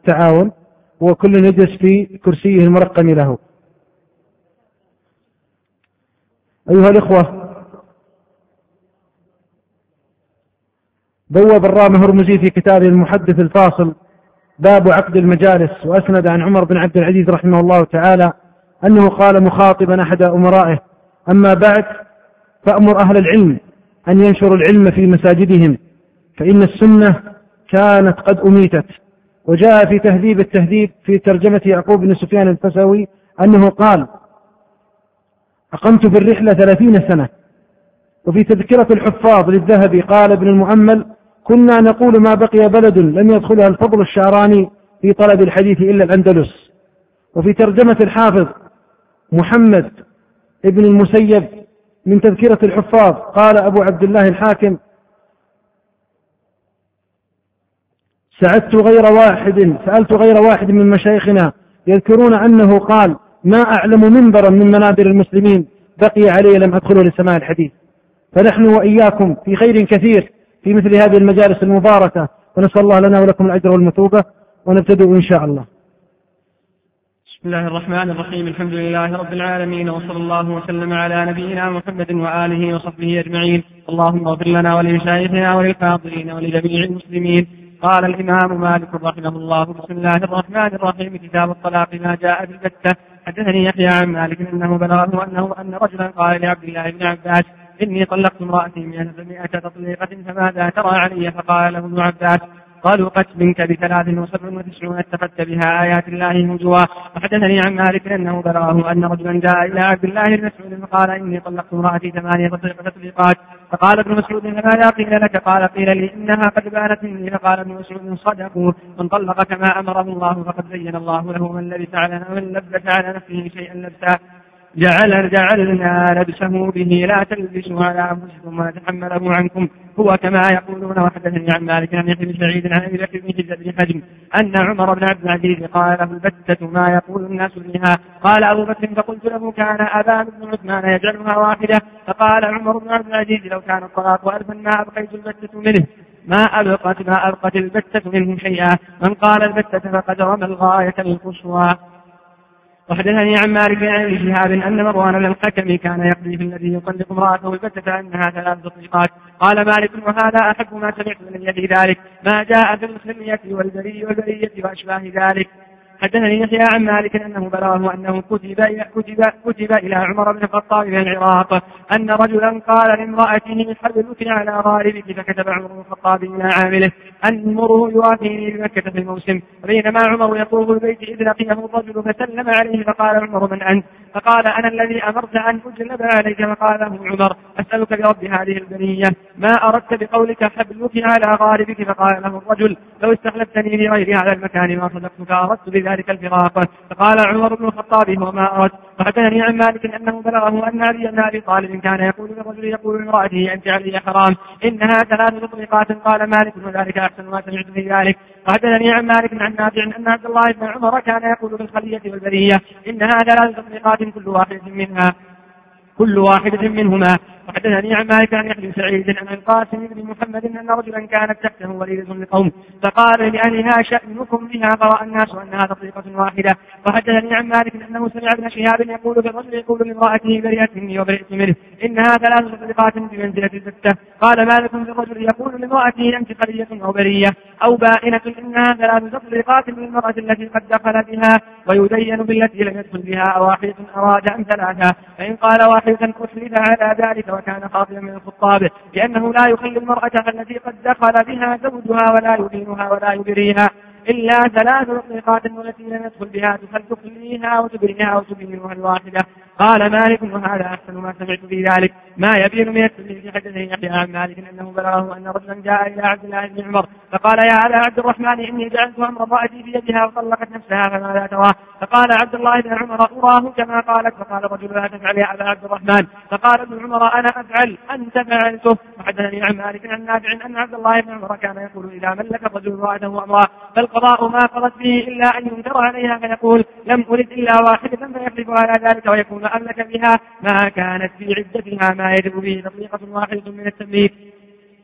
التعاون، وكل يجلس في كرسيه المرقم له. أيها الإخوة، بوب الرامي هرمزي في كتابه المحدث الفاصل باب عقد المجالس، وأسند عن عمر بن عبد العزيز رحمه الله تعالى أنه قال مخاطبا أحد أمرائه: أما بعد، فأمر أهل العلم أن ينشروا العلم في مساجدهم، فإن السنة كانت قد أميتت. وجاء في تهذيب التهذيب في ترجمة يعقوب بن سفيان الفسوي أنه قال: أقمت في الرحلة 30 سنة. وفي تذكرة الحفاظ للذهبي قال ابن المؤمل: كنا نقول ما بقي بلد لم يدخلها الفضل الشعراني في طلب الحديث إلا الأندلس. وفي ترجمة الحافظ محمد ابن المسيب من تذكرة الحفاظ قال أبو عبد الله الحاكم: سألت غير واحد من مشايخنا يذكرون أنه قال: ما أعلم منبرا من منابر المسلمين بقي عليه لم أدخله لسماع الحديث. فنحن وإياكم في خير كثير في مثل هذه المجالس المباركة، ونسأل الله لنا ولكم الأجر والمثوبة، ونبتدئ إن شاء الله. بسم الله الرحمن الرحيم. الحمد لله رب العالمين، وصلى الله وسلم على نبينا محمد وآله وصحبه أجمعين. اللهم اغفر لنا ولمشايخنا وللحاضرين ولجميع المسلمين. قال الإمام مالك رحمه الله: بسم الله الرحمن الرحيم. كتاب الطلاق ما جاء في البتة. حدثني يحيى عن مالك أنه بلغه أن رجلا قال لعبد الله بن عباس: إني طلقت امرأتي 100 تطليقة فماذا ترى علي؟ فقال له ابن عباس: قالوا قد منك ب93 اتخذت بها آيات الله هزوا. وحدثني عن مالك أنه بلغه أن رجلا جاء إلى عبد الله بن مسعود فقال: إني طلقت امرأتي 8 تطليقات. فقال ابن مسعود: فماذا قيل لك؟ قال: قيل لي إنها قد بانت مني. فقال ابن مسعود: صدقوا، من طلق كما أمره الله فقد زين الله له من لبس على نفسه شيئا لبسا جعلنا لبسه به لا تلبسوا على أنفسكم ونتحمله عنكم، هو كما يقولون. وحدثني عن مالك عن يحيى بن سعيد عن أبي بكر بن حزم أن عمر بن عبد العزيز قال له: البتة ما يقول الناس فيها. قال أبو بكر: فقلت له: كان أبان بن عثمان يجعلها واحدة. فقال عمر بن عبد العزيز: لو كان الطلاق 1000 ما أبقيت البتة منه، ما أبقت البتة منه شيئا. من قال البتة فقد رمى الغاية القصوى. وحدثني عن مالك عن ابن شهاب أن مروان بن الحكم كان يقضي في الذي يطلق امرأته البتة أنها 3 تطليقات. قال مالك: وهذا أحب ما سمعت من في ذلك، ما جاء في الخلية والبرية وأشباه ذلك. حدثني يحيى عن مالك أنه بلغه أنه كتب إلى عمر بن الخطاب من العراق أن رجلا قال لامرأته: حبلك على غاربك. فكتب عمر بن الخطاب إلى عامله أن مره يوافيني بمكة في الموسم. بينما عمر يطوف البيت إذ لقيه الرجل فسلم عليه فقال عمر: من أنت؟ فقال: أنا الذي أمرت أن أجلب عليك. فقال له عمر: أسألك برب هذه البرية ما أردت بقولك حبلك على غاربك؟ فقال له الرجل: لو استخلفتني في غير هذا المكان ما صدقتك، أردت بذلك الفراق. فقال عمر بن الخطاب: هو ما أردت. فحدثني عن مالك أنه بلغه أن علي بن أبي طالب كان يقول للرجل يقول لامرأته: أنت علي حرام، إنها 3 تطليقات. قال مالك: وذلك أحسن ما سمعت في ذلك. فحدثني عن مالك عن نافع أن عبد الله بن عمر كان يقول في الخلية والبرية: إنها 3 تطليقات كل واحدة منهما. وحدثني عن مالك عن يحيى بن سعيد عن القاسم بن محمد أن رجلا كانت تحته وليدة لقوم فقال: لأنها شأنكم بها، فرأى الناس أنها تطليقة واحدة. وحدثني عن مالك أنه سمع ابن شهاب يقول في الرجل يقول لامرأته: برئت مني وبرئت منه، إنها 3 تطليقات بمنزلة 6. قال مالك في الرجل يقول لامرأته: أنت خلية أو برية أو بائنة، إنها 3 تطليقات للمرأة التي قد دخل بها، ويدين بالتي لم يدخل بها، أو واحدة أراد أن 3. فإن قال واحدة أسلف على ذلك وكان خاطئا من الخطاب، لأنه لا يخلي المرأة التي قد دخل بها زوجها ولا يدينها ولا يبريها إلا 3 تطليقات، والتي لم يدخل بها تخليها وتبريها وتبينها الواحدة. قال مالك: وهذا أحسن ما سمعت في ذلك، ما يبين من التدليل. حدثني يحيى عن مالك أنه بلغه أن رجلا جاء إلى عبد الله بن عمر فقال: يا أبا عبد الرحمن، إني جعلت أمر امرأتي بيدها وطلقت نفسها فماذا تراه؟ فقال عبد الله بن عمر: أراه كما قالت. فقال الرجل: لا تفعل يا أبا عبد الرحمن. فقال ابن عمر: أنا أفعل، أنت فعلته. وحدثني عن مالك عن نافع أن عبد الله بن عمر كان يقول: إذا ملك الرجل امرأته أمرا فالقضاء ما قضت به إلا أن ينكر عليها، فيقول: لم أرد إلا واحدة، فيحلف على ذلك ويكون أملك بها ما كانت في عدتها ما يجب به تطليقة واحدة من التمليك.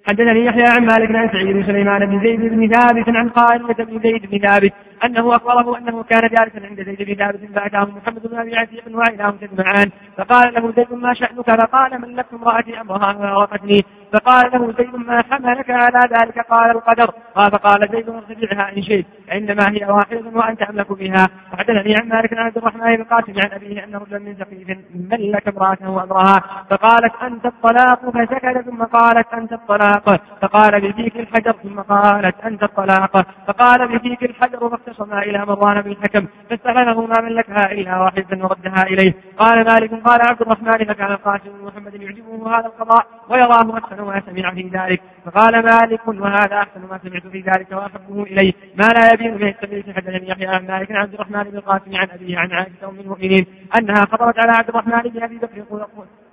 حدثني يحيى عن مالك عن سعيد بن سليمان بن زيد بن ثابت عن خالد بن زيد بن ثابت أنه أخبره أنه كان جالسا عند زيد بن ثابت فأتاه محمد بن أبي عتيق وعيناه تجمعان فقال له زيد ما شأنك فقال من لك امرأتي أمرها فأغرقتني فقال له زيد ما حملك على ذلك قال القدر فقال زيد ارتفعها إن شئت إنما هي واحدة وأنت أملك بها. وحدثني عن مالك عن عبد الرحمن بن قاسم عن أبيه أن رجلا من سقيف ملك امرأته وأمرها فقالت أنت الطلاق فسكت ثم قالت أنت الطلاق فقال بفيك الحجر ثم قالت أنت الطلاق فقال بفيك الحجر فاختصما إلى مروان بن الحكم فاستغله ما ملكها إلا واحدة وردها إليه. قال مالك قال عبد الرحمن فكان القاسم بن محمد يعجبه هذا القضاء ويراه أحسن ما سمع في ذلك. فقال مالك وهذا أحسن ما سمعت في ذلك وأحبه إليه ما لا يبين به التبليس. حدثني يحيى عن مالك عن عبد الرحمن بن القاسم عن أبيه عن عائشة أم المؤمنين أنها خطرت على عبد الرحمن بن أبي بكر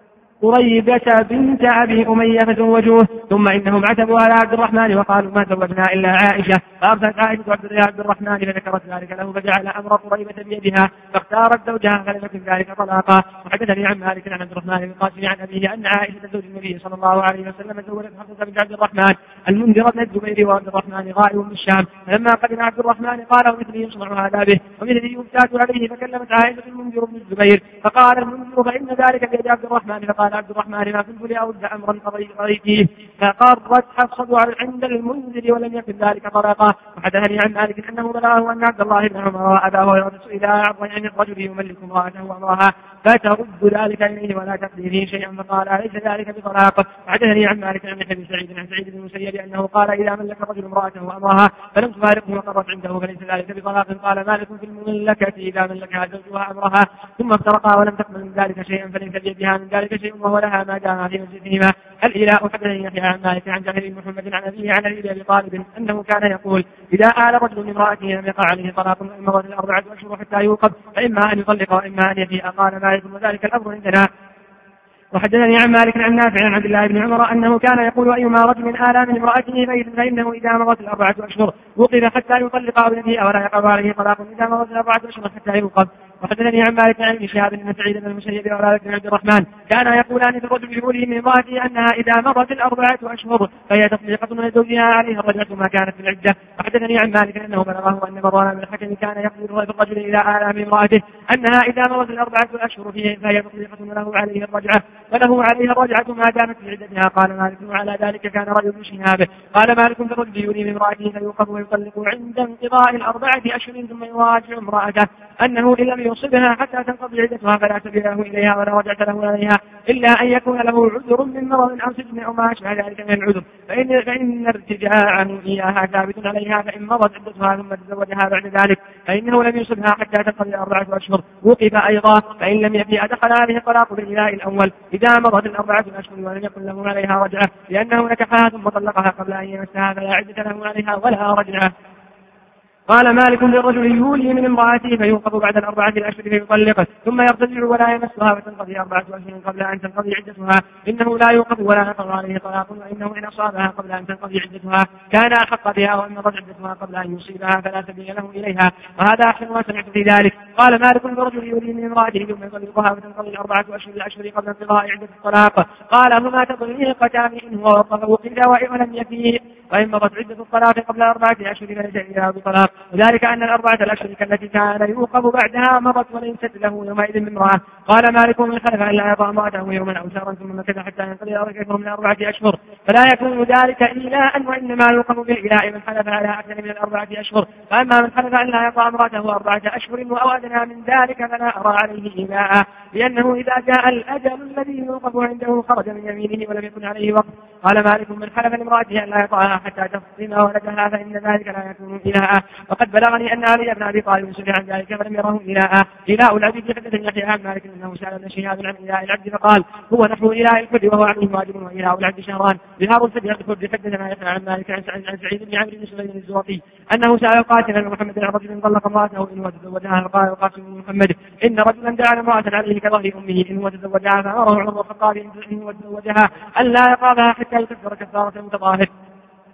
قريبة بنت أبي أمية فزوجوه ثم إنهم عتبوا على عبد الرحمن وقالوا ما زوجنا إلا عائشة فأرسلت عائشة عبد الرحمن فذكرت ذلك له فجعل أمر قريبة بيدها فاختارت زوجها فلم يكن ذلك طلاقا. وحدثني عن مالك عن عبد الرحمن بن القاسم عن أبيه أن عائشة زوج النبي صلى الله عليه وسلم زوجت حفصة بنت عبد الرحمن المنذر بن الزبير وعبد الرحمن غائب من الشام فلما قدم عبد الرحمن قال ومثلي يصنع هذا به ومثلي يفتات عليه فكلمت عائشة المنذر بن الزبير فقال المنذر فإن ذلك بيد عبد الرحمن فقال عبد الرحمن ما كنت لأود أمرا قضيته فقرت حفصة عند المنذر ولم يكن ذلك طلاقا. وحدثني عن مالك أنه بلغه أن عبد الله بن عمر وأبا هريرة سئل أعظم عن الرجل يملك امرأته وأمرها فترد ذلك إليه ولا تقضي فيه شيئا فقال أليس ذلك بطلاق. وحدثني عن مالك عن ابن سعيد عن سعيد بن المسيب أنه قال إذا ملك الرجل امرأته وأمرها فلم تفارقه وقرت عنده فليس ذلك بطلاق. قال مالك في المملكة إذا ملكها زوجها أمرها ثم افترقا ولم تقبل من ذلك شيئا فليس بيدها من ذلك شيء وهو لها ما دام في مسجدهما. الإله. وحدثني يحيى عن مالك عن جابر بن محمد عن أبيه عن أبي طالب أنه كان يقول إذا آل رجل من امرأته لم يقع عليه طلاق مرة 4 أشهر حتى يوقف فإما أن يطلق وإما أن يفيء. قال مالك وذلك الأمر عندنا. وحدثني عن مالك عن نافع عن عبد الله بن عمر أنه كان يقول أيما رجل آلى من امرأته فإنه إذا مضت 4 أشهر وقف حتى يطلق أو يفيء ولا يقع عليه طلاق إذا مضت 4 أشهر حتى يوقف. وحدثني عن مالك عن ابن شهاب بن سعيد بن المسيب وعلى بن عبد الرحمن كان يقولان للرجل يقوله من امرأته أنها إذا مضت 4 أشهر فهي تطليقة من زوجها عليها الرجعة ما كانت في العدة. وحدثني عن مالك أنه بلغه أن مروان بن الحكم كان يقول الرجل إذا آلى من امرأته أنها إذا مضت 4 أشهر فهي تطليقة له عليه الرجعة وله عليها الرجعة ما دامت في عدتها. قال مالك وعلى ذلك كان رجل ابن شهاب. قال مالك في الرجل يولي من امرأته فيوقف ويطلق عند انقضاء 4 أشهر ثم يراجع امرأته أنه إن لم يصبها حتى تنقضي عدتها فلا سبيله إليها ولا رجعة له عليها إلا أن يكون له عذر من مرض أو سجن أو ما أشبه ذلك من العذر فإن ارتجاعه إياها ثابت عليها فإن مضت عدتها ثم تزوجها بعد ذلك فإنه لم يصبها حتى تنقضي 4 أشهر وقف أيضا فإن لم يفي أدخل عليه الطلاق بالإله الأول إذا مضت 4 أشهر ولم يكن له عليها رجعة لأنه نكحها ثم طلقها قبل أن يمسها فلا عدة له عليها ولا رجعة. قال مالك للرجل يولي من امرأته فيوقف بعد 4 أشهر فيطلقه ثم يرتجع ولا يمسها فتنقضي 4 أشهر قبل أن تنقضي عدتها إنه لا يوقف ولا يقر عليه طلاق وإنه إن أصابها قبل أن تنقضي عدتها كان أحق بها وإن مضت عدتها قبل أن يصيبها فلا سبيل له إليها وهذا أحسن ما سمعت في ذلك. قال مالك للرجل يولي من امرأته ثم يطلقها فتنقضي 4 أشهر قبل انقضاء عدة الطلاق قال هما تطليقتان إن هو وقف ولم يفيه وإن مضت عدة الطلاق قبل 4 أشهر فليس إليها بطلاق وذلك أن 4 الأشهر التي كان يوقف بعدها مضت وليست له يومئذ من امرأة. قال مالك من خلف أن لا يطأ امرأته يوما أو شهرا ثم مكث حتى ينقضي ركعته من 4 أشهر فلا يكون ذلك إيلاء وإنما يوقف بالإيلاء من حلف على أكثر من 4 أشهر. فأما من حلف أن لا يطأ امرأته 4 أشهر أو أدنى من ذلك فلا أرى عليه إيلاء لأنه إذا جاء الأجل الذي يوقف عنده خرج من يمينه ولم يكن عليه وقت. قال مالك من حلف لامرأته أن لا يطأها حتى تفطم ولدها فإن ذلك لا يكون إيلاء. وقد بلغني أن علي بن أبي طالب سئل عن ذلك فلم يره إيلاء العبد. حدثني يحيى عن مالك أنه سأل ابن شهاب عن إيلاء العبد فقال هو نحو إيلاء الحر وهو عليه واجب وإيلاء العبد شهران بهار الفدية الحر. حدثنا يحيى عن مالك عن سعيد بن عمرو بن سليمان الزرقي أنه سأل القاسم عن محمد عن رجل طلق امرأته إن هو تزوجها فقال القاسم بن محمد إن رجلا دعا امرأة عليه كظهر أمه إن هو تزوجها فأمره عمر الخطاب إن هو تزوجها ألا يقربها حتى يكفر كفارة متظاهر.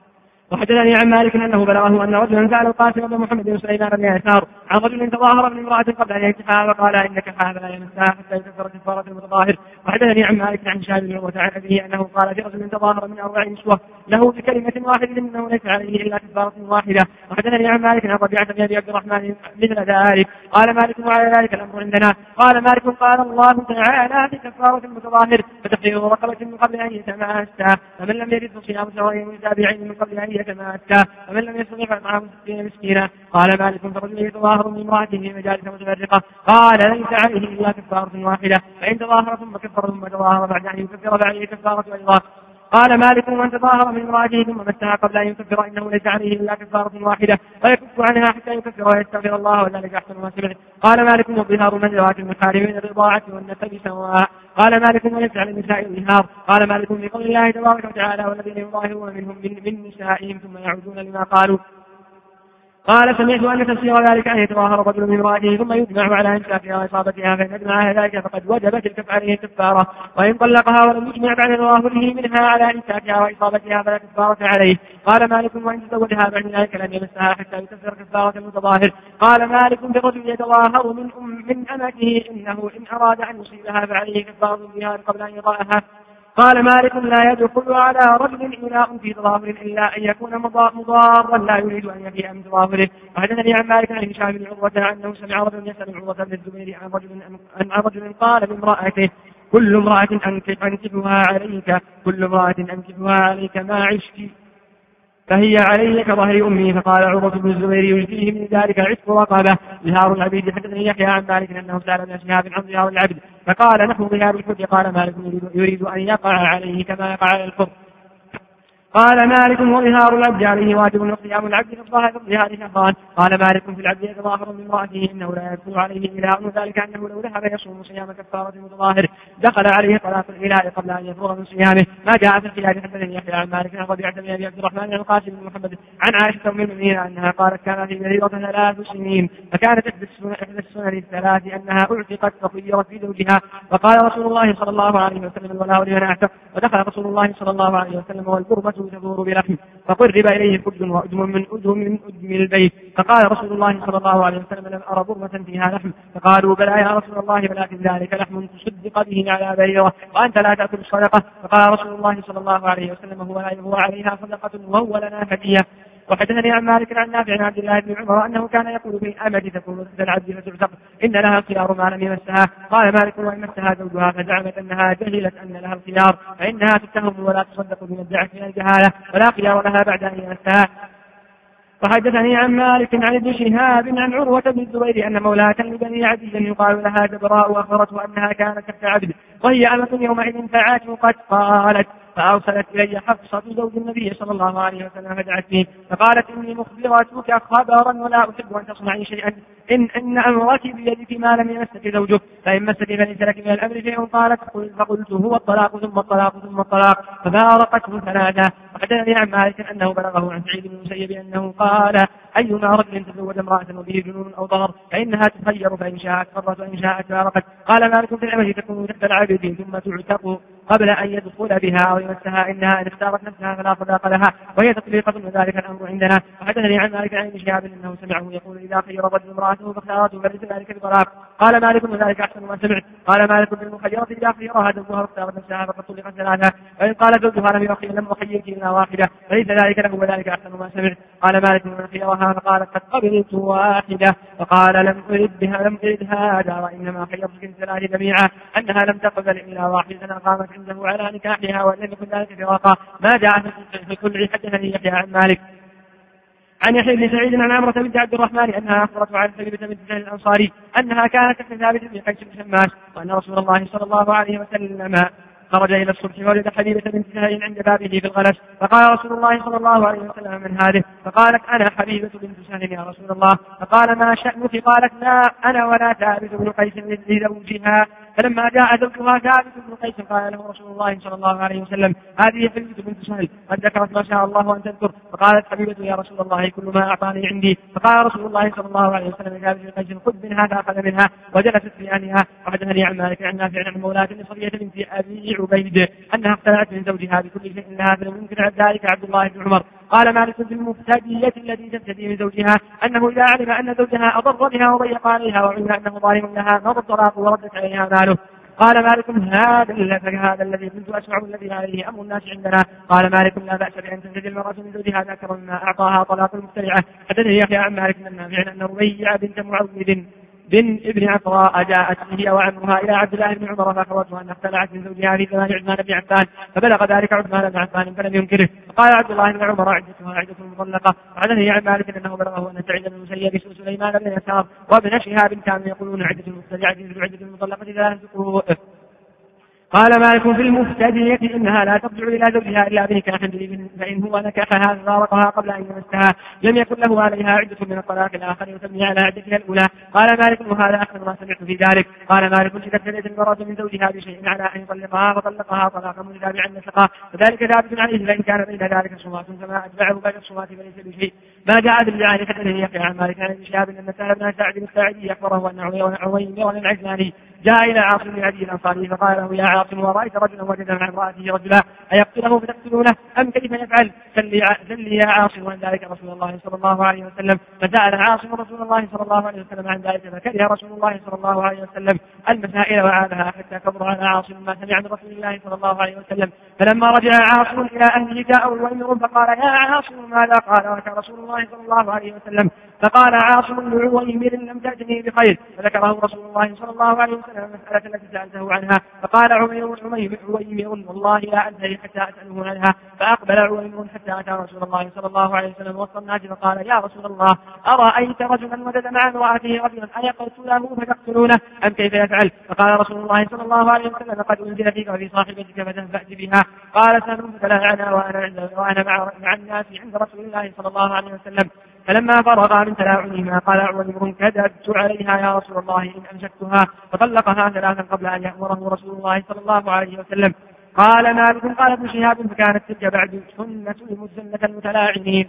وحدثني عن مالك أنه بلغه أن رجلا سأل القاسم بن محمد بن سليمان بن يسار عن رجل تظاهر من امرأة قبل أن ينكحها فقال إنك حاف لا يمسها حتى يكفر كفارة المتظاهر. وحدثني عن مالك عن هشام بن عروة عن أبيه أنه قال في رجل تظاهر من 4 نسوة له بكلمة واحدة إنه ليس عليه إلا كفارة واحدة. وحدثني عن مالك عن ربيعة بن أبي عبد الرحمن مثل ذلك. قال مالك وعلى ذلك الأمر عندنا. قال مالك قال الله تعالى في كفارة المتظاهر فتحرير رقبة من قبل أن يتماسا فمن لم يجد صيام شهرين متتابعين من قبل أن يتماسا فمن لم يستطع فإطعام 60 مسكينا. قال مالك فرجل يتظاهر من امرأته في مجالس متفرقة قال ليس عليه إلا كفارة واحدة فإن تظاهر ثم كفر ثم تظاهر بعد أن يكفر فعليه كفارة أيضا. قال مالك من تظاهر من امرأته ثم مسها قبل أن يكفر إنه ليس عليه إلا كفارة واحدة ويكف عنها حتى يكفر ويستغفر الله وذلك أحسن ما سمعت. قال مالك والظهار من ذوات المحارم من الرضاعة والنسب سواء. قال مالك وليس على النساء الظهار. قال مالك بقول الله تبارك وتعالى والذين يظاهرون منهم من نسائهم ثم يعودون لما قالوا. قال سمعت أن تفسير ذلك أن يتظاهر رجل من امرأته ثم يجمع على إمساكها وإصابتها فإن أجمع ذلك فقد وجبت الكف عليه كفارة وإن طلقها ولم يجمع بعد تظاهره منها على إمساكها وإصابتها فلا كفارة عليه. قال مالك وإن تزوجها بعد ذلك لم يمسها حتى يكفر كفارة المتظاهر. قال مالك برجل يتظاهر من أمته إنه إن أراد أن يصيبها فعليه كفارة الظهار قبل أن يضاءها. قال مالك لا يدخل على رجل إناء في تظاهر إلا أن يكون مضارا لا يريد أن يفيء من تظاهره. وحدثني عن مالك عن هشام بن عروة أنه سمع رجل يسأل عروة بن الزبير عن رجل قال لامرأته كل امرأة أنكحها عليك ما عشت فهي علي كظهر أمي. فقال عروة بن الزبير يجزيه من ذلك عتق رقبة. ظهار العبيد. حدثني يحيى عن مالك أنه سأل ابن شهاب عن ظهار العبد فقال نحو ظهار الحج. قال مالك يريد أن يقع عليه كما يقع على الحر. قال مالك وظهار العبد عليه واجب وصيام العبد في الظهار شهران. قال مالك في العبد يتظاهر من امرأته إنه لا يدخل عليه إله وذلك أنه لو ذهب يصوم صيام كفارة المتظاهر دخل عليه طلاق الإله قبل أن يفرغ من صيامه. ما جاء في الخلاف. حدثني يحيى عن مالك عن ربيعة بن أبي عبد الرحمن عن القاسم بن محمد عن عائشة أم المؤمنين أنها قالت كان في جريرة 3 سنين فكانت إحدى السنن الثلاث أنها أعتقت فخيرت في زوجها. فقال رسول الله صلى الله عليه وسلم ولا لمن أعتق. ودخل رسول الله صلى الله عليه وسلم والبرمة تدور بلحم فقرب إليه خبز وأدم من أدم البيت. فقال رسول الله صلى الله عليه وسلم لم أرى برمة فيها لحم. فقالوا بلى يا رسول الله ولكن ذلك لحم تصدق به على بريرة وأنت لا تأكل الصدقة. فقال رسول الله صلى الله عليه وسلم هو عليها صدقة وهو لنا هدية. وحدثني عن مالك عن نافع عن عبد الله بن عمر أنه كان يقول في الأمة تكون تحت العبد فتعتق إن لها الخيار ما لم يمسها. قال مالك وإن مسها زوجها فزعمت أنها جهلت أن لها الخيار فإنها تتهم ولا تصدق بما ادعت من الجهالة ولا خيار لها بعد أن يمسها. وحدثني عن مالك عن ابن شهاب عن عروة بن الزبير أن مولاة لبني عدي يقال لها جبراء أخبرته أنها كانت تحت عبد وهي أمة يومئذ فعاتقت. قالت فأرسلت إلي حفصة زوج النبي صلى الله عليه وسلم فدعتني فقالت إني مخبرتك خبرا ولا أحب أن تصنعي شيئا إن أمرك بيدك ما لم يمسك زوجك فإن مسك فليس لك من الأمر شيء. قالت فقلت هو الطلاق ثم الطلاق ثم الطلاق ففارقته 3. وحدثني عن مالك أنه بلغه عن سعيد بن المسيب أنه قال أيما رجل تزوج امرأة وبه جنون أو ضرر فإنها تخير فإن شاءت فرت وإن شاءت فارقت. قال مالك في العمل تكون تحت العبد ثم تعتق قبل أن يدخل بها أو يمسها إنها إن اختارت نفسها فلا صداق لها وهي تطليقة وذلك الأمر عندنا. وحدثني عن مالك عن ابن شهاب أنه سمعه يقول إذا خير رجل امرأته فاختارته فليس ذلك بطلاق. قال مالك وذلك أحسن ما سمعت. قال مالك بالمخيرة إذا خيرها زوجها واختارت نفسها فقد طلقت 3. وإن قال زوجها لم أخيرك إلا واحدة فليس ذلك له وذلك أحسن ما سمعت. قال مالك من خيرها فقالت قد قبلت 1 فقال لم أردها دار وإنما خيرتك من 3 جميعا أنها لم تقبل إلا 1 قامت عنده على نكاحها ولم يكن ذلك فراقا. ما جاء في كل. حدثني يحيى عن مالك عن يحيى بن سعيد عن عمرة بنت عبد الرحمن أنها أخبرت عن حبيبة بنت سهل الأنصاري أنها كانت تحت ثابت بن قيس بن شماس وأن رسول الله صلى الله عليه وسلم خرج إلى الصبح وجد حبيبة بنت سهل عند بابه في الغلس. فقال رسول الله صلى الله عليه وسلم من هذه؟ فقالت أنا حبيبة بنت سهل يا رسول الله. فقال ما شأنك؟ قالت لا أنا ولا ثابت بن قيس لزوجها. فلما جاء زوجها ثابت بن قيس قال له رسول الله صلى الله عليه وسلم هذه حبيبة بنت سهل قد ذكرت ما شاء الله أن تذكر. فقالت حبيبة يا رسول الله كل ما أعطاني عندي. فقال رسول الله صلى الله عليه وسلم ثابت بن قيس خذ منها فأخذ منها وجلست في أهلها. وحدثني عن مالك عن نافع عن مولاة لصفية بنت أبي عبيد أنها اقتنعت من زوجها بكل شيء لها، فلم ينكر ذلك عبد الله بن عمر. قال مالك في المفتدية التي تفتدي من زوجها أنه إذا علم أن زوجها أضر بها وضيق عليها وعلم أنه ظالم لها مضى الطلاق وردت عليها ماله. قال مالك هذا الذي كنت أسمع الذي عليه أمر الناس عندنا. قال مالك لا بأس بأن تنتج المرأة من زوجها ذكر مما أعطاها طلاق المخترعة. حدثني يحيى عن مالك بن نافع أن ربيع بنت معوذ بن ابن عفراء جاءت هي وعمها إلى عبد الله بن عمر فأخبرته أن اختلعت من زوجها في زمان عثمان بن عفان، فبلغ ذلك عثمان بن عفان فلم ينكره. فقال عبد الله بن عمر عدتها عدة مطلقة. وحدثني عن مالك أنه بلغه أن سعيد بن المسيب سليمان بن يسار وابن شهاب كانوا يقولون عدة المختلعة عدة المطلقة 3 قروء. قال مالك في المفتدية إنها لا ترجع إلى زوجها إلا بنكاح جديد، فإن هو نكحها فارقها قبل أن يمسها لم يكن له عليها عدة من الطلاق الآخر يسمي على عدتها الأولى. قال مالك وهذا أحسن ما سمعت في ذلك. قال مالك إذا ابتدت المرأة من زوجها بشيء على أن يطلقها فطلقها طلاقا متابعا نسقا فذلك ثابت عليه، فإن كان بين ذلك صمات فما أتبعه بعد الصمات فليس بشيء. ما جاء بالجعال حدثني يحيى عن مالك عن شهاب أن سهل بن سعد الساعدي أخبره أن عويمر العجلاني جاء إلى عاصم بن أبي الأنصاري فقال له يا عاصم ورأيت رجلا وجد مع امرأته رجلا أيقتله فتقتلونه أم كيف يفعل؟ سل يا عاصم عن ذلك رسول الله صلى الله عليه وسلم. فسأل عاصم رسول الله صلى الله عليه وسلم عن ذلك فكره رسول الله صلى الله عليه وسلم المسائل وعادها حتى كبر على عاصم ما سمع من رسول الله صلى الله عليه وسلم. فلما رجع عاصم إلى أهله جاءه الويمر فقال يا عاصم ماذا قال لك رسول الله صلى الله عليه وسلم؟ فقال عاصم لعويمر لم تأتني بخير. فذكره رسول الله صلى الله عليه وسلم المسألة التي سألته عنها. فقال عويمر والله لا أنتهي حتى أسأله عنها. فأقبل عويمر حتى أتى رسول الله صلى الله عليه وسلم وسط الناس فقال يا رسول الله أرأيت رجلا وجد مع امرأته رجلا أيقتله فتقتلونه أم كيف يفعل؟ فقال رسول الله صلى الله عليه وسلم قد أنزل فيك وفي صاحبتك فتنفأت بها. قال سلم فتلاعنا وأنا مع الناس عند رسول الله صلى الله عليه وسلم. فلما فرغ من تلاعنهما قال عويمر كذبت عليها يا رسول الله إن أمسكتها. فطلقها 3 قبل أن يأمره رسول الله صلى الله عليه وسلم. قال مالك قال ابن شهاب فكانت تلك بعد سنة المسنة المتلاعنين.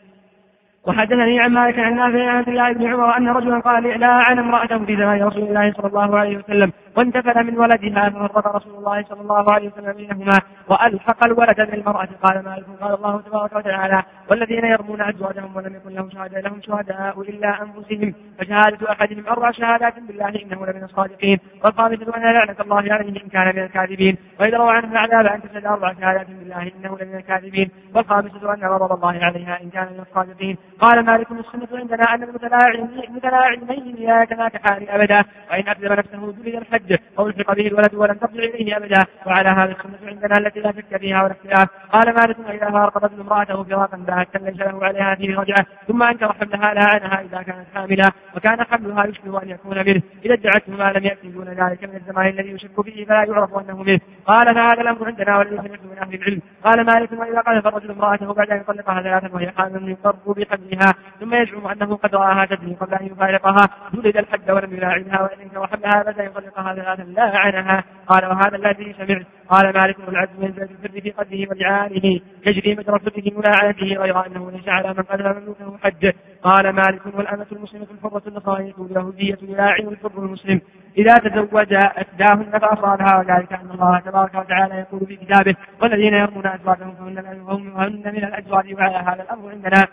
وحدثني عن مالك عن نافع عن عبد الله بن عمر أن رجلا قال لا عن امرأته في زمان رسول الله صلى الله عليه وسلم وانتفل من ولدها ففرق رسول الله صلى الله عليه وسلم بينهما وألحق الولد بالمرأة. قال مالك قال الله تبارك وتعالى والذين يرمون أزواجهم ولم يكن لهم شهداء إلا أنفسهم فشهادة أحدهم 4 شهادات بالله إنه لمن الصادقين والخامسة أن لعنة الله عليه إن كان من الكاذبين وإذا روى عنه العذاب أن تشهد 4 شهادات بالله إنه لمن الكاذبين والخامسة أن غضب الله عليها إن كان من الصادقين. قال مالك السنة عندنا أن المتلاعنين لا يتناكحان أبدا وإن أكذب نفسه جلد الحج أو الحق به الولد ولم ترجع إليه أبدا. وعلى هذه السنة عندنا التي لا شك فيها ولا اختلاف. قال مالك إذا فارق رجل امرأته فراقا باتا ليس له عليها فيه رجعة ثم أنكر حملها لعنها إذا كانت حاملة وكان حملها يشبه أن يكون منه إذا ادعته ما لم يأتي دون ذلك من الزمان الذي يشك فيه فلا يعرف أنه منه. قال فهذا الأمر عندنا والذي سمعت من أهل العلم. قال مالك وإذا قذف الرجل امرأته بعد أن يطلقها 3 وهي حامل يقر بحملها ثم يزعم أنه قد رآها تزني قبل أن يفارقها جلد الحد ولم يلاعنها وإن انكر حملها بعد أن يطلقها 3 لا عنها. قال وهذا الذي سمعت. قال مالك والعدل ينزل الفر في قدره ولعانه يجري مجرى فره ملاعنته غير أنه ليس على من قدر مملوكه حج. قال مالك والأمة المسلمة الحرة النصرانية واليهودية يلاعن الحر المسلم إذا تزوج أسداهن فأصابها وذلك أن الله تبارك وتعالى يقول في كتابه والذين يرمون أزواجهم فهن من الأزواج. وعلى هذا الأمر عندنا.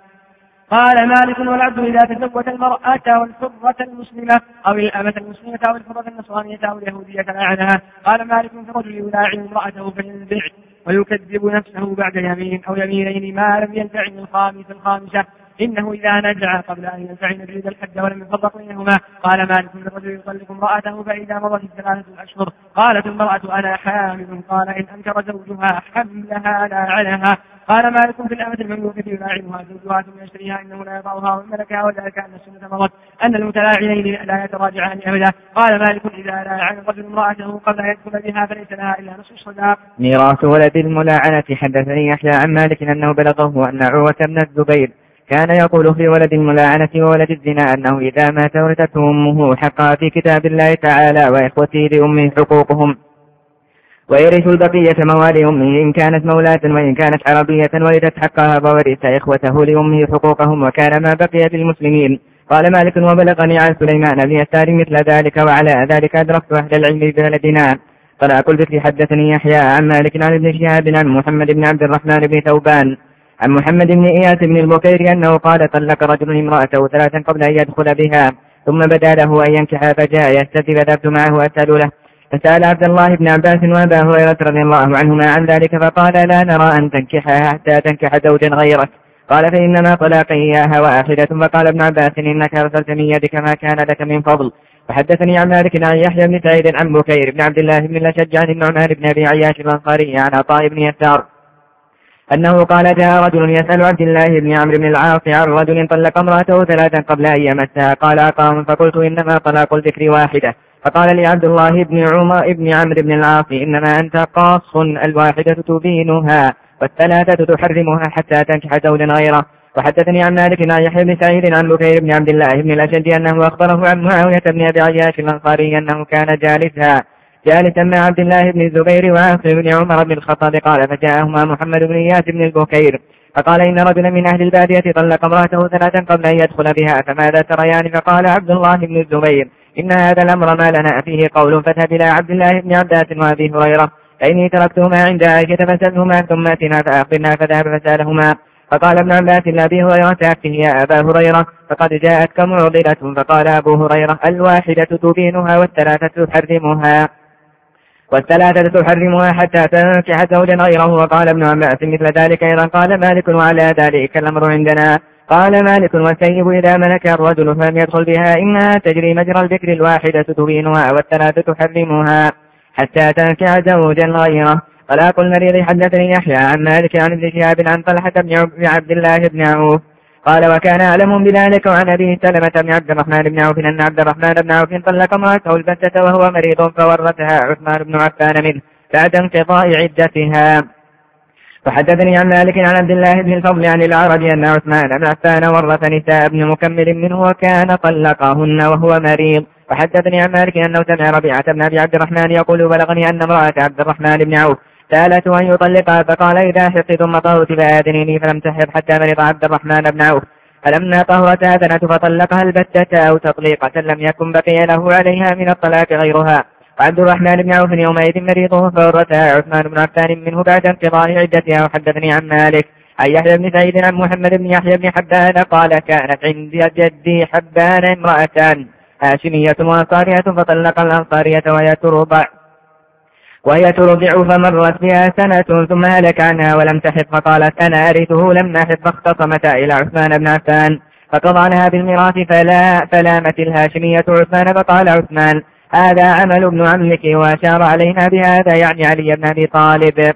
قال مالك والعبد إذا تزوج المرأة والحرة المسلمة أو الأمة المسلمة أو الحرة النصرانية أو اليهودية لعنها. قال مالك فرجل يلاعن امرأته فينزع ويكذب نفسه بعد يمين أو يمينين ما لم ينفعن الخامسة إنه إذا نزع قبل أن ينفعن جلد الحد ولم يفرق بينهما. قال مالك الرجل يطلق امرأته فإذا مضت 3 أشهر قالت المرأة أنا حامل قال إن أنكر زوجها حملها لاعنها. قال مالك في الأمة المملوكة يلاعنها زوجها ثم يشتريها إنه لا يضعها وملكها وذلك أن السنة مضت أن المتلاعنين لا يتراجعان أبدا. قال مالك إذا لاعن الرجل امرأته قبل أن يدخل بها فليس لها إلا نصف الصداق. ميراث ولد الملاعنة. حدثني يحيى عن مالك أنه بلغه أن عروة بن الزبير كان يقول في ولد الملاعنة وولد الزنا أنه إذا مات ورثته أمه حقها في كتاب الله تعالى وإخوته لأمه حقوقهم ويرث البقية موالي أمه إن كانت مولاة وإن كانت عربية ولدت حقها فورث إخوته لأمه حقوقهم وكان ما بقي للمسلمين. قال مالك وبلغني عن سليمان بن يسار مثل ذلك وعلى ذلك أدركت أهل العلم ببلدنا طلاق الذكر. حدثني يحيى عن مالك عن ابن شهاب عن محمد بن عبد الرحمن بن ثوبان عن محمد بن إياس بن البكير أنه قال طلق رجل امرأته 3 قبل أن يدخل بها ثم بدا له أن ينكح فجاء يستفتي فذهبت معه أسأل له فسأل عبد الله بن عباس وأبا هريرة رضي الله عنهما عن ذلك فقال لا نرى أن تنكحها حتى تنكح زوجا غيرك. قال فإنما طلاق إياها واحدة. فقال ابن عباس إنك أرسلت من يدك ما كان لك من فضل. وحدثني عن مالك عن يحيى بن سعيد عن بكير بن عبد الله بن الأشج عن النعمان بن أبي عياش الأنصاري عن عطاء بن يسار أنه قال جاء رجل يسأل عبد الله بن عمرو بن العاص عن رجل طلق امرأته 3 قبل أن يمسها قال أقام فقلت إنما طلاق الذكر واحدة. فقال لي عبد الله بن عمرو بن العاص إنما أنت قاص الواحدة تبينها والثلاثة تحرمها حتى تنكح زوجا غيره. وحدثني عن مالك عن يحيى بن سعيد عن بكير بن عبد الله بن الأشج أنه أخبره عن معاوية بن أبي عياش الأنصاري أنه كان جالسا مع عبد الله بن الزبير وعاصم بن عمر بن الخطاب قال فجاءهما محمد بن إياس بن البكير فقال إن رجلا من أهل البادية طلق امرأته 3 قبل أن يدخل بها فماذا تريان؟ فقال عبد الله بن الزبير إن هذا الأمر ما لنا فيه قول فاذهب إلى عبد الله بن عباس وأبي هريرة فإني تركتهما عند عائشة فسألهما ثم أتنا فأخبرنا. فذهب فسألهما فقال ابن عباس لأبي هريرة أكفه يا أبا هريرة فقد جاءتك معضلة. فقال أبو هريرة الواحدة تبينها والثلاثة تحرمها حتى تنكح زوجا غيره. وقال ابن عباس مثل ذلك أيضا. قال مالك وعلى ذلك الأمر عندنا. قال مالك والسيب إذا ملك الرجل فلم يدخل بها إنها تجري مجرى الذكر الواحدة تبينها والثلاثة تحرمها حتى تنكح زوجا غيره. طلاق المريض. حدثني يحيى عن مالك عن ابن شهاب عن طلحة بن عبد الله بن عوف قال وكان أعلم بذلك. وعن أبي سلمة بن عبد الرحمن بن عوف أن عبد الرحمن بن عوف طلق امرأته البتة وهو مريض فورثها عثمان بن عفان منه بعد انقضاء عدتها. وحدثني عن مالك عن عبد الله بن الفضل عن الأعرج أن عثمان بن عفان ورث نساء ابن مكمل منه وكان طلقهن وهو مريض. وحدثني عن مالك أنه سمع ربيعة بن أبي عبد الرحمن يقول بلغني أن امرأة عبد الرحمن بن عوف سألته أن يطلقها فقال إذا حقت ثم طهرت فآذنيني فلم تحض حتى مرض عبد الرحمن بن عوف فلما طهرت آذنت فطلقها البتة أو تطليقة لم يكن بقي له عليها من الطلاق غيرها. وعبد الرحمن بن عوف يومئذ مريضه فورثها عثمان بن عفان منه بعد انقضاء عدتها. وحدثني عن مالك عن يحيى بن سعيد عن محمد بن يحيى بن حبان قال كانت عندي جدي حبان امرأتان هاشمية وأنصارية فطلق الأنصارية وهي ترضع فمرت بها سنة ثم هلك عنها ولم تحض فقالت أنا أرثه لم نحض فاختصمتا إلى عثمان بن عفان فقضى عنها بالميراث فلامت الهاشمية عثمان فقال عثمان هذا عمل ابن عمك وأشار علينا بهذا يعني علي بن أبي طالب.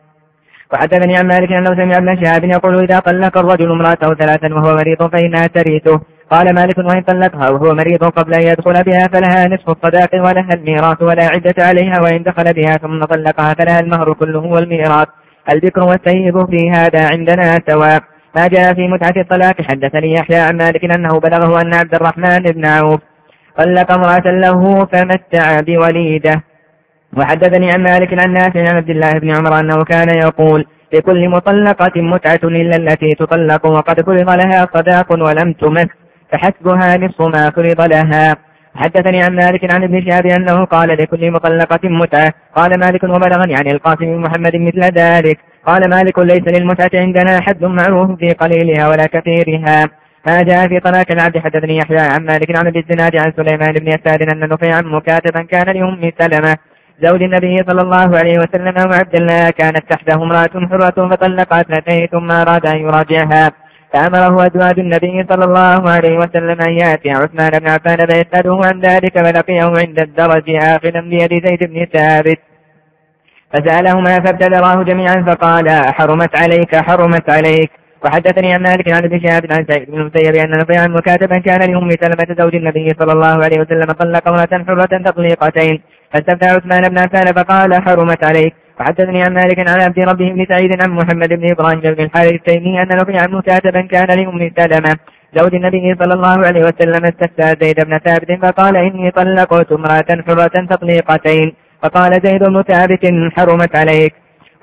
وحدثني عن مالك أنه سمع ابن شهاب يقول إذا طلق الرجل امرأته 3 وهو مريض فإنها ترثه. قال مالك وإن طلقها وهو مريض قبل أن يدخل بها فلها نصف الصداق ولها الميراث ولا عدة عليها وإن دخل بها ثم طلقها فلها المهر كله والميراث. البكر والسيب في هذا عندنا سواء. ما جاء في متعة الطلاق. حدثني يحيى عن مالك أنه بلغه أن عبد الرحمن بن عوف طلق امرأة له فمتع بوليده. وحدثني عن مالك عن نافع عن عبد الله بن عمر أنه كان يقول لكل مطلقة متعة إلا التي تطلق وقد فرض لها صداق ولم تمس فحسبها نصف ما فرض لها. حدثني عن مالك عن ابن شهاب أنه قال لكل مطلقة متعة. قال مالك وبلغني عن القاسم بن محمد مثل ذلك. قال مالك ليس للمتعة عندنا حد معروف في قليلها ولا كثيرها. ما جاء في طلاق العبد. حدثني يحيى عن مالك عن ابي الزناد عن سليمان بن يسار أن نفيعا مكاتبا كان لأم سلمة زوج النبي صلى الله عليه وسلم وعبد الله كانت تحته امرأة حرة فطلقها 2 ثم أراد أن يراجعها فأمره أزواج النبي صلى الله عليه وسلم أن يأتي عثمان بن عفان فيسأله عن ذلك فلقيه عند الدرج آخذا بيد زيد بن ثابت فسألهما فابتدراه جميعا فقال حرمت عليك. وحدثني عن مالك عن ابن شهاب عن سعيد بن المسيب أن نفيعا مكاتبا كان لأم سلمة زوج النبي صلى الله عليه وسلم طلق امرأة حرة تطليقتين فاستفتى عثمان بن عفان فقال حرمت عليك. وحدثني عن مالك عن عبد ربه بن سعيد عن محمد بن إبراهيم بن الحارث التيمي أن نفيعا مكاتبا كان لأم سلمة زوج النبي صلى الله عليه وسلم استفتى زيد بن ثابت فقال إني طلقت امرأة حرة تطليقتين فقال زيد بن ثابت حرمت عليك.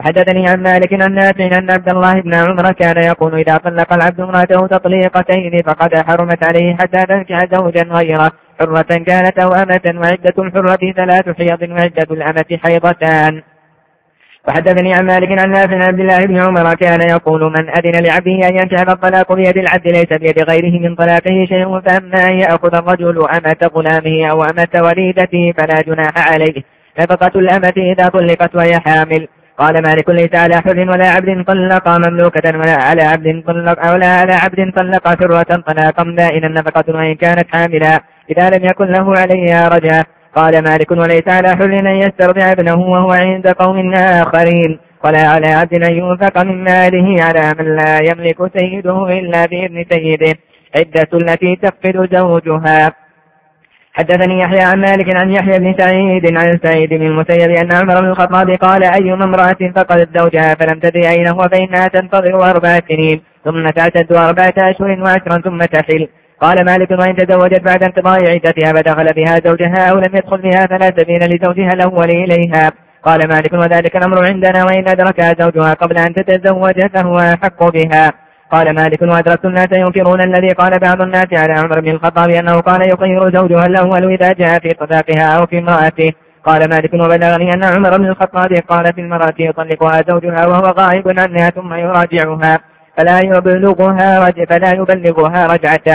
وحدثني عن مالك عن نافع أن عبد الله بن عمر كان يقول إذا طلق العبد امرأته تطليقتين فقد حرمت عليه حتى تنكح زوجا غيره حرة كانت أو أمة، وعدة الحرة 3 حيض وعدة الأمة حيضتان. وحدثني عن مالك عن نافع عن عبد الله بن عمر كان يقول من أذن لعبده أن ينكح فالطلاق بيد العبد ليس بيد غيره من طلاقه شيء، فأما أن يأخذ الرجل أمة غلامه أو أمة وليدته فلا جناح عليه. نفقة الأمة إذا طلقت وهي حامل. قال مالك ليس على حر ولا عبد طلق مملوكة ولا على عبد طلق حرة طلاقا بائنا نفقة وإن كانت حاملا إذا لم يكن له عليها رجعة. قال مالك وليس على حر أن يسترضع ابنه وهو عند قوم آخرين، ولا على عبد أن ينفق من ماله على من لا يملك سيده إلا بإذن سيده، عدة التي تفقد زوجها. حدثني يحيى عن مالك عن يحيى بن سعيد عن سعيد بن المسيب أن عمر بن الخطاب قال أيما امرأة فقدت زوجها فلم تدري أين هو فإنها تنتظر 4 سنين ثم تعتد 4 أشهر و10 ثم تحل. قال مالك وإن تزوجت بعد انقضاء عدتها فدخل بها زوجها أو لم يدخل بها فلا سبيل لزوجها الأول إليها. قال مالك وذلك الأمر عندنا وإن أدركها زوجها قبل أن تتزوج فهو أحق بها. قال مالك وأدركت الناس ينكرون الذي قال بعض الناس على عمر بن الخطاب أنه قال يخير زوجها الأول إذا جاء في طلاقها أو في امرأته. قال مالك وبلغني أن عمر بن الخطاب قال في المرأة يطلقها زوجها وهو غائب عنها ثم يراجعها فلا يبلغها رجعته،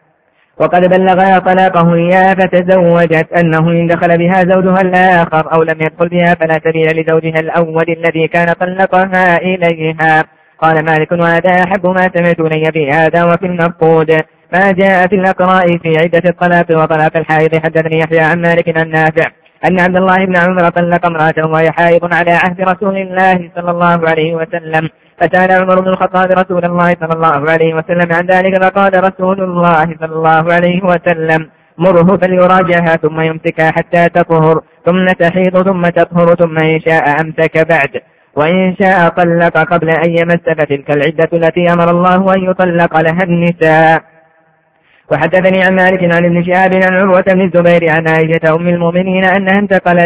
وقد بلغها طلاقه إياه فتزوجت أنه إن دخل بها زوجها الآخر أو لم يدخل بها فلا سبيل لزوجها الأول الذي كان طلقها إليها. قال مالك وهذا أحب ما سمعت لي في هذا وفي المفقود ما جاء في الأقراء في عدة الطلاق وطلاق الحائض. حدثني يحيى عن مالك عن نافع أن عبد الله بن عمر طلق امرأته وهي حائض على عهد رسول الله صلى الله عليه وسلم، فسأل عمر بن الخطاب رسول الله صلى الله عليه وسلم عن ذلك فقال رسول الله صلى الله عليه وسلم مره فليراجعها ثم يمسكها حتى تطهر ثم تحيض ثم تطهر ثم إن شاء أمسك بعد وإن شاء طلق قبل أن يمس فتلك العدة التي أمر الله أن يطلق لها النساء. وحدثني عن مالك عن ابن شهاب عن عروة بن الزبير عن عائشة أم المؤمنين أنها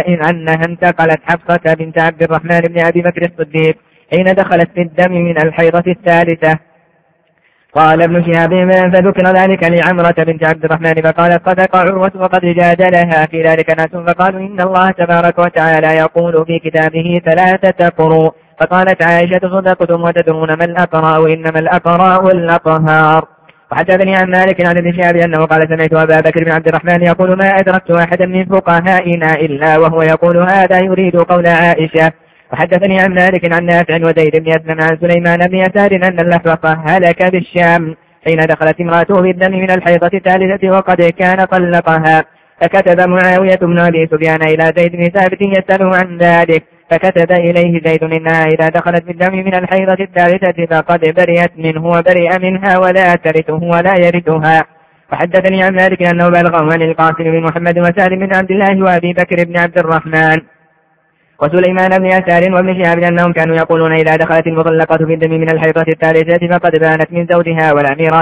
انتقلت حفصة بنت عبد الرحمن بن أبي بكر الصديق حين دخلت في الدم من الحيضة الثالثة. قال ابن شهاب فذكر ذلك لعمرة بنت عبد الرحمن فقالت صدق عروة وقد جادلها في ذلك ناس فقالوا إن الله تبارك وتعالى يقول في كتابه 3 قروء. فقالت عائشة صدقتم وتدرون ما الأقراء إنما الأقراء الأطهار. وحدثني عن مالك عن ابن شهاب أنه قال سمعت أبا بكر بن عبد الرحمن يقول ما أدركت أحدا من فقهائنا إلا وهو يقول هذا يريد قول عائشة. وحدثني عن مالك عن نافع وزيد بن أسلم عن سليمان بن يسار أن اللحظة هلك بالشام حين دخلت امرأته بالدم من الحيضة الثالثة وقد كان طلقها، فكتب معاوية بن أبي سفيان إلى زيد بن ثابت يسأله عن ذلك، فكتب إليه زيد إنها إذا دخلت بالدم من الحيضة الثالثة فقد برئت منه وبرئ منها ولا ترثه ولا يرثها. وحدثني عن مالك أنه بلغه عن القاسم بن محمد وسالم بن عبد الله وأبي بكر بن عبد الرحمن وسليمان بن يسار وابن شهاب أنهم كانوا يقولون إذا دخلت المطلقة في الدم من الحيضة الثالثة فقد بانت من زوجها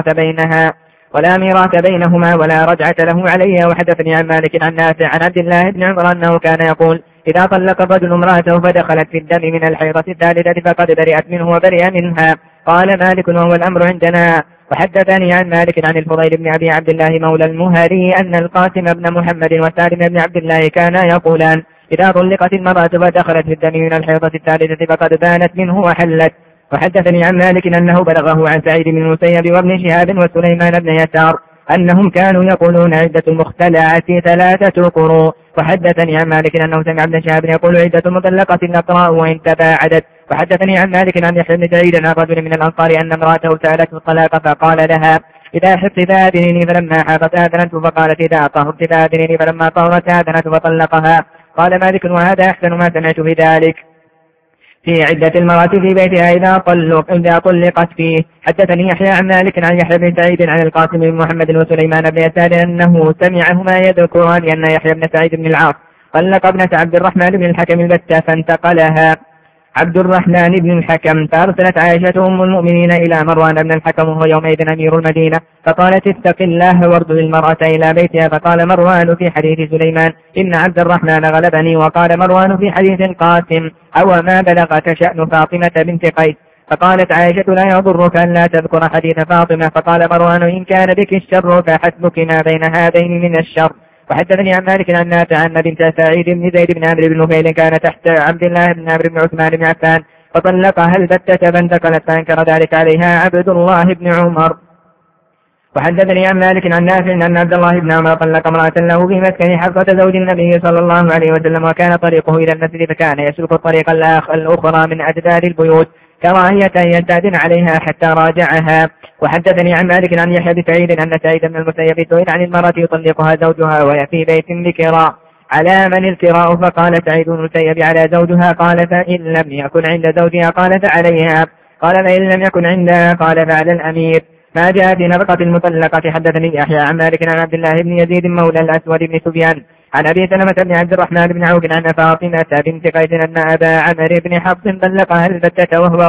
ولا ميراث بينهما ولا رجعة له عليها. وحدثني عن مالك عن نافع عن عبد الله بن عمر أنه كان يقول إذا طلق الرجل امرأته فدخلت في الدم من الحيضة الثالثة فقد برئت منه وبرئ منها. قال مالك وهو الأمر عندنا. وحدثني عن مالك عن الفضيل بن أبي عبد الله مولى المهري أن القاسم بن محمد وسالم بن عبد الله كانا يقولان إذا طلقت المرأة فدخلت في الدم من الحيضة الثالثة فقد بانت منه وحلت. وحدثني عن مالك أنه بلغه عن سعيد بن المسيب وابن شهاب وسليمان بن يسار أنهم كانوا يقولون عدة المختلعة 3 قروء. وحدثني عن مالك أنه سمع ابن شهاب يقول عدة المطلقة الأقراء وإن تباعدت. وحدثني عن مالك عن يحيى بن سعيد عن رجل من الأنصار أن امرأته سألته الطلاق فقال لها إذا حفظت فآذنني فلما حاضت آذنت فقالت إذا طهرت فآذنني فلما طهرت آذنت فطلقها. قال مالك وهذا أحسن ما سمعت بذلك في عدة المرأة في بيتها إذا طلقت فيه. حدثني يحيى عن مالك عن يحيى بن سعيد عن القاسم بن محمد وسليمان بن يسار أنه سمعهما يذكران أن يحيى بن سعيد بن العاص طلق ابنة عبد الرحمن بن الحكم البتة فانتقلها عبد الرحمن بن الحكم. فأرسلت عائشة أم المؤمنين إلى مروان بن الحكم وهو يومئذ أمير المدينة فقالت اتق الله وارد المرأة إلى بيتها. فقال مروان في حديث سليمان إن عبد الرحمن غلبني. وقال مروان في حديث القاسم أو ما بلغك شأن فاطمة بنت قيس. فقالت عائشة لا يضرك أن لا تذكر حديث فاطمة. فقال مروان إن كان بك الشر فحسبك ما بين هذين من الشر. وحدثني عن مالك عن نافع أن بنت سعيد بن زيد بن عمرو بن نفيل كان تحت عبد الله بن عمرو بن عثمان بن عفان فطلقها البتة فانتقلت فأنكر ذلك عليها عبد الله بن عمر. وحدثني عن مالك عن نافع أن عبد الله بن عمر طلق امرأة له في مسكن حفصة زوج النبي صلى الله عليه وسلم وكان طريقه إلى المسجد فكان يسلك الطريق الأخرى من أجدار البيوت كراهية أن يستأذن عليها حتى راجعها. وحدثني عن مالك عن يحيى بن سعيد أن سعيد بن المسيب سئل عن المرأة يطلقها زوجها وهي في بيت بكراء على من الكراء؟ فقال سعيد بن المسيب على زوجها. قال فإن لم يكن عند زوجها قال فعليها. قال فإن لم يكن عندها قال فعلى الأمير. ما جاء في نفقة المطلقة. حدثني يحيى عن مالك عن عبد الله بن يزيد مولى الأسود بن سفيان عن أبي سلمة بن عبد الرحمن بن عوف أن فاطمة بنت قيس أن أبا عمرو بن حفص طلقها البتة وهو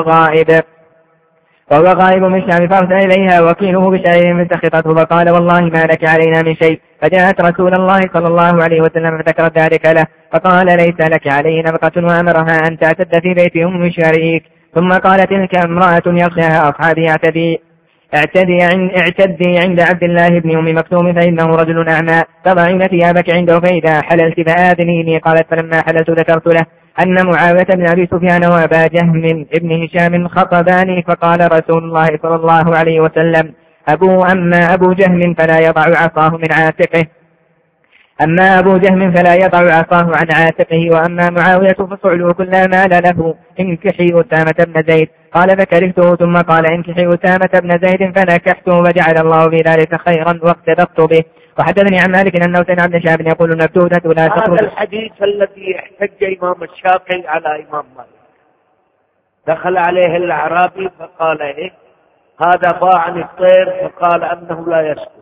غائب من الشام فأرسل إليها وكيله بشيء فسخطته فقال والله ما لك علينا من شيء. فجاءت رسول الله صلى الله عليه وسلم فذكرت ذلك له فقال ليس لك عليه نفقة وأمرها أن تعتد في بيت أم شريك. ثم قال تلك امرأة يغشاها أصحابي اعتدي عند عبد الله بن أم مكتوم فإنه رجل أعمى فضعين ثيابك عنده فإذا حللت فآذنيني. قالت فلما حللت ذكرت له أن معاوية بن أبي سفيان وأبا جهم ابن هشام خطباني فقال رسول الله صلى الله عليه وسلم أما أبو جهم فلا يضع عصاه عن عاتقه وأما معاوية فصعلوا كل مال له انكحي أسامة بن زيد. قال فكرهته ثم قال انكحي أسامة بن زيد فنكحته وجعل الله في ذلك خيرا واقتدرت به. وحدثني عن مالك أنه سمع ابن شهاب يقول المبتودة لا تخرج. هذا الحديث الذي احتج إمام الشافعي على إمام مالك. دخل عليه الأعرابي فقال إيه هذا باعني الطير فقال أنه لا يسكت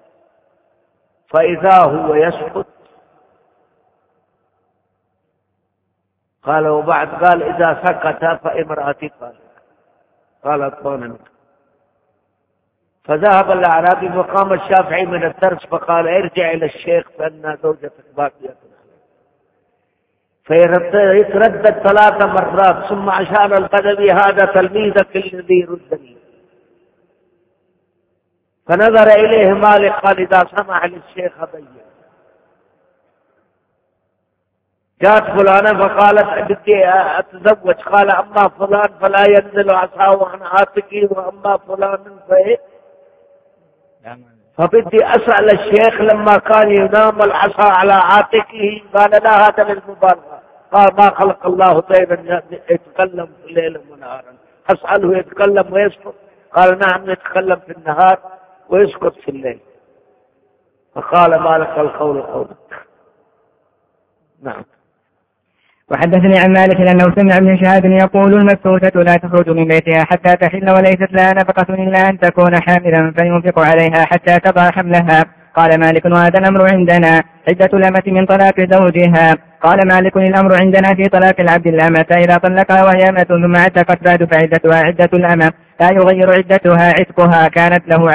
فإذا هو يسكت قال وبعد قال إذا سكت فامرأتي قالت طوننك. فذهب الأعرابي فقام الشافعي من الدرس فقال ارجع إلى الشيخ فإن زوجتك باقية فيتردد 3 مرات ثم عشان القدمي هذا تلميذك الذي يردني. فنظر إليه مالك قال إذا سمح للشيخ أبين. جاءت فلانة فقالت بدي أتزوج قال أما فلان فلا ينزل عصاه عن عاتقه وأما فلان فبدي أسأل الشيخ لما كان ينام العصا على عاتقه قال لا هذا للمبالغة. قال ما خلق الله طيرا يتكلم في الليل ونهارا أسأله يتكلم ويسكت قال نعم يتكلم في النهار ويسكت في الليل. فقال ما لك القول قولك. نعم. وحدثني عن مالك أنه سمع ابن شهاب يقول المكتوتة لا تخرج من بيتها حتى تحل وليست لها نفقة إلا أن تكون حاملا فينفق عليها حتى تضع حملها. قال مالك وهذا الأمر عندنا عدة الأمة من طلاق زوجها. قال مالك الأمر عندنا في طلاق العبد الأمة إذا طلقها وهي أمة ثم عتقت بعد فعدتها عدة الأمة لا يغير عدتها عتقها كانت له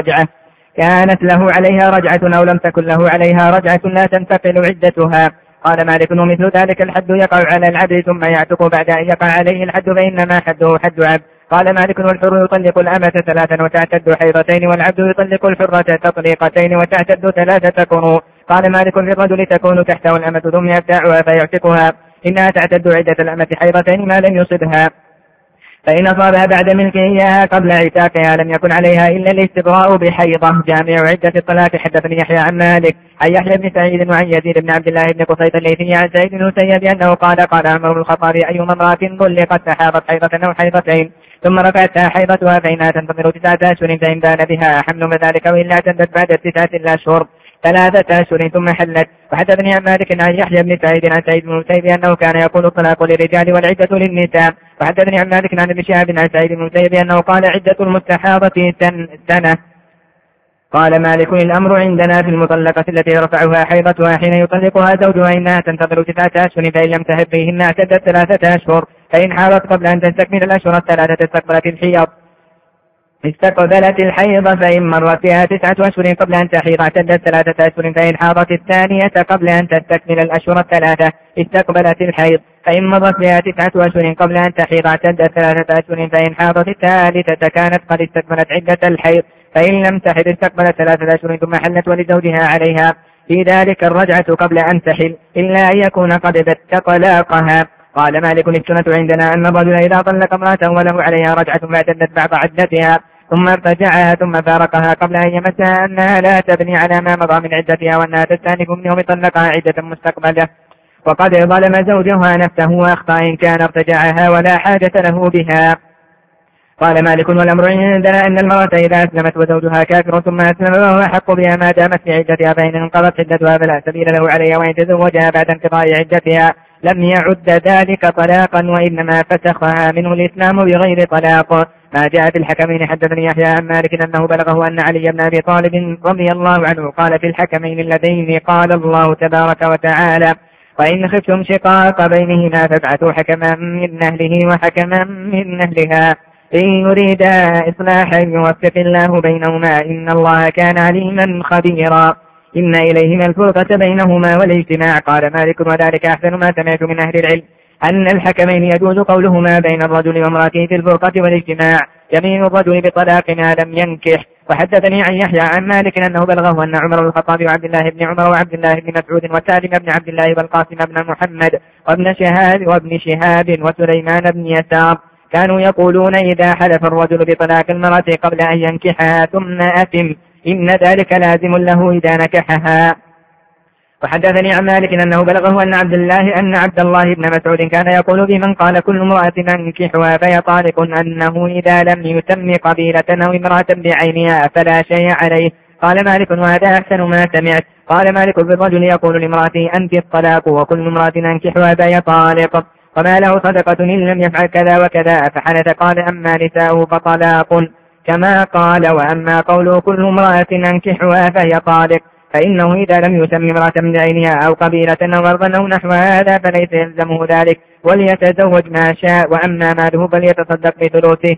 عليها رجعة أو لم تكن له عليها رجعة لا تنتقل عدتها. قال مالك ومثل ذلك الحد يقع على العبد ثم يعتق بعد أن يقع عليه الحد فإنما حده حد عبد. قال مالك والحر يطلق الأمة 3 وتعتد حيضتين والعبد يطلق الحرة تطليقتين وتعتد 3 قروء. قال مالك للرجل تكون تحته الأمة ثم يبتاعها فيعتقها إنها تعتد عدة الأمة حيضتين ما لم يصبها فإن أصابها بعد ملكه إياها قبل عتاقها لم يكن عليها إلا الاستبراء بحيضة. جامع عدة الطلاق. حدثني يحيى عن مالك عن يحيى بن سعيد وعن يزيد بن عبد الله بن قصيط الليثي عن سعيد بن المسيب أنه قال عمر بن الخطاب أيما امرأة طلقت فحاضت حيضة أو حيضتين ثم رفعتها حيضتها فإنها تنتظر 9 أشهر فإن بان بها حمل فذلك وإلا تندت بعد 9 أشهر 3 أشهر ثم حلت. وحدثني عن مالك عن يحيى بن سعيد عن سعيد بن المسيب أنه كان يقول الطلاق للرجال والعدة للنساء. وحدثني عن مالك عن ابن شهاب عن سعيد بن المسيب أنه قال عدة المستحاضة سنة. قال مالك الأمر عندنا في المطلقة التي رفعها حيضتها حين يطلقها زوجها إنها تنتظر 9 أشهر فإن لم تهب فيهن اعتدت 3 أشهر فإن حاضت قبل أن تستكمل الأشهر الثلاثة استقبلت الحيض، فإن مرت فيها 9 أشهر قبل أن تحيض اعتدت 3 أشهر، فإن حاضت الثانية قبل أن تستكمل الأشهر الثلاثة استقبلت الحيض، فإن مضت فيها 9 أشهر قبل أن تحيض اعتدت 3 أشهر، فإن حاضت الثالثة كانت قد استكملت عدة الحيض، فإن لم تحض استقبلت 3 أشهر ثم حلت ولزوجها عليها في ذلك الرجعة قبل أن تحل، إلا أن يكون قد بت طلاقها. قال مالك: السنة عندنا أن الرجل إذا طلق امرأته وله عليها رجعة فاعتدت بعض عدتها ثم ارتجعها ثم فارقها قبل أن يمسها أنها لا تبني على ما مضى من عدتها، وأنها تستأنف من يوم طلقها عدة مستقبلة، وقد ظلم زوجها نفسه وأخطأ إن كان ارتجعها ولا حاجة له بها. قال مالك: والأمر عندنا أن المرأة إذا أسلمت وزوجها كافر ثم أسلم فهو أحق بها ما دامت في عدتها، فإن انقضت عدتها فلا سبيل له عليها، وإن تزوجها بعد انقضاء عدتها لم يعد ذلك طلاقا، وإنما فسخها منه الإسلام بغير طلاق. ما جاء في الحكمين: حدثني يحيى عن مالك أنه بلغه أن علي بن أبي طالب رضي الله عنه قال في الحكمين اللذين قال الله تبارك وتعالى: وإن خفتم شقاق بينهما فابعثوا حكما من أهله وحكما من أهلها إن يريدا إصلاحا يوفق الله بينهما إن الله كان عليما خبيرا. إن إليهما الفرقة بينهما والاجتماع. قال مالك: وذلك أحسن ما سمعت من أهل العلم أن الحكمين يجوز قولهما بين الرجل وامرأته في الفرقة والاجتماع، يمين الرجل بطلاق ما لم ينكح. وحدثني عن يحيى عن مالك أنه بلغه أن عمر بن الخطاب وعبد الله بن عمر وعبد الله بن مسعود وسالم بن عبد الله والقاسم بن محمد وابن شهاب وسليمان بن يسار كانوا يقولون إذا حلف الرجل بطلاق المرأة قبل أن ينكحها ثم أثم إن ذلك لازم له إذا نكحها. وحدثني عن مالك أنه بلغه أن عبد الله بن مسعود كان يقول بمن قال كل امرأة أنكحها فهي طالق أنه إذا لم يتم قبيلة أو امرأة بعينها فلا شيء عليه. قال مالك: وهذا أحسن ما سمعت. قال مالك: بالرجل يقول لامرأته أنت الطلاق وكل امرأة أنكحها فهي طالق، وما له صدقة إن لم يفعل كذا وكذا فحنث. قال: أما نساء فطلاق كما قال، وأما قوله كل امرأة أنكحها فهي طالق فإنه إذا لم يسمي امرأة من عينها أو قبيلة أو أرضا أو نحو هذا فليس يلزمه ذلك وليتزوج ما شاء، وأما ماله فليتصدق بثلثه.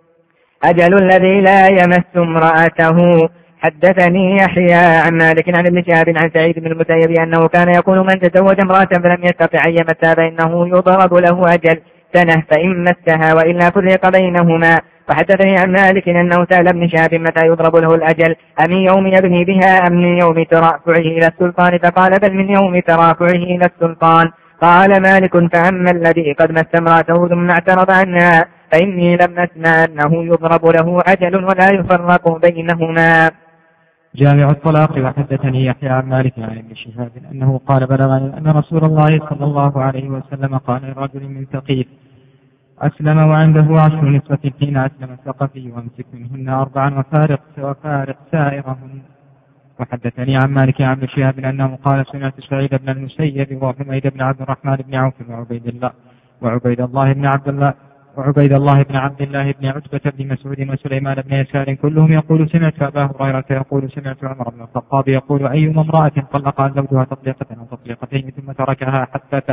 أجل الذي لا يمس امرأته. حدثني يحيى عن مالك عن ابن شهاب عن سعيد بن المسيب أنه كان يقول: من تزوج امرأة فلم يستطع أن يمسها فإنه يضرب له أجل سنة فإن مسها وإلا فرق بينهما. وحدثني عن مالك أنه سأل ابن شهاب متى يضرب له الأجل أم يوم يبني بها أم من يوم ترافعه إلى السلطان، فقال: بل من يوم ترافعه إلى السلطان. قال مالك: فأما الذي قد مس امرأته ثم اعترض عنها فإني لم أسمع أنه يضرب له أجل ولا يفرق بينهما. جامع الطلاق. وحدثني يحيى عن مالك عن ابن شهاب أنه قال: بلغني أن رسول الله صلى الله عليه وسلم قال لرجل من ثقيف أسلم وعنده 10 نسوة حين أسلم الثقفي وامسك منهن 4 وفارق سائرهن. وحدثني عن مالك عن ابن شهاب أنه قال: سمعت سعيد بن المسيب وحميد بن عبد الرحمن بن عوف وعبيد الله بن عبد الله بن عتبة بن مسعود وسليمان بن يسار كلهم يقول: سمعت أبا هريرة يقول: سمعت عمر بن الخطاب يقول: أيما امرأة طلقها زوجها تطليقة أو تطليقتين ثم تركها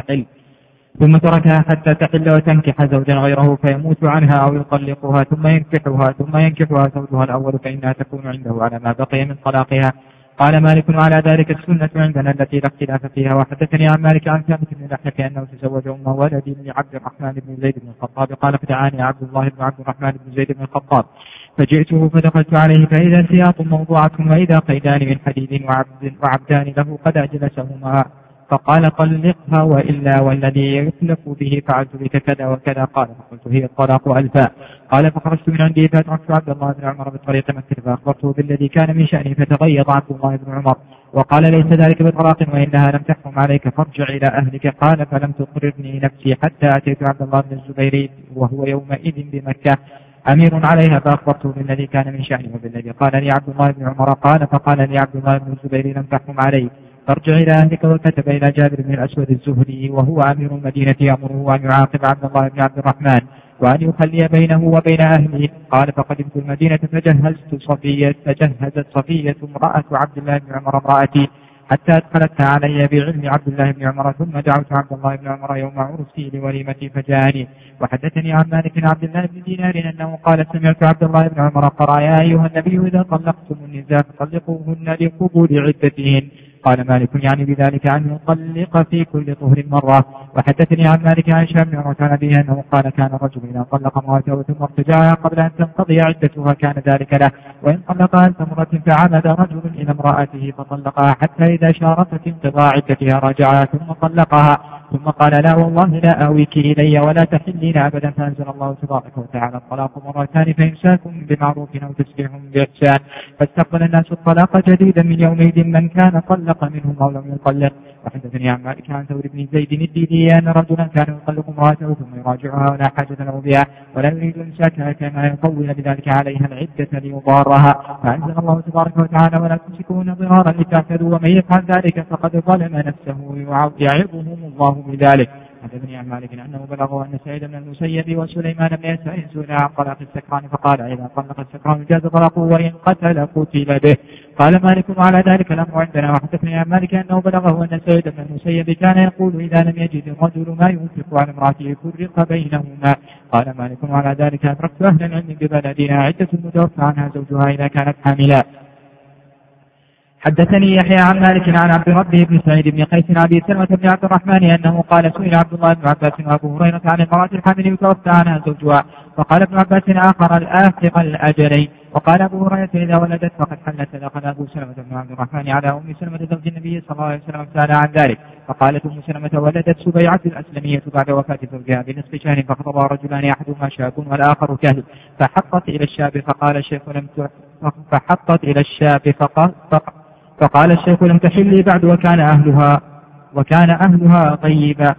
حتى تحل وتنكح زوجا غيره فيموت عنها أو يطلقها ثم ينكحها زوجها الأول فإنها تكون عنده على ما بقي من طلاقها. قال مالك: وعلى ذلك السنة عندنا التي لا اختلاف فيها. وحدثني عن مالك عن ثابت بن الأحنف أنه تزوج أم ولد لعبد الرحمن بن زيد بن الخطاب قال: فدعاني عبد الله بن عبد الرحمن بن زيد بن الخطاب فجئته فدخلت عليه فإذا سياط موضوعة وإذا قيدان من حديد وعبدان له قد أجلسهما فقال: طلقها وإلا والذي يخلف به فعلت بك كذا وكذا. قال: فقلت: هي الطلاق ألفا. قال: فخرجت من عندي فأدركت عبد الله بن عمر بطريق مكة فأخبرته بالذي كان من شأني فتغيظ عبد الله بن عمر وقال: ليس ذلك بطلاق وإنها لم تحكم عليك فارجع إلى أهلك. قال: فلم تقررني نفسي حتى أتيت عبد الله بن الزبير وهو يومئذ بمكة أمير عليها فأخبرته بالذي كان من شأني وبالذي قال لي عبد الله بن عمر. قال: فقال لي عبد الله بن الزبير: لم تحكم عليك فارجع إلى أهلك. وكتب إلى جابر بن الأسود الزهري وهو أمير المدينة يأمره أن يعاقب عبد الله بن عبد الرحمن وأن يخلي بينه وبين أهله. قال: فقدمت المدينة فجهزت صفية امرأة عبد الله بن عمر امرأتي حتى أدخلتها علي بعلم عبد الله بن عمر، ثم دعوت عبد الله بن عمر يوم عرسي لوليمتي فجاءني. وحدثني عن مالك بن عبد الله بن دينار أنه قال سمعت عبد الله بن عمر قرأ يا أيها النبي إذا طلقتم النساء فطلقوهن لقبول عدتهن. قال مالك يعني بذلك أن يطلق في كل طهر مرة. وحدثني عن مالك عن هشام بن عروة عن أبيه أنه قال كان الرجل إذا طلق امرأته ثم ارتجعها قبل أن تنقضي عدتها كان ذلك له، وإن طلقها ثمرة فعمد رجل إلى امرأته فطلقها حتى إذا شارفت انقضاء عدتها رجعها ثم طلقها، ثم قال لا والله لا آويك إلي ولا تحلين أبدا، فأنزل الله تبارك وتعالى الطلاق مرتان فإمساك بمعروف أو تسريح بإحسان. فاستقبل الناس الطلاق جديدا من يومئذ من كان طلق منهم أو لم يطلق. وحدثني عن مالك عن ثور بن زيد الديني أن رجلا كان يطلق امرأته ثم يراجعها ولا حاجة له بها ولا يريد إمساكها كما يطول بذلك عليها العدة ليضارها، فأنزل الله تبارك وتعالى ولا تمسكون ضرارا لتعتدوا ومن يفعل ذلك فقد ظلم نفسه يعظهم الله بذلك. حدثني عن مالك أنه بلغه أن سعيد بن المسيب وسليمان بن يسار سئل عن طلاق السكران فقال إذا طلق السكران جاز طلاقه وإن قتل قتل به. قال مالك وعلى ذلك الأمر عندنا. وحدثني عن مالك أنه بلغه أن سعيد بن المسيب كان يقول إذا لم يجد الرجل ما ينفق على امرأته فرق بينهما. قال مالك وعلى ذلك أدركت أهل العلم ببلدنا عدة المتوفى عنها زوجها إذا كانت حاملا. حدثني يحيى عن مالك عن عبد ربه بن سعيد بن قيس عن أبي سلمة بن عبد الرحمن أنه قال سئل عبد الله بن عباس وأبو هريرة عن المرأة الحامل يتوفى عنها زوجها، فقال ابن عباس آخر الآخر الأجلين، وقال أبو هريرة إذا ولدت فقد حلت. دخل أبو سلمة بن عبد الرحمن على أم سلمة زوج النبي صلى الله عليه وسلم سأل عن ذلك، فقالت أم سلمة ولدت سبيعة الأسلمية بعد وفاة زوجها بنصف شهر، فخطبها رجلان أحدهما شاب والآخر كهل، فحطت إلى الشاب فقال الشيخ فقال الشيخ لم تحلي بعد وكان أهلها طيبا،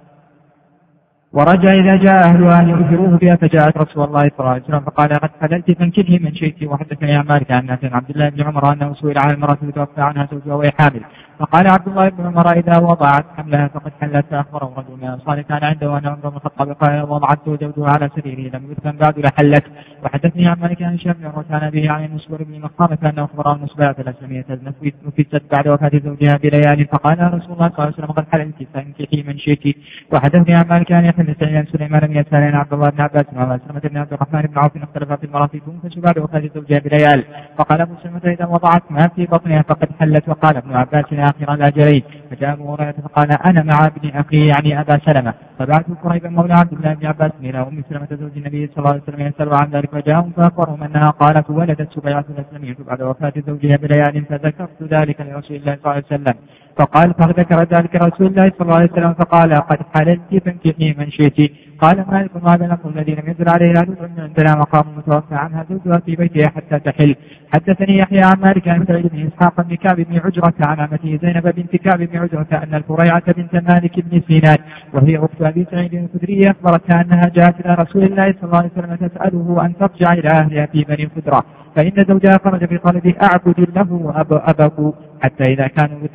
ورجع إذا جاء أهلها أن يؤثروه بها، فجاءت رسول الله صلى الله عليه وسلم فقال قد حللت فانكحي من شئت. وحدثني عن مالك عن نافع عن عبد الله بن عمر أنه سئل عن المرأة توفى عنها زوجها وهي حامل، فقال عبد الله بن عمر إذا وضعت حملها فقد حلت. فأخبره رجل من الأنصار كان عنده أن عمر بن الخطاب قال وضعت زوجها على سريره لم يدفن بعد لحلت. وحدثني عن مالك عن هشام بن عروة عن أبيه عن المسور بن مخرمة أنه أخبره أن سبيعة الأسلمية نفست بعد وفاة زوجها بليال، فقال رسول الله صلى الله عليه وسلم قد حللت فانكحي من شئت. وحدثني عن مالك عن يحيى بن سعيد سليمان بن يسار عبد الله بن عباس وأبا سلمة بن عبد الرحمن بن عوف اختلفا في المرأة تنفس بعد وفاة زوجها بليال، فقال أبو سلمة إذا وضعت ما في بطنها فقد حلت. وقال ابن عباس آخر الأجلين. فجاء أبو هريرة فقال أنا مع ابن أخي يعني أبا سلمة، فبعثوا قريبا مولى عبد الله بن عباس إلى أم سلمة زوج النبي صلى الله عليه وسلم يسأل عن ذلك، فجاءهم فأخبرهم أنها قالت ولدت سبيعة الأسلمية بعد وفاة زوجها بليال، فذكرت ذلك لرسول الله صلى الله عليه وسلم فذكر ذلك رسول الله صلى الله عليه وسلم فقال قد حللت فانكحي من شئت. قال مالك وهذا الأمر الذي لم ينزل عليه لا تدعو من عندنا مقام متوفى عنها زوجها في بيتها حتى تحل. حدثني يحيى عن مالك عن سعيد بن إسحاق بن كعب بن عجرة عن عمته زينب بنت كعب بن عجرة أن الفريعة بنت مالك بن سينان وهي أخت أبي سعيد الخدري أخبرتها أنها جاءت إلى رسول الله صلى الله عليه وسلم تسأله أن ترجع إلى أهلها في بني خدرة، فإن زوجها خرج بطلب أعبد له أبقوا حتى إذا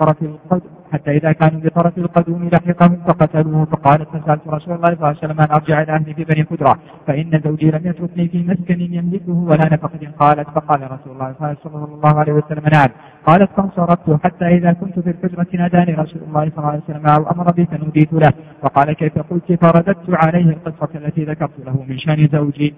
كانوا بطرف القدوم لحقهم فقتلوه. فقالت فسألت رسول الله صلى الله عليه وسلم أن أرجع إلى أهلي في بني خدرة فإن زوجي لم يتركني في مسكن يملكه ولا نفقة. قالت فقال رسول الله صلى الله عليه وسلم نعم. قالت فانصرفت حتى إذا كنت في الحجرة ناداني رسول الله صلى الله عليه وسلم أو أمر بي فنوديت له، فقال كيف قلت؟ فرددت عليه القصة التي ذكرت له من شأن زوجي،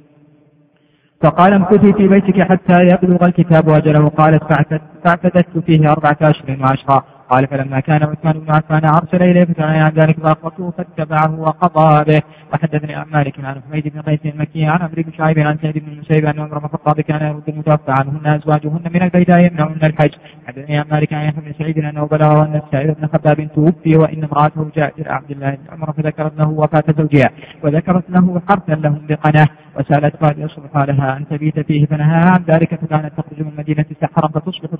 فقال امكثي في بيتك حتى يبلغ الكتاب أجله. قالت فاعتدت فيه 4 أشهر و10. قال فلما كان عثمان بن عفان أرسل إليه فتعالى عن ذلك فأخبرته فاتبعه وقضى به. وحدثني عن مالك عن حميد بن قيس المكي عن عمرو بن شعيب عن سعيد بن المسيب أن عمر بن الخطاب كان يرد المتوفى عنهن أزواجهن من البيداء يمنعن الحج. حدثني عن مالك عن يحيى بن سعيد أنه بلغه أن السائب بن خباب توفي وإن امرأته جاءت إلى عبد الله بن عمر فذكرت له وفاة زوجها وذكرت له حرثا لهم بقناه وسألت قال يصلح لها أن تبيت فيه فنهاها عن ذلك، فكانت تخرج من مدينة سحرا فتصبح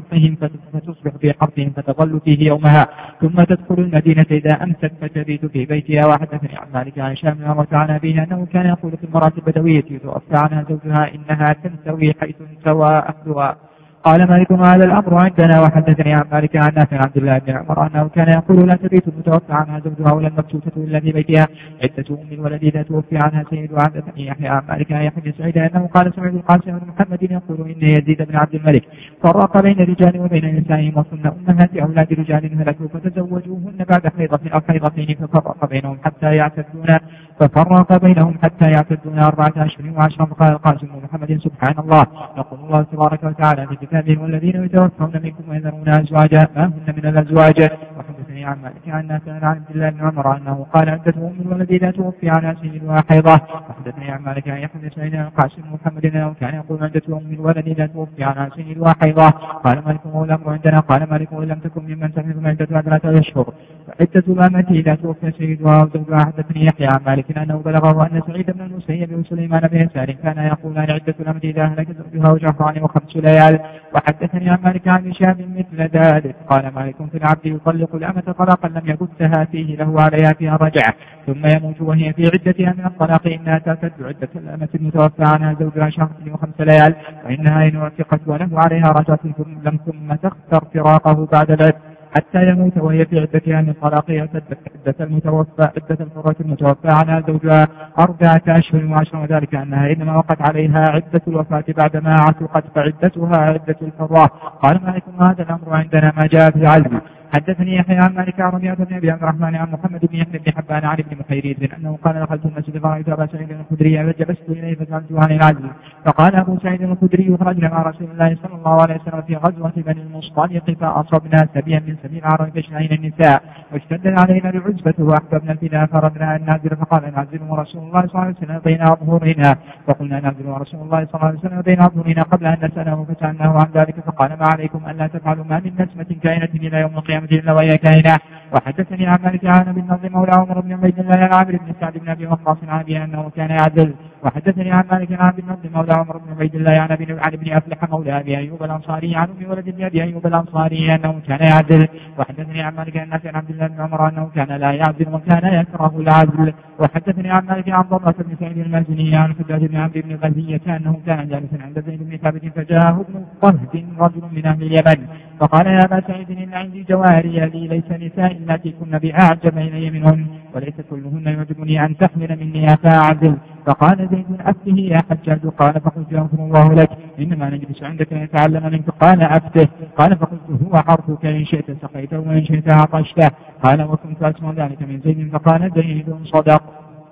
في حرثهم فتظل فيه يومها ثم تدخل المدينة إذا أمست فتبيت في بيتها. وحدثني عن مالك عن هشام بن عروة عن أبيه أنه كان يقول في المرأة البدوية توفى عنها زوجها إنها تنتوي حيث انتوى أهلها قال مالك هذا الأمر عندنا. وحدثني عن مالك عن نافع عبد الله بن عمر أنه كان يقول لا تبيت المتوفى عنها زوجها ولا المبتوتة إلا في بيتها عدة أم الولد إذا توفي عنها سيد. وحدثني يحيى عن مالك عن يحيى بن سعيد أنه قال سمعت القاسم بن محمد يقول إن يزيد بن عبد الملك فرق بين الرجال وبين نسائهم وصلنا أمهات أولاد رجال هلكوا فتزوجوهن بعد حيضة أو حيضتين ففرق بينهم حتى يعتدون 4 أشهر و10. فقال القاسم بن محمد سبحان الله يقول الله تبارك وتعالى في كتابه والذين يتوفون منكم ويذرون أزواجا ما هن من الأزواج. وحدثني عن مالك عن نافع عن عبد الله بن عمر أنه قال عدة أم الولد إذا توفي عنها سيد وحيضة. وحدثني عن مالك عن يحيى بن سعيد عن القاسم بن محمد أنه كان يقول عدة أم الولد إذا توفي عنها سيد وحيضة. قال مالك والأمر عندنا. قال مالك وإن لم تكن ممن تحمل عدة 3 أشهر عدة الأمة إذا توفي سيدها وزوجها. حدثني يحيى عن مالك أنه بلغه أن سعيد بن المسيب وسليمان بن يسار كان يقولان عدة الأمة إذا هلك زوجها وجعفران و5 ليال. وحدثني عن مالك عن هشام مثل ذلك. قال مالك في العبد يطلق الأمة طلاقا لم يبثها فيه له عليها فيها رجعة ثم يموت وهي في عدتها من الطلاق إنها تعتد عدة الأمة المتوفى عنها زوجها شهر و5 ليال وإنها إن اعتقت وله عليها رجعة ثم تختر فراقه بعد العتق حتى يموت وهي في عدتها من طلاقها. عدة الحرة المتوفى عنها زوجها 4 أشهر و10 وذلك أنها إنما وقت عليها عدة الوفاة بعدما عتقت فعدتها عدة الحرة. قال مالك هذا الأمر عندنا ما جاء في العزل. حدثني يحيى عن مالك عن ربيعة بن أبي عبد الرحمن عن محمد بن يحيى بن حبان عن ابن محيريز أنه قال دخلت المسجد فرأيت أبا سعيد الخدري فجلست إليه فسألته عن العزل. فقال أبو سعيد الخدري خرجنا مع رسول الله صلى الله عليه وسلم في غزوة بني المصطلق فأصبنا سبيا من سبيل العرب فاشتهينا النساء واشتد علينا العزبة وأحببنا الفداء فردنا أن نعزل. فقال نعزل ورسول الله صلى الله عليه وسلم بين أظهرنا. فقلنا نعزل ورسول الله صلى الله عليه وسلم بين أظهرنا قبل أن نسأله فسألناه عن ذلك فقال ما عليكم ألا تفعلوا ما من نسمة كائنة إلى يوم القيامة إلا وهي كائنة. وحدثني عن مالك عن بن نضر مولى عمر بن عبيد الله عن عامر بن سعد بن أبي وقاص عن أبيه أنه كان يعزل. وحدثني عن مالك عن بن نضر مولى عمر بن عبيد الله عن ابن أفلح مولى أبي أيوب الأنصاري عن أم ولد أبي أيوب الأنصاري أنه كان يعزل. وحدثني عن مالك عن عبد الله بن عمر أنه كان لا يعزل وكان يكره العزل. وحدثني عن مالك عن ضمرة بن سعيد المازني عن حجاج بن عمرو بن غزية أنه كان جالسا عند زيد بن ثابت فجاءه ابن طهد رجل من أهل اليمن فقال يا أبا سعيد إن عندي جواري لي ليس نساء التي كن بأعجب إلي منهن وليس كلهن يعجبني أن تحمل مني فأعزل. فقال زيد أفته يا حجاج. قال فقلت يغفر الله لك إنما نجلس عندك نتعلم منك. قال أفته. قال فقلت هو حرفك إن شئت سقيته وإن شئت عطشته. قال وكنت أسمع ذلك من زيد. فقال زيد صدق.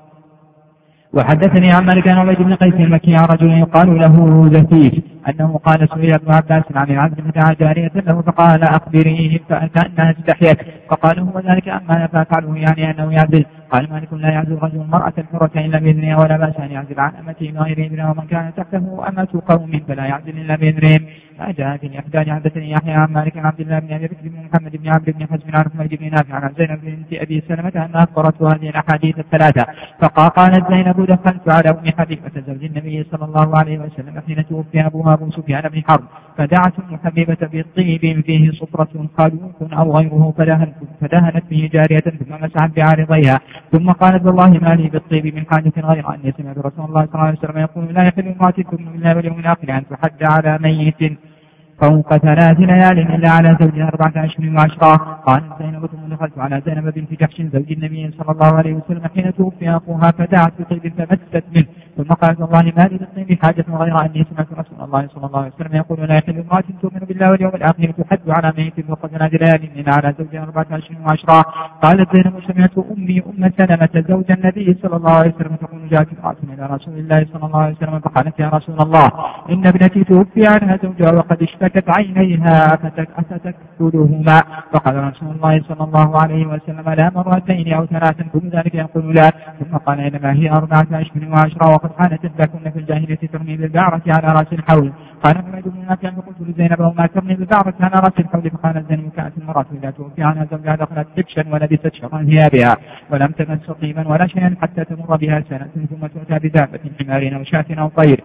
وحدثني عن مالك عن عبيد بن قيس المكي عن رجل يقال له زفيف أنه قال سئل ابن عباس عن العبد فتاة جارية له فقال أخبريه فكأنها استحيت فقال هو ذلك أما أنا فأفعله يعني أنه يعزل. قال مالك لا يعزل رجل المرأة الحرة إلا بإذنها ولا بأس أن يعزل عن أمته غير إذنها ومن كان تحته أمة قوم فلا يعزل إلا بإذنهم. ما جاء في الإحداث. حدثني يحيى عن مالك عن عبد الله بن أبي بكر بن محمد بن عبد بن حزم عن حميد بن نافع عن زينب بنت أبي سلمة أنها أخبرته هذه الأحاديث الثلاثة. فقالت زينب دخلت على أم حبيبة زوج النبي صلى الله عليه وسلم حين توفي أبوها أبو سفيان بن حرب فدعت أم حبيبة بالطيب فيه صفرة خلوق أو غيره فدهنت به جارية ثم مسحت بعارضيها ثم قالت والله ما لي بالطيب من حاجة غير أني سمعت رسول الله صلى الله عليه وسلم يقول لا يحل امرأة تؤمن بالله واليوم الآخر أن تحد على ميت فوق 3 ليال إلا على زوجها 4 أشهر و10. قالت زينب ثم دخلت على زينب بنت جحش زوج النبي صلى الله عليه وسلم حين توفي أخوها فدعت بطيب فمست منه ثم قالت والله ما لي بالطيب حاجة غير أني سمعت رسول الله صلى الله عليه وسلم يقول لا يحل امرأة تؤمن بالله واليوم الآخر تحد على ميت فوق 3 ليال إلا على زوجها 4 أشهر و10. قالت زينب سمعت أمي أم سلمة زوج النبي صلى الله عليه وسلم تقول جاءت امرأة إلى رسول الله صلى الله عليه وسلم فقالت يا رسول الله إن ابنتي توفي عنها زوجها وقد اشتكت عينيها أفتكفلهما. فقال رسول الله صلى الله عليه وسلم لا مرتين أو 3 كل ذلك يقول لا. ثم قال إنما هي 4 أشهر و10 وقد حانت لكن في الجاهلية ترمي بالبعرة على رأس الحول. قال حميد بن نافع فقلت لزينب وما ترمي بالبعرة على رأس الحول. فقال زينب كانت المرأة إذا توفي عنها زوجها دخلت سكشا ولبست شرا ثيابها ولم تمس طيبا ولا شيئا حتى تمر بها سنة ثم تؤتى بدابة حمار أو شاة أو طير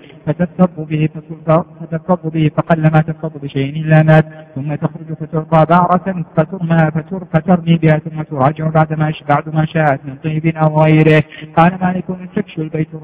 فتفض به فقل ما تفض بشيء إلا مات ثم تخرج فترضى بعرة فترمي بها ثم تراجع بعد ما شاءت من طيب أو غيره. قال مالك تكشو البيت الرديء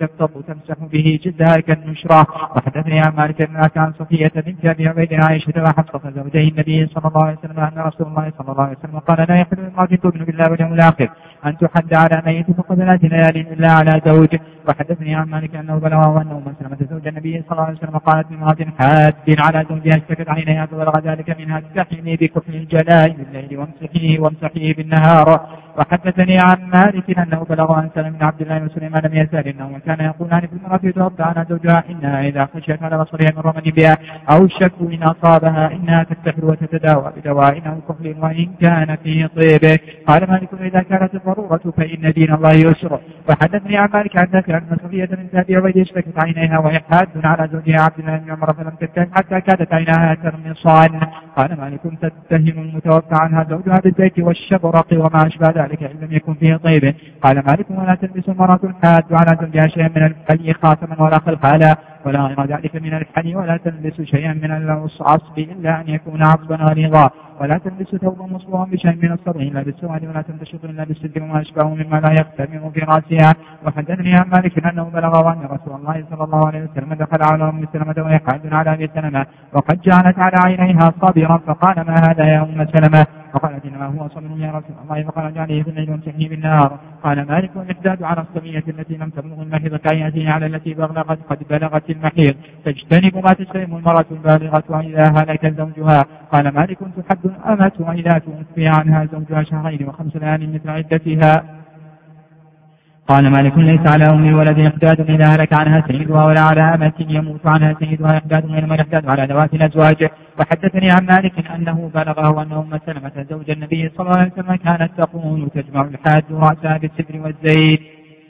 وتكتب تمسح به جلدها كالنشرة. وحدثني عن مالك عن صفية بنت أبي عبيد عائشة وحفصة زوجي النبي صلى الله عليه وسلم أن رسول الله صلى الله عليه وسلم قال لا يحل لامرأة تؤمن بالله واليوم الآخر أن تحد على ميت فوق 3 ليال إلا على زوج. وحدثني عن مالك أنه بلغه أنه من سلمة زوج النبي صلى الله عليه وسلم قالت لامرأة حاد على زوجها اشتكت عينيها فبلغ ذلك منها استحمي بكحل الجلاء بالليل وامسحيه بالنهار. وحدثني عن مالك أنه بلغ عن سلم بن عبد الله وسليمان لم يسأل أنه كان يقولان في المرأة يتوضأ على زوجها إنها إذا خشيت على بصرها من رمد بها أو الشك إن أصابها إنها تستحل وتتداوى بدواء أو كحل وإن كان في طيبه. قال مالك إذا كانت الضرورة فإن دين الله يسر. وحدثني عن مالك عن ذاك أن صفية بنت أبي عبيد اشتكت عينيها وهي حاد على زوجها عبد الله بن عمر فلم تتهم حتى كادت عيناها ترمصان. قال مالك تتهم المتوفى عنها زوجها بالزيت والشبرق وما أشبه ذلك إن لم يكن فيه طيب. قال مالك ولا تلبس المرأة الحاد على زوجها شيئا من الحلي خاتما ولا خلخالا ولا غير ذلك من الحلي ولا تلبس شيئا من العصب إلا أن يكون عصبا غليظا ولا تلبس ثوبا مصبوغا بشيء من الصبغ إلا بالسواد ولا تنتشط إلا بالسد وما أشبه مما لا يختمر في رأسها. وحدثني عن مالك أنه بلغ أن رسول الله صلى الله عليه وسلم دخل على أم سلمة وهي حاد على أبي سلمة وقد جعلت على عينيها صابرا فقال ما هذا يا أم سلمة؟ فقالت إنما هو صبر يا رسول الله. فقال عليه في الليل وامسحيه بالنهار. قال مالك الإحداد على الصبية التي لم تبلغ المحيض كأيته على التي قد بلغت المحيض تجتنب ما تجتنب المرأة البالغة وإذا هلك زوجها. قال مالك تحد الأمة وإذا توفي عنها زوجها 2 و5 ليال مثل عدتها. قال مالك ليس على أم الولد إحداد إذا هلك عنها سيدها ولا على أمة يموت عنها سيدها إحداد وإنما الإحداد على ذوات الأزواج. وحدثني عن مالك أنه بلغه أن أم سلمة زوج النبي صلى الله عليه وسلم كانت تقول تجمع الحاد رأسها بالسدر والزيت.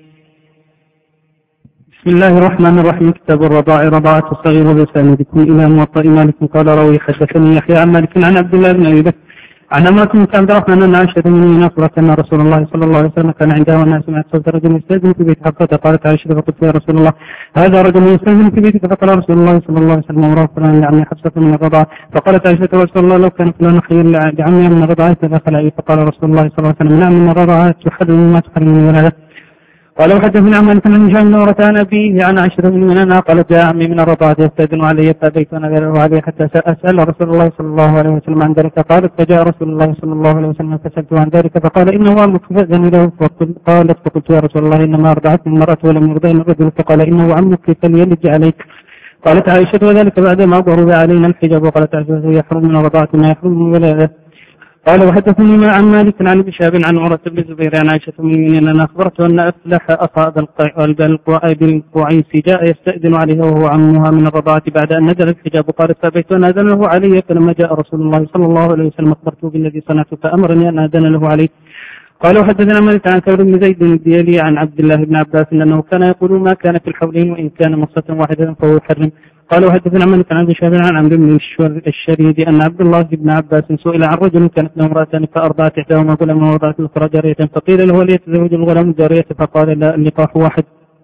بسم الله الرحمن الرحيم. كتاب الرضاع رضاعة الصغير بسندكم إلى موطأ مالك قال روي حدثني يحيى عن مالك عن عبد الله بن أبي بكر عن امرأة من عبد الرحمن أن عائشة من أخبرت أن رسول الله صلى الله عليه وسلم كان عندها والناس سمعت صوت رجل يستأذن في بيت حفصة. قالت عائشة فقلت يا رسول الله هذا رجل يستأذن في بيتك؟ فقال رسول الله صلى الله عليه وسلم امرأة فلان لعمي حفصة من الرضاعة. فقالت عائشة رسول الله لو كان فلان خير لعمي من الرضاعة فدخل عليه. فقال رسول الله صلى الله عليه وسلم نعم من الرضاعة تحرم ما تحرم من ولده. قال وحدثني عن مالك بن هشام بن عروة عن أبيه عن عائشة من أنها قالت جاء عمي من الرضاعة يستأذن علي فأبيت أن أدله عليه حتى أسأل رسول الله صلى الله عليه وسلم عن ذلك. قالت فجاء رسول الله صلى الله عليه وسلم فسألته عن ذلك فقال إنه عمك فأذن له. قالت فقلت يا رسول الله إنما أرضعتني المرأة ولم يرضين الرجل. فقال إنه عمك فليلج عليك. قالت عائشة وذلك بعدما ضرب علينا الحجاب. وقالت عائشة يحرم من الرضاعة ما يحرم من ولده. قال وحدثني عن مالك عن ابن شهاب عن عروة بن الزبير عن عائشة من أن أخبرته أن أفلح أخا بالقعيس جاء يستأذن عليها وهو عمها من الرضاعة بعد أن نزل الحجاب. قالت فأبيت أن أذن له علي. فلما جاء رسول الله صلى الله عليه وسلم أخبرته بالذي صنعت فأمرني أن أذن له عليه. قال وحدثنا مالك عن ثور بن زيد الديلي عن عبد الله بن عباس أنه كان يقول ما كان في الحولين وإن كان مصة واحدة فهو يحرم. قال وحدثنا مالك عن ابن شهاب عن عمرو بن الشريد أن عبد الله بن عباس سئل عن رجل كانت له امرأتان فأرضعت إحداهما غلاما وأرضعت الأخرى جارية فقيل له ليتزوج الغلام الجارية فقال لا اللقاح واحد.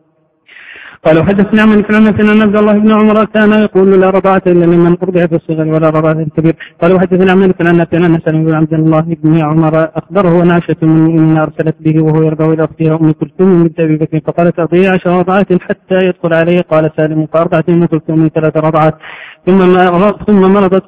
قال وحدثنا مالك عن أن عبد الله بن عمر كان يقول لا رضاعة إلا لمن أرضع في الصغر ولا رضاعة في الكبير. قال وحدثنا مالك عن أن سلم بن عبد الله بن عمر أخبره نعشة من أرسلت به وهو يرضع إلى أختها أم كلثوم بنت أبي بكر فقالت أرضعي 10 رضعات حتى يدخل عليه. قال سالم فأرضعت أم كلثوم 3 رضعات ثم مرضت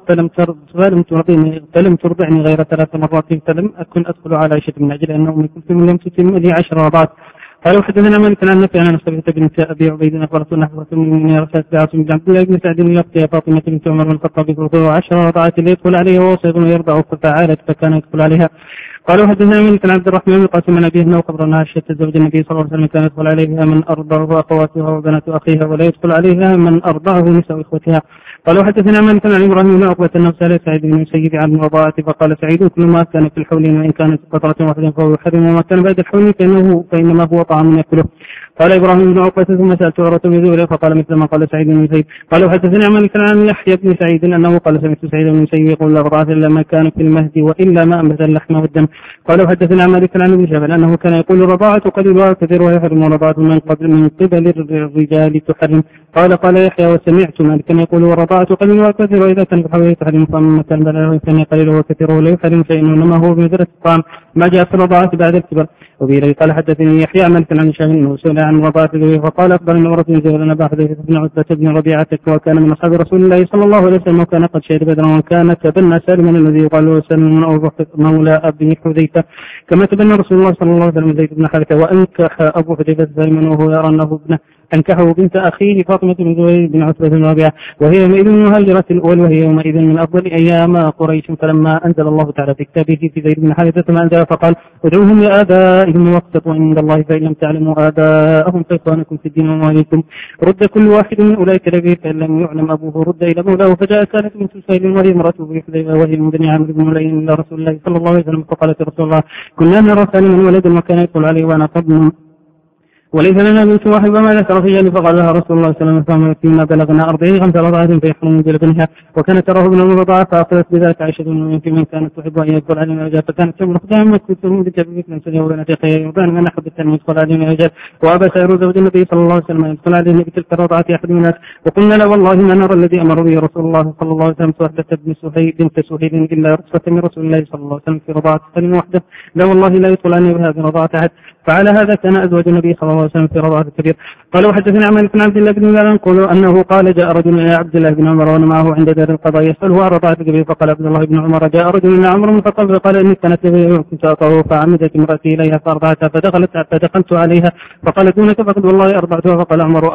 فلم ترضعني غير 3 مرات فلم أكن أدخل على عائشة من أجل أن أم كلثوم لم تتم لي 10 رضعات. قال وحدثنا مالك عن نافع عن صفية بنت أبي عبيد أخبرته نحوة من رسالة عاصم بن عبد الله بن سعد الأختي فاطمة بنت عمر بن الخطاب فرضه 10 رضعات ليدخل عليها وهو صغير يرضع فتعالت فكان يدخل عليها. قال وحدثنا مالك عن عبد الرحمن بن قاسم عن أبيه أنه خبرنا عائشة زوج النبي صلى الله عليه وسلم كان يدخل عليها من أرضعه أخواتها وبنات أخيها ولا يدخل عليها من أرضعه نساء إخوتها. قال وحدثنا مالك عن إبراهيم بن عقبة أنه سأل سعيد بن المسيب عن الرضاعة فقال سعيد كل ما كان في الحولين وإن كانت قطرة واحدة فهو يحرم وما كان بعد الحولين فإنما هو طعام يأكله. قال إبراهيم بن عقبة ثم سألت عروة بن زبير فقال مثل ما قال سعيد بن المسيب. قال وحدثنا مالك عن يحيى بن سعيد أنه قال سمعت سعيد بن المسيب يقول لا رضاعة إلا ما كان في المهد وإلا ما أنبت اللحم والدم. قال وحدثنا مالك عن ابن شهاب أنه كان يقول الرضاعة قليلها كثيرها يحرم ورضاعة من قبل الرجال تحرم. قال يحيى وسمعت مالكا يقول والرضاعة قليل وكثير وإذا كان بحوله تحرم فمن مكان بلغه ثاني قليل وكثير ولا يحرم فإنه إنما هو بمثلة الطعام ما جاء في الرضاعة بعد الكبر. وبه قال حدثني يحيى مالكا عن هشام انه سئل عن الرضاعة فقال أخبرني عمرة بن زهير أن حذيفة بن عتبة بن ربيعة وكان من أصحاب رسول الله صلى الله عليه وسلم وكان قد شهد بدرا وكان تبنى سالما الذي يقال له سالم أو مولى أبي حذيفة كما تبنى رسول الله صلى الله عليه وسلم زيد بن حارثة وأنكح أبو حذيفة سالما وهو يرى أنه ابنه أنكحه بنت أخيه فاطمة بن زهير بن عتبة بن ربيعة وهي يومئذ مهاجرة الأول وهي يومئذ من أفضل أيام قريش. فلما أنزل الله تعالى في كتابه في زيد بن حارثة ما أنزل فقال ادعوهم لآبائهم واقسطوا عند الله فإن لم تعلموا آباءهم فإخوانكم في الدين ومواليكم رد كل واحد من أولئك لبيه فإن لم يعلم أبوه رد إلى مولاه. فجاء سالة بنت سهيل وهي امرأته بحذيفة وهي من بني عمرو بن مليم إلى رسول الله صلى الله عليه وسلم فقالت رسول الله كنا نرى سالما ولدا وكان يدخل عليه وأنا فضل وليس لنا بنت واحد وما ذكر في ذلك فقال لها رسول الله صلى الله عليه وسلم فيما بلغنا 45 رضعات فيحرم بلبنها وكانت تراه ابن الرضاعة فأخذت بذلك عائشة في من كانت تحب أن يدخل علينا الرجال فكانت تمر خدامة كنتم بجبل من سنة وبين أخيه وبين من أحب أن يدخل علينا الرجال وأبى سائر زوج النبي صلى الله عليه وسلم أن يدخل علينا بتلك الرضعة أحد الناس وقلنا لا والله ما نرى الذي أمر به رسول الله صلى الله عليه وسلم سهلة بنت سهيل إلا رخصة من رسول الله صلى الله عليه وسلم في رضاعة سلم وحده لا والله لا يدخل علينا بهذه رضاعة أحد. فعلى هذا كان أزواج النبي صلى الله عليه وسلم في رضاعة الكبير. قال وحدثنا عمر بن عبد الله بن مالك أنه قال جاء رجل إلى عبد الله بن عمر وأنا معه عند دار القضاء يسأله عن رضاعة الكبير فقال عبد الله بن عمر جاء رجل إلى عمر بن الخطاب فقال إني كانت لي كنت أطعه فعمدت امرأتي إليها فأرضعتها فدخلت عليها فقال دونك فقد والله أرضعتها فقال عمر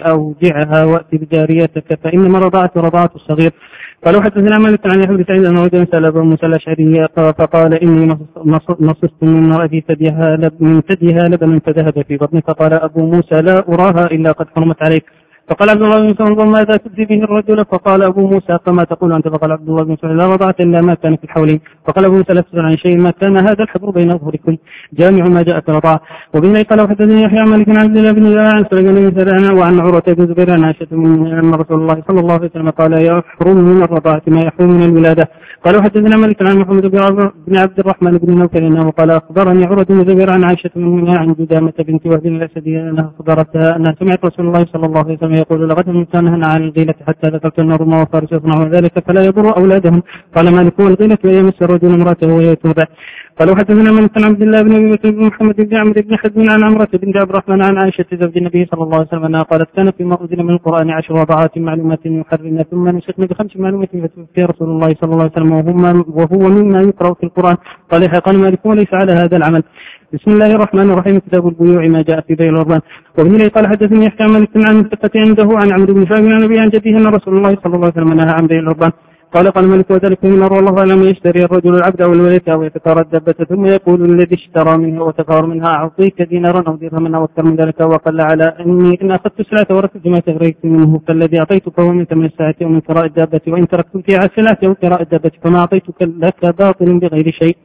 أوجعها وأتي بجاريتك فإنما رضاعة الصغير. قالوا حدثنا مالك عن يحيى بن سعيد أنه رجل سأل أبا موسى الأشعري فقال إني نصست من امرأتي من ثديها لبنا فذهب في بطني فقال أبو موسى لا أراها إلا قد حرمت عليك. فقال عبد الله بن مسعود ماذا تجزي به الرجل فقال أبو موسى فما تقول أنت فقال عبد الله بن مسعود لا رضعت إلا ما كان في الحولين. فقال أبو موسى لا تسأل عن شيء ما كان هذا الحبر بين أظهركم جامع ما جاء في رضاعة. وبه قال وحدثني يحيى عن مالك عن عبد الله بن عن سليمان بن سرعان وعن عروة بن زبير عن عائشة أن رسول الله صلى الله عليه وسلم قال يحرم من الرضاعة ما يحرم من الولادة. قال وحدثنا مالك عن محمد بن عبد الرحمن بن نوفل أنه قال أخبرني عروة بن زبير عن عائشة عن جدامة بنت وهب الأسدي أنها أخبرتها أنها سمعت رسول الله صلى الله عليه وسلم يقول لغد كان عن الغيلة حتى ذكرت أن الروم وفارس يصنعون ذلك فلا يضر أولادهم. قال مالك والغيلة ويمس الرجل امرأته وهي ترضع. قالوا حدثنا مالك عن عبد الله بن ابي بكر بن محمد بن عمرو بن حزم عن عمرة بن عبد الرحمن عن عائشة زوج النبي صلى الله عليه وسلم أنها قالت كان فيما أنزل من القرآن 10 رضعات معلومات يحرمن ثم نسخن ب5 معلومات في رسول الله صلى الله عليه وسلم وهو مما يقرأ في القرآن. قال مالك وليس على هذا العمل. بسم الله الرحمن الرحيم. كتاب البيوع ما جاء في بيع الأرضان. وابن قال حدثني يحيى مالك عن الثقة عنده عن عمرو بن شعيب عن أبي عن جديه أن رسول الله صلى الله عليه وسلم نهى عن بيع الأرضان. قال مالك وذلك من أمر الله لم يشتري الرجل العبد أو الوليد أو يتكار الدابة ثم يقول الذي اشترى منه وتكار منها أعطيك دينارا أو درهما أو أكثر من ذلك وقال على أني إن أخذت السلعة ورثت ما تغريت منه فالذي أعطيتك هو من ثمن الساعة أو من كراء الدابة وإن تركت في السلعة أو كراء الدابة فما أعطيتك لك باطل بغير شيء.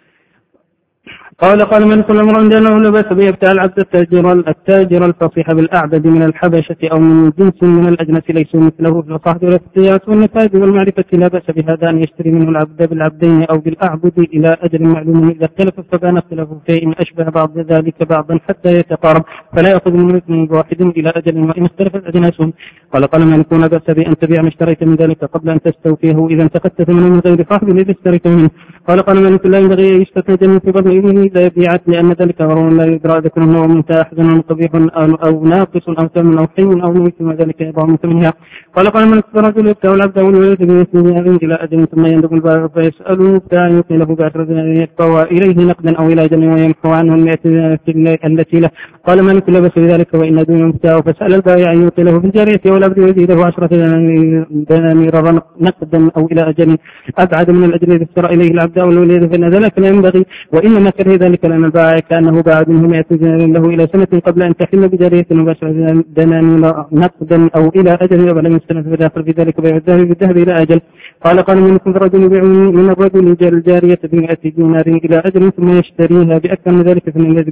قال مالك الأمر عندنا لا بأس بيبتاع العبد التاجر الفصيح بالأعبد من الحبشة أو من جنس من الأجنس ليسوا مثله في الصحة ولا في التجارة والنفاذ والمعرفة لا بأس بهذا أن يشتري منه العبد بالعبدين أو بالأعبد إلى أجل معلوم إذا اختلف فبان اختلاف شيء أشبه بعض ذلك بعضا حتى يتقارب فلا يأخذ من اثنين بواحد إلى أجل وإن اختلفت أجناسهم. قال مالك لا بأس بأن تبيع ما اشتريت من ذلك قبل أن تستوفيه إذا انتقدت ثمنه من غير صاحب الذي اشتريت منه. قال مالك لا ينبغي أن يستثنى في بطن ابنه لا يبيعت لأن ذلك غرور لا يدرى ذكر هو منتهى أحزن قبيح أو ناقص أو ثمن أو حي أو ميت وذلك يضع من ثمنها. قال مالك الرجل يبتاع العبد أو الولد بمثله إلى أجل ثم يندب البائع فيسأله فيعطي له ب10 دنانير يقطع إليه نقدا أو إلى أجل ويمحو عنه 100 التي له. قال مالك لا بأس بذلك وإن دون المبتاع فسأل البائع أن يعطي له في الجارية والعبد ويزيده 10 دنانير نقدا أو إلى أجل أبعد من الأجل الذي اشترى إليه العبد أو الولد فإن ذلك لا ينبغي وإنما كره ذلك لأن البائع كأنه باعد منه 100 دينار له إلى سنة قبل أن تحل بجارية مباشرة دنانير نقدا أو إلى أجل ولم يستند في الآخر في ذلك بيع الذهب بالذهب إلى أجل. قال منكم الرجل يبيع من الرجل الجارية ب100 دينار إلى أجل ثم يشتريها بأكثر من ذلك فإن الذي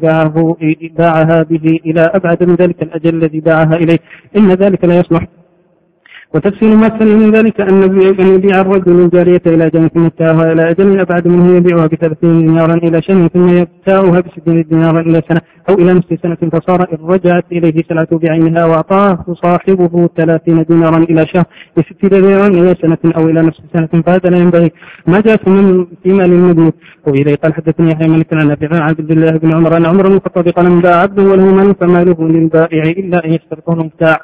باعها به إلى أبعد من ذلك الأجل الذي باعها إليه إن ذلك لا يصلح. وتفسير ما سلم من ذلك أن يبيع الرجل الجارية إلى أجل ثم يبتاعها إلى أجل أبعد منه يبيعها ب30 دينارا إلى شهر ثم يبتاعها ب60 دينارا إلى سنة أو إلى نصف سنة، فصار إن رجعت إليه سلعة بعينها وأعطاه صاحبه 30 دينارا إلى شهر ب60 دينارا إلى سنة أو إلى نصف سنة، فهذا لا ينبغي ما جاء في مال المدين. وإليه قال حدثني يحيى مالك عن نافع عن عبد الله بن عمر أن عمر بن الخطاب قال من باع عبده وله مال فماله للبائع إلا أن يشترطه المبتاع.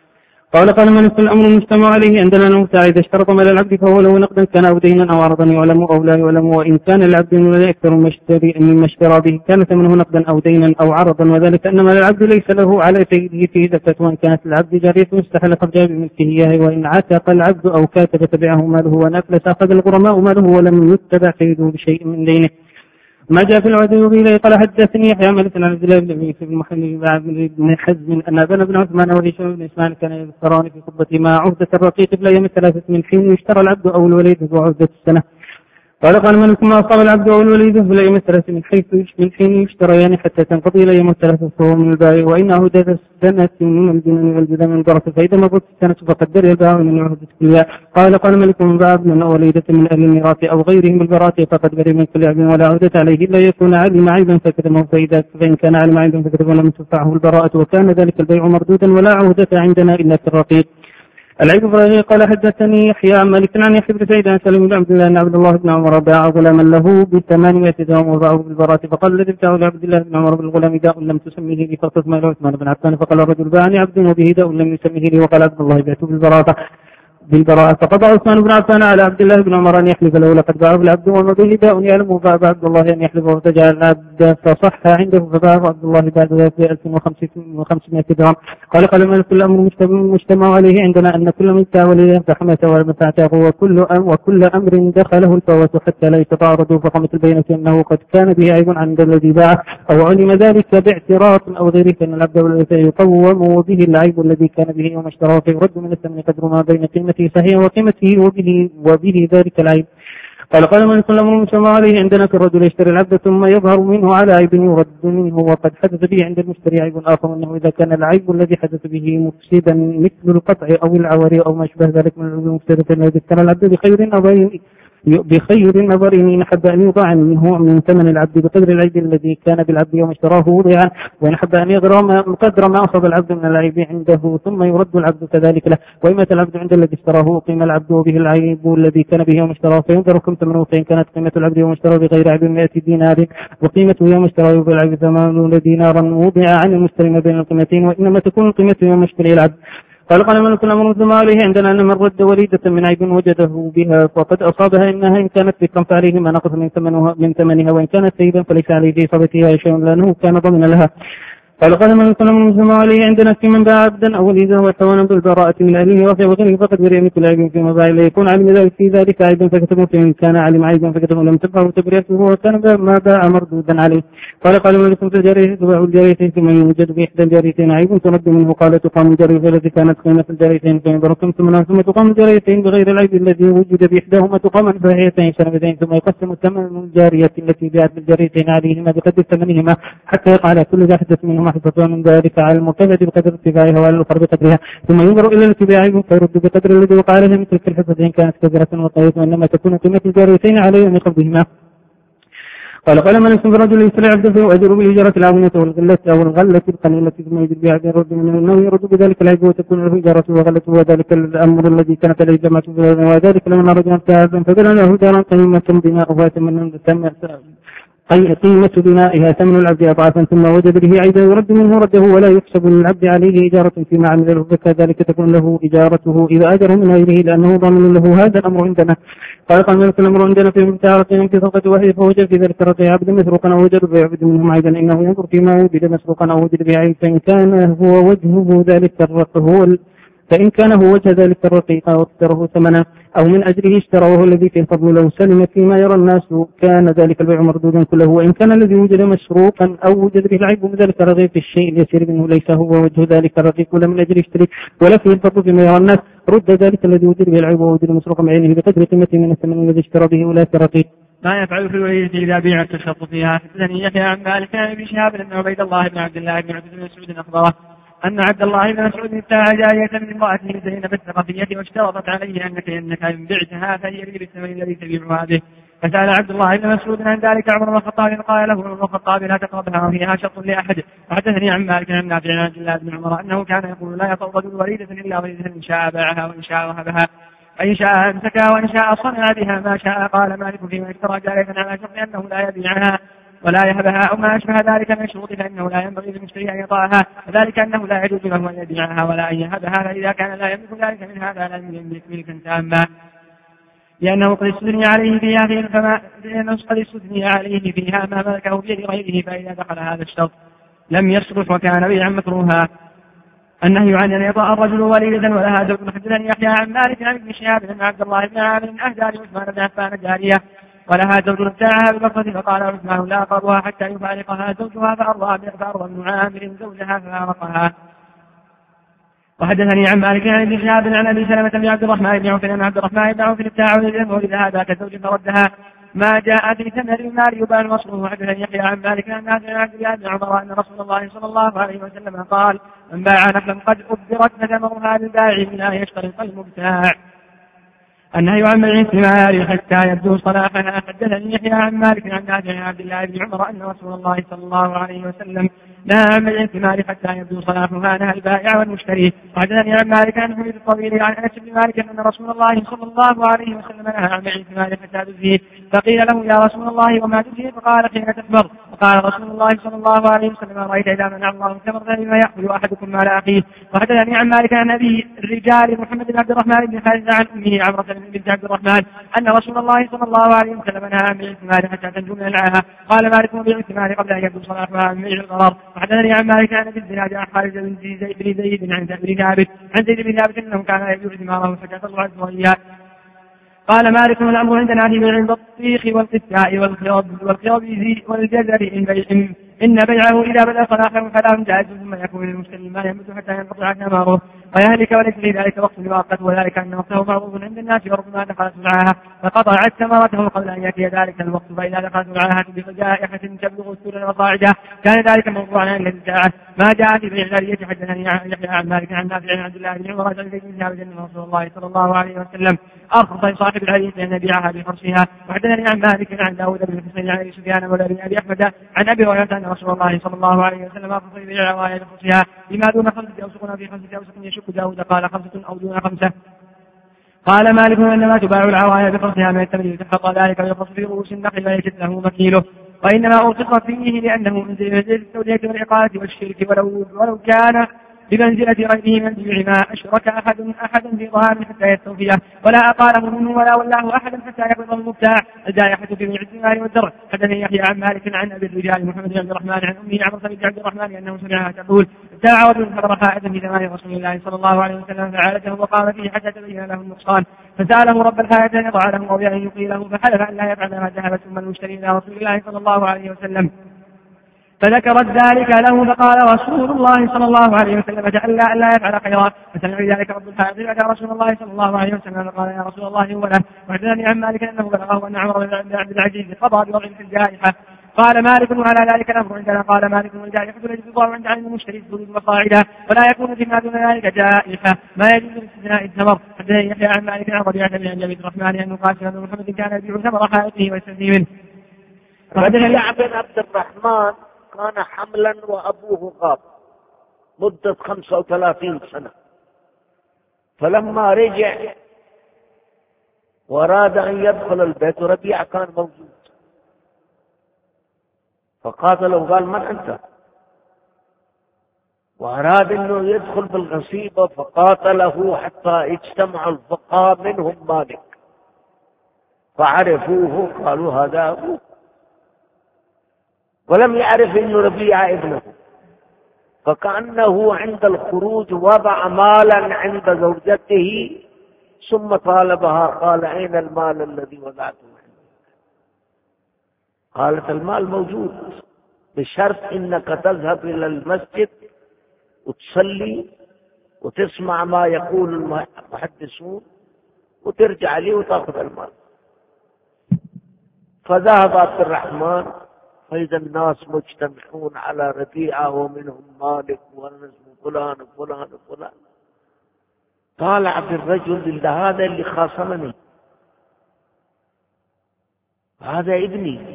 قال مالك الأمر المجتمع عليه عندنا المبتاع إذا اشترط مال العبد فهو له نقدا كان أو دينا أو عرضا يعلم أو لا يعلم، وإن كان العبد لا يكثر مما اشترى به كان ثمنه نقدا أو دينا أو عرضا، وذلك أن مال العبد ليس له على سيده فيه زكاة، وإن كانت العبد جارية استحل قبضها بملكه إياه، وإن عتق العبد أو كاتب تبعه ماله ونفلس أخذ الغرماء ماله ولم يتبع سيده بشيء من دينه. ما جاء في العدو به قال حدثني يحيى مالك عن عبد الله بن بن حزم أن أبان بن عثمان وهشام بن إسماعيل كان يذكران في خطبته مع عهدة الرقيق في الأيام 3 من حين يشترى العبد أو الوليد وعهدة السنة. قال مالك ما أصاب العبد أو الوليد في الأيام 3 من حين يشتريان حتى تنقضي الأيام 3 فهو من البائع، وإن عهدة السنة من الجنون والجذام من البركة، فإذا مضت السنة فقدر الباع من عهدة كلها. قال مالك من باع ابنا أو وليدة من أهل الميراث أو غيرهم بالبراءة فقد برئ من كل عيب ولا عهدة عليه إلا يكون علم عيبا فكتمه، فإن كان علم عيبا فكتمه لم تدفعه البراءة، وكان ذلك البيع مردودا ولا عهدة عندنا إلا في الرقيق. العيب إبراهيم قال حدثني يحيى عن مالك عن يحيى بن سعيد عن سلم بن عبد الله أن عبد الله بن عمر باع غلاما له ب800 درهم وباعه بالبراءة، فقال الذي ابتاعه لعبد الله بن عمر بالغلام داء لم تسميه لي فاقتص مال عثمان بن عفان، فقال الرجل باعني عبد وبه داء لم يسميه لي، وقال عبد الله بعته بالبراءة فقضى عثمان بن عفان على عبد الله بن عمر أن يحلف له لقد باعه العبد وما به داء يعلمه، فأبى عبد الله أن يحلف وارتجع العبد فصح عنده فباعه عبد الله بعد ذلك 1500 درهم. قال مالك كل أمر مجتمع عليه عندنا أن كل من ابتاع وليه فحمته ومتعته وكل أمر دخله الفوات حتى لا يتعارضوا، فقامت البينة أنه قد كان به عيب عند الذي باعه أو علم ذلك باعتراف أو غيره، فإن العبد والأنثى يقوم به العيب الذي كان به يوم اشتراه فيرد من الثمن قدر ما بين قيمته صحيح وقيمته وبه ذلك العيب. قال مالك الأمر مجتمع عليه عندنا في الرجل يشتري العبد ثم يظهر منه على عيب يرد منه وقد حدث به عند المشتري عيب آخر، أنه إذا كان العيب الذي حدث به مفسدا مثل القطع أو العوري أو ما شبه ذلك من العيوب المفسدة الذي كان العبد بخير النظر إن حب أن يوضع منه من ثمن العبد بقدر العيب الذي كان بالعبد يوم اشتراه وضعا، وإن حب أن يغرم قدر ما أصاب العبد من العيب عنده ثم يرد العبد كذلك له، وإما العبد عند الذي اشتراه قيم العبد وبه العيب الذي كان به يوم اشتراه فينظر كم ثمنه، فإن كانت قيمة العبد يوم اشتراه بغير عيب 100 دينار وقيمته يوم اشتراه بالعيب 80 دينارا وضع عن المشتري ما بين القيمتين، وإنما تكون القيمة يوم اشتري العبد. قال مالك الأمر مجتمع عليه عندنا أن من رد وليدة من عيب وجده بها فقد أصابها إن كانت بكم فعليه ما نقص من ثمنها، وإن كانت سيدا فليس عليه في إصابتها شيء لأنه كان ضمن لها. قال مالك الأمر مجتمع عليه عندنا في من باع عبدا أو وليدا وتوانا بالبراءة من أهله وفي وغيره فقد برئ من كل عيب فيما باع إلا يكون علم ذلك في ذلك عيبا فكتبه، فإن كان علم عيبا فكتبه لم تبعه تبرئته وكان ما باع مردودا عليه. قال مالك في الجارية تباع الجاريتين ثم يوجد في إحدى الجاريتين عيب ترد منه، قال تقام الجارية التي كانت قيمة الجاريتين فينظر كم ثمنها ثم تقام الجاريتين بغير العيب الذي وجد بإحداهما تقام فهيتين سنتين ثم يقسم ثمن الجارية التي باعت بالجاريتين عليهما بقدر ثمنهما حتى يقع على كل واحدة منهما حصة من ذلك على المرتفع بقدر ارتفاعها وعلى الأخرى بقدرها، ثم ينظر إلى الارتفاع فيرد بقدر الذي وقع عليها مثل تلك الحصة إن كانت كبيرة وطيبة، وإنما تكون قيمة الجاريتين على يوم قبضهما. قال مالك في الرجل يشتري عبده وأجر بالإجارة العظيمة والغلة القليلة ثم يجر بها يرد منه أنه يرد بذلك العيب وتكون له إجارة وغلته، وذلك الأمر الذي كانت عليه جماعة وذلك لمن رجل ابتاعا فبنى له دارا قيمة بناؤها قيمة بنائها ثمن العبد أضعافا ثم وجد به عيبا يرد منه رده ولا يحسب للعبد عليه إجارة فيما عمل له، فكذلك تكون له إجارته إذا أجر من غيره لأنه ضامن له. هذا الأمر عندنا. قال مالك الأمر عندنا في مبتاع في صفقة واحد فوجد في ذلك الرقي عبد مسروقا أو وجد بعبد منهم عيبا إنه ينظر فيما وجد مسروقا أو وجد به عيب، فإن كان هو وجه ذلك الرقيق أو اختاره ثمنا أو من أجله اشتراه الذي في الفضل لو سلم فيما يرى الناس كان ذلك البيع مردودا كله، وإن كان الذي وجد مسروقا أو وجد به العيب من ذلك الرقيق في الشيء اليسير منه ليس هو وجه ذلك الرقيق ولا من أجله اشتري ولا فيه الفضل فيما يرى الناس رد ذلك الذي وجد به العيب ووجد مسروقا بعينه بقدر قيمته من الثمن الذي اشترى به ولا كرقيق. ما يفعل في الوليدة إذا بيع التشرط فيها. حدثني يحيى عن مالك عن ابن شهاب أن عبيد الله بن عبد الله بن عبد بن مسعود أخبره أن عبد الله بن مسعود ابتاع جارية من امرأته زينب الثقفية واشترطت عليه أنك إن بعتها فهي لي بالثمن الذي تبيعها به. فسأل عبد الله بن مسعود عن ذلك عمر بن الخطاب قال له عمر بن الخطاب لا تقربها وفيها شرط لأحد. وحدثني عن مالك عن نافع عن عبد الله بن عمر أنه كان يقول لا يطأ رجل وليدة إلا وليدة إن شاء باعها وإن شاء وهبها فإن شاء أمسكها وإن شاء صنع بها ما شاء. قال مالك فيما اشترى جارية على شرط أنه لا يبيعها ولا يهبها أو ما أشبه ذلك من الشروط فإنه لا ينبغي للمشتري أن يطاعها وذلك أنه لا يجوز له أن يبيعها ولا أن يهبها فإذا كان لا يملك ذلك من هذا لا يملك ملكا تاما لأنه قد استثني عليه فيها ما ملكه بيد غيره. فإذا دخل هذا الشرط لم يصلح وكان بيعا مكروها. النهي عن أن يطأ الرجل وليدة ولها زوج. حدثني يحيى عن مالك عن ابن شهاب أن عبد الله بن عامر أهدى لعثمان بن عفان جارية ولها زوج ابتاعها ببصرة فقال عثمان لا أقربها حتى يفارقها زوجها فأرضى ابن عامر زوجها ففارقها. وحدثني عن مالك عن ابن شهاب عن أبي سلمة بن عبد الرحمن بن عوف أن عبد الرحمن بن عوف ابتاع ولد هذاك الزوج فردها ما جاء في ثمن المال يبان مصره. وحدثني يحيى عن مالك عن نافع عن عبد الله بن عمر أن رسول الله صلى الله عليه وسلم قال من باع نخلا قد أبرت فثمرها للبائع لا يشترط المبتاع. النهي عن بيع الثمار حتى يبدو صلاحها. حدثني يحيى عن مالك عن نافع عن عبد الله بن عمر أن رسول الله صلى الله عليه وسلم نهى عن بيع الثمار حتى يبدو صلاحها نهى البائع والمشتري. وحدثني عن مالك عن حميد الطويل عن أنس بن مالك أن رسول الله صلى الله عليه وسلم نهى عن بيع الثمار حتى تزهي. فقيل له يا رسول الله وما تزهي؟ فقال حين تثمر. فقال رسول الله صلى الله عليه وسلم رأيت إذا منع الله الثمر فلما يأخذ أحدكم مال أخيه. وحدثني عن مالك عن أبي الرجال محمد بن عبد الرحمن بن خالد عن أمه عمرة بنت عبد الرحمن أن رسول الله صلى الله عليه وسلم نهى عن بيع الثمار حتى تنجو من العاهة. قال مالك بيع الثمار قبل أن يبدو صلاحها من بيع الغرر. وحدثني عن مالك عن ابي الزناد عن خالد بن زيد عن زيد بن ثابت انه كان يبيع ثماره حتى تطلع الزهريات. قال مالك الامر عندنا في بيع البطيخ والقثاء والخربز والجزر إن بيعه إذا بدأ صلاحه فلا جائز ثم يكون للمشتري ما يمد حتى ينقطع ثماره ويهلك وليس في ذلك وقت مؤقت وذلك أن وقته معروف عند الناس وربما دخلت العاهة فقطعت ثمرته قبل أن يأتي ذلك الوقت. فإذا دخلت العاهة بجائحة تبلغ السور وصاعدة كان ذلك موضوعا عن الساعة. ما جاء في بيع الجارية حدثني يحيى عن مالك عن نافع عن عبد الله بن عمر عن زيد بن ثابت أن رسول الله صلى الله عليه وسلم أرخص صاحب الحديث أن يبيعها بحرصها. وحدثني عن مالك عن داود بن حسين عن أبي سفيان مولى بن أبي أحمد عن أبي هريرة أن رسول الله صلى الله عليه وسلم أرخص بيع العوايا بحرصها بما دون 5 أوسق في 5 أوسق يشك داود قال 5 أو دون 5. قال مالك إنما تباع العوايا بحرصها من التمر يتحقق ذلك ويخص في رؤوس النخل وليست له مكيله. وإنما أرخص فيه لأنه منزل التولية والإقالة والشرك ولو كان بمنزلة غيره من بيع ما أشرك أحدا في ظهار حتى يستوفيه ولا أقاله منه ولا ولاه أحدا حتى يقبض المبتاع. الجائحة في بيع الثمار والزرع. حدثني يحيى عن مالك عن أبي الرجال محمد بن عبد الرحمن عن أمه عمرة بنت عبد الرحمن أنه سمعها تقول ابتاع رجل حضر حائدا في زمان رسول الله صلى الله عليه وسلم فعالته وقام فيه حتى تبين له النقصان فسأله رب الحائط أن يضع له أو أن يقيله فحلف أن لا يفعل ما ذهب ثم المشتري إلى رسول الله صلى الله عليه وسلم فذكرت ذلك له فقال رسول الله صلى الله عليه وسلم تألى أن لا يفعل خيرا. فسمع ذلك رب الحائط فأتى رسول الله صلى الله عليه وسلم فقال يا رسول الله هو له. وحدثني عن مالك أنه بلغه أن عمر بن عبد العزيز قضى بوضع في الجائحة. قال مالك وعلى ذلك الأمر عندنا. قال مالك والجائحة التي تضاع عند عين المشتري الثلث وصاعدا ولا يكون فيما دون ذلك جائحة ما يجوز لاستثناء الثمر. حدثني يحيى عن مالك عن ربيعة بن عبد الرحمن أنه قاسم بن محمد كان يبيع ثمر حائطه ويستثني منه. ربيعة بن عبد الرحمن كان حملا وأبوه غاب مدة 35 سنة فلما رجع وأراد أن يدخل البيت ربيعة كان موجود فقاتله قال من أنت؟ وأراد أنه يدخل بالغصيبة فقاتله حتى اجتمع الفقهاء منهم مالك فعرفوه قالوا هذا أبوه ولم يعرف أن ربيعة ابنه فكأنه عند الخروج وضع مالا عند زوجته ثم طالبها قال أين المال الذي وضعته عندك؟ قالت المال موجود بشرط إنك تذهب إلى المسجد وتصلي وتسمع ما يقول المحدثون وترجع لي وتأخذ المال. فذهب عبد الرحمن فإذا الناس مجتمعون على ربيعة ومنهم مالك وناس وفلان وفلان وفلان. طالع بالرجل هذا اللي خاصمني، هذا ابني.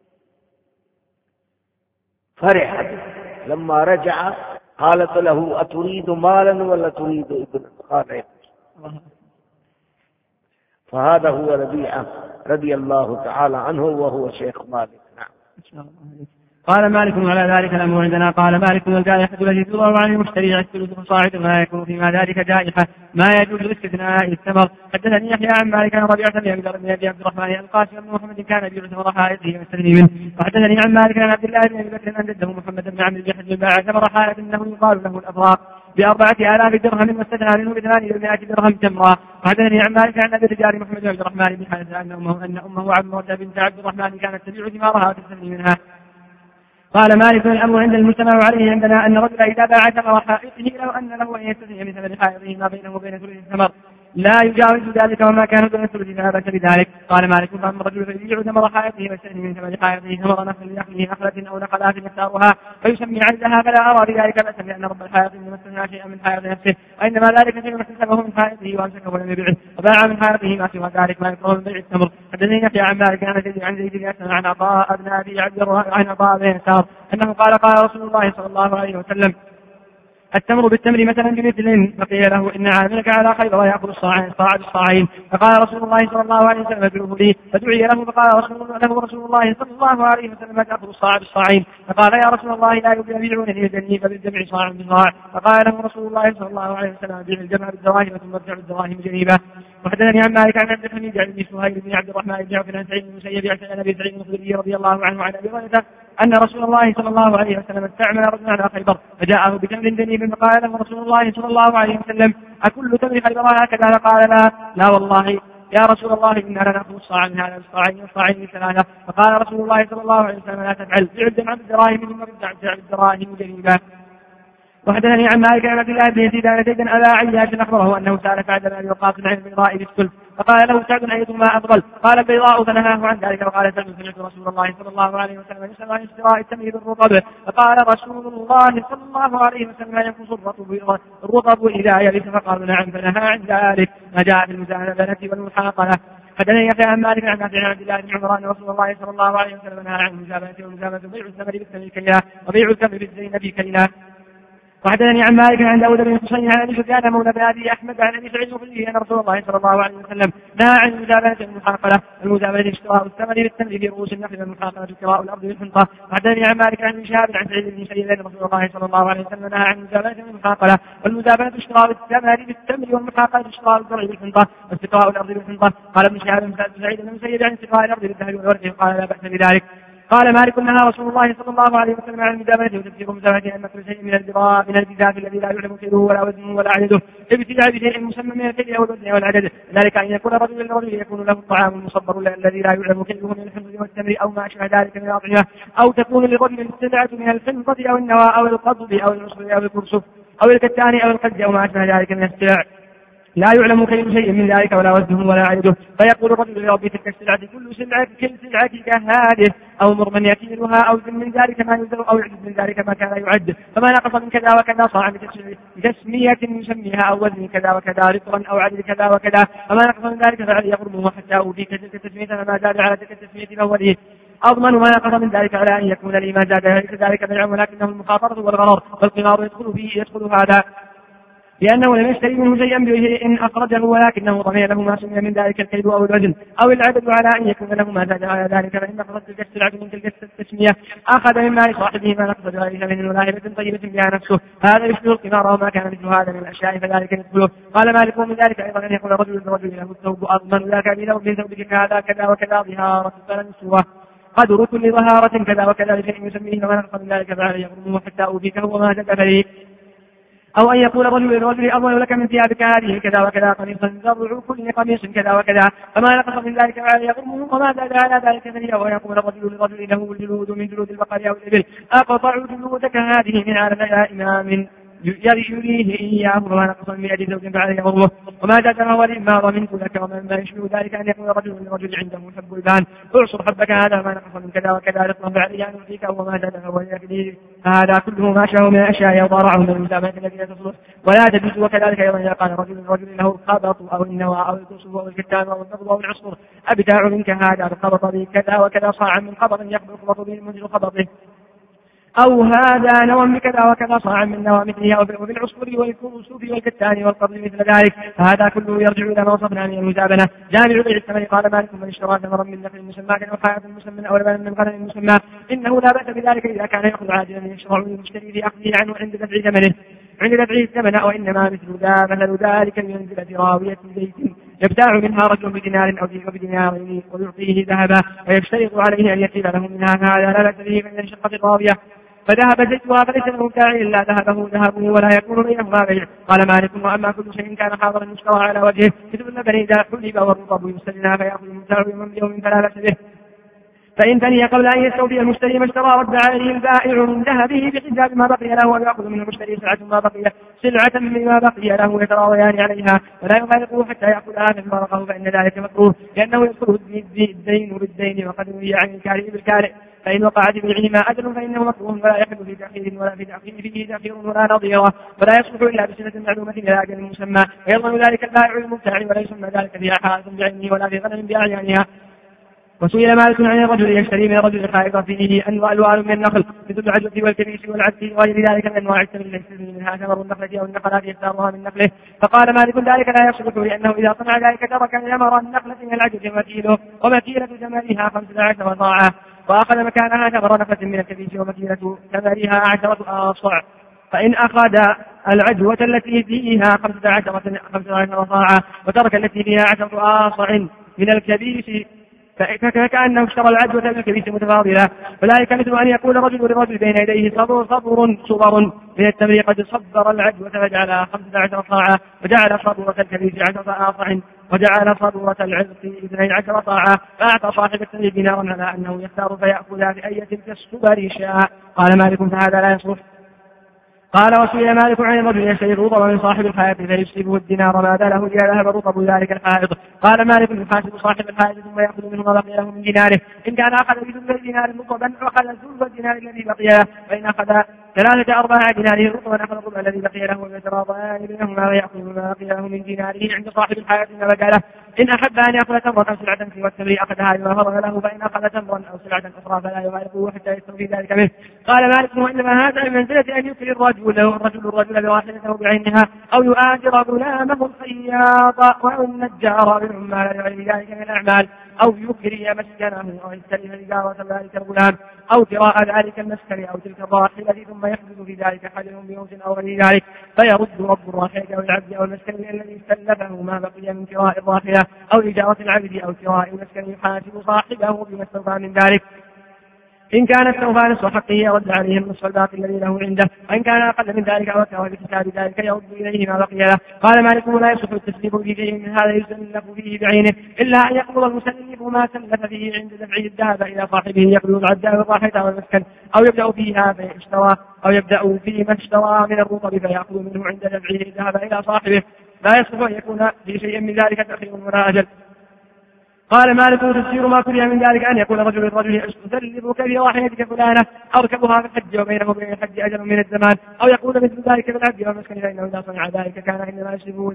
فرح لما رجع، قالت له أتريد مالا ولا تريد ابنا؟ قال فهذا هو ربيعة رضي الله تعالى عنه وهو شيخ مالك. نعم. قال مالك على ذلك الأمر عندنا. قال مالك والجائحة التي تضر عن المشتري الثلث فصاعد ما يكون فيما ذلك جائحة ما يجوز لاستثناء الثمر. حدثني يحيى عن مالك عن ربيعة بن أبي عبد الرحمن القاسم بن محمد كان يبيع ثمر حائطه ويستثني منه. وحدثني عن مالك عن عبد الله بن أبي بكر أن جده محمد بن عمرو بن باع ثمر حائط إنه يقال له الأفراق ب4,000 درهم واستثنى منه ب800 درهم تمرا. وحدثني عن مالك عن أبي الرجال محمد بن عبد الرحمن بن حارث أن أمه عمرو بنت عبد الرحمن كانت تبيع ثمارها وتستثني منها. قال مالك الأمر عند المجتمع عليه عندنا أن رجل إذا باع ثمر حائطه لو أن له أن يستثني من ثمر حائطه ما بينه وبين ثلث الثمر لا يجاوز ذلك وما كان دون الثلث فلا بأس بذلك. قال مالك فأما الرجل يبيع ثمر حائطه ويستثني من ثمر حائطه ثمر نخلة أو نخلات يختارها فيسمي عندها فلا أرى بذلك بأسا لأن رب الحائط إنما استثنى شيئا من حائط نفسه وإنما ذلك شيء اكتسبه من حائطه وأمسكه ولم يبيعه وباع من حائطه ما سوى ذلك ما يكره من بيع التمر. حدثني يحيى عن مالك عن زيد بن أسلم عن عطاء بن أبي عبد الرحمن عن عطاء بن يسار أنه قال رسول الله صلى الله عليه وسلم التمر بالتمر مثلا بمثل. فقيل له إن عاملك على خيبر يأكل الصاع بالصاعين. فقال رسول الله صلى الله عليه وسلم ادعوه لي. فدعي له فقال رسول الله صلى الله عليه وسلم تأكل الصاع بالصاعين. فقال يا رسول الله لا يبيعونني بالجني فبالجمع صاع بصاع. فقال له رسول الله صلى الله عليه وسلم بيع الجمع بالدراهم ثم ارجع بالدراهم جنيبا. وحدثني عن مالك عن عبد الحميد عن ابي سهيل بن عبد الرحمن بن عوف عن سعيد بن المسيب عن ابي سعيد الخدري رضي الله عنه وعن ابي هريره أن رسول الله صلى الله عليه وسلم استعمل رجلا على خيبر فجاءه بتمر دنيب فقال له رسول الله صلى الله عليه وسلم أكل تمر خيبر هكذا؟ قال لا والله يا رسول الله إنا لنأخذ الصاع من هذا الصاعين ثلاثة. فقال رسول الله صلى الله عليه وسلم لا تفعل بيع الجمع بالدراهم ثم ارجع بالدراهم جنيبا. وحدثني عن مالك عن عبد الله بن يزيد عن زيد على عياش أخبره أنه سأل سعد بن أبي وقاص عن البيضاء بالسلف فقال له سعد أيتما أفضل؟ قال البيضاء فنهاه عن ذلك. وقال سعد سمعت رسول الله صلى الله عليه وسلم يسأل عن اشتراء التمر بالرطب فقال رسول الله صلى الله عليه وسلم ينقص الرطب إذا يبس فقال نعم فنهى عن ذلك. ما جاء في المزابنة والمحاقلة. حدثني يحيى عن مالك عن نافع عن عبد الله بن عمر أن رسول الله صلى الله عليه وسلم نهى عن المزابنة والمزابنة بيع الثمر بالثمر كيلا وبيع التمر بالزينب كيلا. وحدثني عن مالك عن داود بن حسين عن ابي سفيان مولى بن ابي احمد عن ابي سعيد الخدري ان رسول الله صلى الله عليه وسلم نهى عن المزابنه والمحاقله. المزابنه اشتراء الثمر بالثمر في رؤوس النخل والمحاقله شراء الارض بالحنطه. وحدثني عن مالك عن شهاب عن سعيد بن مسيب ان رسول الله صلى الله عليه وسلم نهى عن المزابنه والمحاقله. والمزابنه اشتراء الثمر بالثمر والمحاقله اشتراء الزرع بالحنطه واستقراء الارض بالحنطه. قال ابن شهاب سعيد بن مسيب عن استقراء الارض بالذهب والورد قال لا باس بذلك. قال مالك نهى رسول الله صلى الله عليه وسلم عن المزابنة وتفسير المزابنة أن كل شيء من الجزاف الذي لا يعلم كيله ولا وزنه ولا عدده ابتداء بشيء مسمى من الكيل أو الوزن والعدد ذلك أن يكون الرجل للرجل يكون له الطعام المصبر الذي لا يعلم كيله من الحنظ والتمر أو ما أشبه ذلك من الأطعمة أو تكون للرجل السلعة من الحنطة أو النوى أو القضب أو العصر أو الكرسف أو الكتان أو القز أو ما أشبه ذلك من السلع لا يعلم كل شيء من ذلك ولا وزنه ولا عدده. فيقول الرجل لرب تلك السلعة كل سلعتك هذه أو مرمن يكيلها أو زن من ذلك ما يزر أو يعجز من ذلك ما كان يعد. فما نقص من كذا وكذا صاع بتسمية يسميها أو وزن كذا وكذا رطرا أو عدد كذا وكذا. فما نقص من ذلك فعلي يقربه حتى أوديك تلك التسمية فما زاد على تلك التسمية فهو أضمن ما نقص من ذلك على أن يكون لي ما زاد ذلك بيع ولكنه المخاطرة والغرر والقمار يدخل هذا لأنه لم يشتري منه شيئا بشيء أخرجه ولكنه ضمن له ما سمي من ذلك الكيد أو الوزن أو العدد على أن يكون له ما زاد على ذلك. فإن نقصت تلك السلعة من تلك التسمية أخذ مما لصاحبه ما نقص بغير ثمن ولاهبة طيبة بها نفسه. هذا يشبه القمار وما كان مثل هذا من الأشياء فذلك يدخله. قال مالك من ذلك أيضا أن يقول رجل لرجل له الثوب أضمن ذاك من ثوبك كذا كذا وكذا ظهارة فلنسوه قدر كل ظهارة كذا وكذا لشيء يسميه وما نقص من ذلك فعليه يغرمه حتى أوفيك هو ما زاد فليه. أو أن يقول رجل لرجل أضمن لك من ثيابك هذه كذا وكذا قميصا زرع كل قميص كذا وكذا فما نقص من ذلك فعليه يغرمه وما زاد على ذلك فليه. أو يقول رجل لرجل له الجلود من جلود البقر أو الإبل أقطع جلودك هذه من على إمام يريه إياه وما نقص من يد زوج فعليه غرمه وما زاد هو الإمار من ذلك وما يشبه ذلك أن يكون رجل من رجل عنده حب البان اعصر حبك هذا ما نقص من كذا وكذا رطنا فعليه أن يعطيك وما زاد هو يكفيه فهذا كله ما شاءه من الأشياء يضارعه من المسامات التي لا تصلح ولا تجوز وكذلك أيضا إذا قال رجل له الخبط أو النوى أو القصب أو الكتان أو النبض أو العصفر أبتاع منك هذا الخبط به كذا وكذا صاعا من خبط يقبل خبط به المنزل خبطه أو هذا نوى بكذا وكذا صاعا من نوى مثله وبالعصفر والكسوف والكتان والقبض مثل ذلك فهذا كله يرجع إلى ما وصفنا من المزابنة جامع بيع الثمن قال مالك من اشترى ثمرا من نخل مسمى أو حائط مسمى أو لبنا من غنم مسمى إنه لا بأس بذلك إذا كان يأخذ عاجلا يشرع للمشتري في أخذه عنه عند دفع ثمنه أو إنما مثل ذلك بمنزلة راوية زيت يبتاع منها رجل بدينار أو بدينارين ويعطيه ذهبا ويشترط عليه أن يكيل له منها هذا لا بأس به من الشقة الراوية فذهب زيتها فليس له داع إلا ذهبه ولا يكون بينهما بيع قال مالك وأما كل شيء كان حاضرا يشترى على وجهه مثل اللبن إذا حلب والرطب يستلنا فيأخذ المبتاع يوم فلا بأس به فإن ثني قبل أن يستوفي المشتري ما اشترى رد عليه البائع من ذهبه بحساب ما بقي له ويأخذ منه المشتري سلعة مما بقي له يتراضيان عليها ولا يفارقه حتى يأخذها من فرقه فإن ذلك مكروه لأنه يدخله الدين بالدين وقد روي عن الكارئ بالكارئ فإن وقعت بيعهما أجل فإنه مكروه ولا يحل في تأخير ولا في تأخير ولا نظيرة ولا يصلح إلا بسنة معلومة إلى أجل مسمى ويضمن ذلك البائع المبتاع ولا يسمى ذلك فيها حائط بعينه ولا في غنم بأعيانها وسئل مالك عن الرجل يشتري من رجل خائط فيه ألوان من النخل مثل العجوة والكبيس والعدس وغير ذلك من أنواع التمر ليس منها ثمر النخلة أو النخلات يختارها من نخله فقال مالك ذلك لا يصلح لأنه إذا صنع ذلك ترك ثمر النخلة من العجوة ومكيلة ثمرها 15 صاعا وأخذ مكانها ثمر نخلة من الكبيس ومكيلة ثمرها 10 آصع فإن أخذ العجوة التي فيها 15 صاعا وترك التي فيها 10 آصع من الكبيس فكأنه اشترى العجوة من الكبيس متفاضلة وذلك مثل أن يقول رجل لرجل بين يديه صبر من التمر قد صبر العجوة فجعلها 15 صاعا وجعل صبورة الكبيس 10 آصع وجعل صبورة العزق 12 صاعا فأعطى صاحب التمر دينارا على أنه يختار فيأخذها في أي تلك الصبر شاء قال مالك فهذا لا يصلح قال وسئل مالك عن الرجل يشتري الرطب من صاحب الحائط فيسلبه الدينار ماذا له إذا ذهب رطب ذلك الحائط قال مالك يحاسب صاحب الحائط ثم يأخذ منه ما بقي له من ديناره إن كان أخذ بثلث الدينار رطبا أخذ ثلث الدينار الذي بقي له وإن أخذ 3/4 ديناره رطبا أخذ الربع الذي بقي له ويتراضيان بينهما ويأخذ ما بقي له من ديناره عند صاحب الحائط ما بقي له إن أحب أن يأخذ تمرا أو سلعة في والتمر أخذها لما فرغ له فإن أخذ تمرا أو سلعة أخرى فلا يغالبه حتى يستوفي ذلك منه قال مالك وإنما هذا من منزلة أن يكري الرجل بواحدته بعينها أو يؤاجر غلامه الخياط أو النجار بالعمال لغير ذلك من الأعمال أو يكري مسكنه أو يستلم إجارة ذلك الغلام أو كراء ذلك المسكن أو تلك الراحلة ثم يحدث في ذلك حدث بموت أو غير ذلك فيرد رب الراحلة أو العبد أو المسكن الذي استلفه ما بقي من كراء الراحلة أو إجارة العبد أو كراء المسكن يحاسب صاحبه بما استوفى من ذلك إن كان استوفى نصف حقه رد عليه النصف الباقي الذي له عنده وإن كان أقل من ذلك أو أكثر بكتاب ذلك يرد إليه ما بقي له قال مالك لا يصح التسليف في شيء من هذا يسلف فيه بعينه إلا أن يقبض المسلف ما سلف فيه عند دفعه الذهب إلى صاحبه يقبض العبد والراحلة والمسكن أو يبدأ فيها فيشترى أو يبدأ فيما اشترى من الرطب فيأخذ منه عند دفعه الذهب إلى صاحبه لا يصح أن يكون في شيء من ذلك تأخير ولا أجل قال مالك تفسير ما كره من ذلك أن يقول رجل للرجل أسلفك في راحلتك فلانة أركبها في الحج وبينه وبين الحج أجل من الزمان أو يقول مثل ذلك بالعبد والمسكن فإنه إذا صنع ذلك كان إنما يسلبه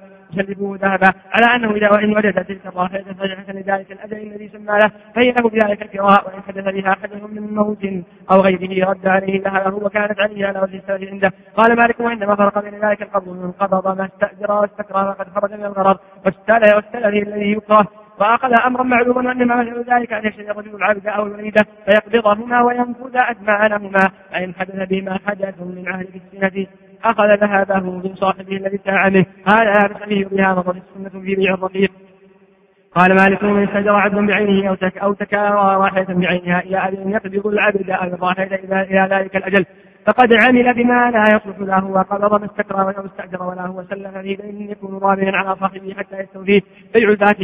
ذهبا على أنه إذا وإن وجد تلك الراحلة فجحة لذلك الأجل الذي سمى له فإنه بذلك الكراء وإن حدث بها حدث من موت أو غيره رد عليه ذهبه وكانت عليه على وجه السبب عنده قال مالك وإنما فرق بين ذلك القبض من قبض ما استأجر واستكره وقد خرج من الغرض واستلذ الذي يكره وأخذ أمرا معلوما وإنما مثل ذلك أن يشتري الرجل العبد أو الوليدة فيقبضهما وينفذ أثمانهما فإن حدث بما حدث من عهد في السنة أخذ ذهبه من صاحبه الذي ادعى منه هذا بسبيه بها مضت السنة في بيع الرقيق قال مالك من استأجر عبد بعينه أو تكارى راحلة بعينها إلى أن يقبض العبد أو الراحلة إلى ذلك الأجل فقد عمل بما لا يصلح له وقبض ما استكرى ولو استأجر ولا هو سلم في دين يكون ضامنا على صاحبه حتى يستوفيه بيع ذاتها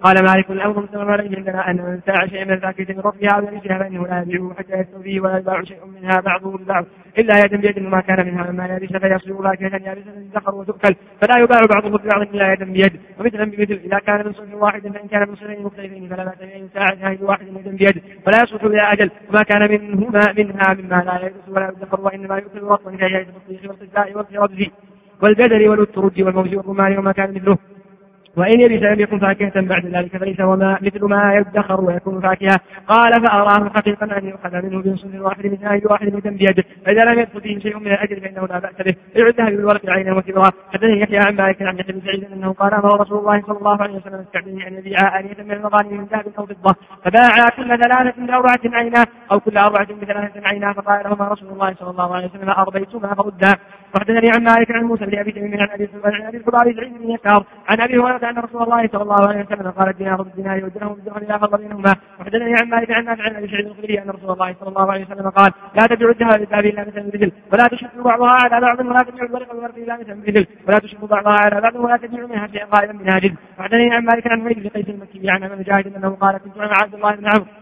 قال مالك الأمر مستمر عليه عندنا أن من ابتاع شيئا من الفاكهة من ربها أو يرثها فإنه لا يبيعه حتى يستوفيه ولا يباع شيء منها بعضه ببعض إلا يدا بيد ما كان منها مما يابس فيصير فاكهة يابسة تزخر وتؤكل فلا يباع بعضه ببعض إلا يدا بيد ومثلا بمثل إذا كان من صنف واحد فإن كان من صنفين مختلفين فلا بأس بأن يبتاع شاهد واحد يدا بيد ولا يصلح إلى أجل وما كان منها مما لا يابس ولا يزخر وإنما يؤكل وطن كهيئة البطيخ والقزاء والقرد والجدر والترج والموز والرمان وما كان مثله وإن يبس لم يكن فاكهة بعد ذلك فليس وما مثل ما يدخر ويكون فاكهة. قال فأراه حقيقة أن يؤخذ منه بنصف واحد من شاهد واحد من بيده فإذا لم يدخل فيه شيء من الأجل فإنه لا بأس به يعدها بالورق عينا وكبرا. حدثني يحيى عن مالك عن يحيى بن سعيد أنه قال أمر رسول الله صلى الله عليه وسلم استعمله أن يبيع آنية من المغانم من ذهب أو فضة فباع كل 3 بأربعة عينا أو كل 4 ب3 عينا فقال لهما رسول الله صلى الله عليه وسلم أرضيتما فردا. وحدثني عن مالك عن موسى بن أبي تميم عن أبي الخضار سعيد بن يسار عن أبي هريرة أن رسول الله صلى الله عليه وسلم قال الدينار بالدينار والدرهم بالدرهم لا فرق بينهما. وحدثني عن مالك عن نافع عن أبي سعيد الخدري أن رسول الله صلى الله عليه وسلم قال لا تبيعوا الذهب بالذهب إلا مثل بمثل ولا تشبهوا بعضها على بعض ولا تبيعوا الورق بالورق إلا مثل بمثل ولا تشبهوا بعضها على بعض ولا تبيعوا منها شيئا قائلا بناجز. وحدثني عن مالك عن وليد بن قيس المكي عن أبي مجاهد أنه قال كنت مع عبد الله بن عمرو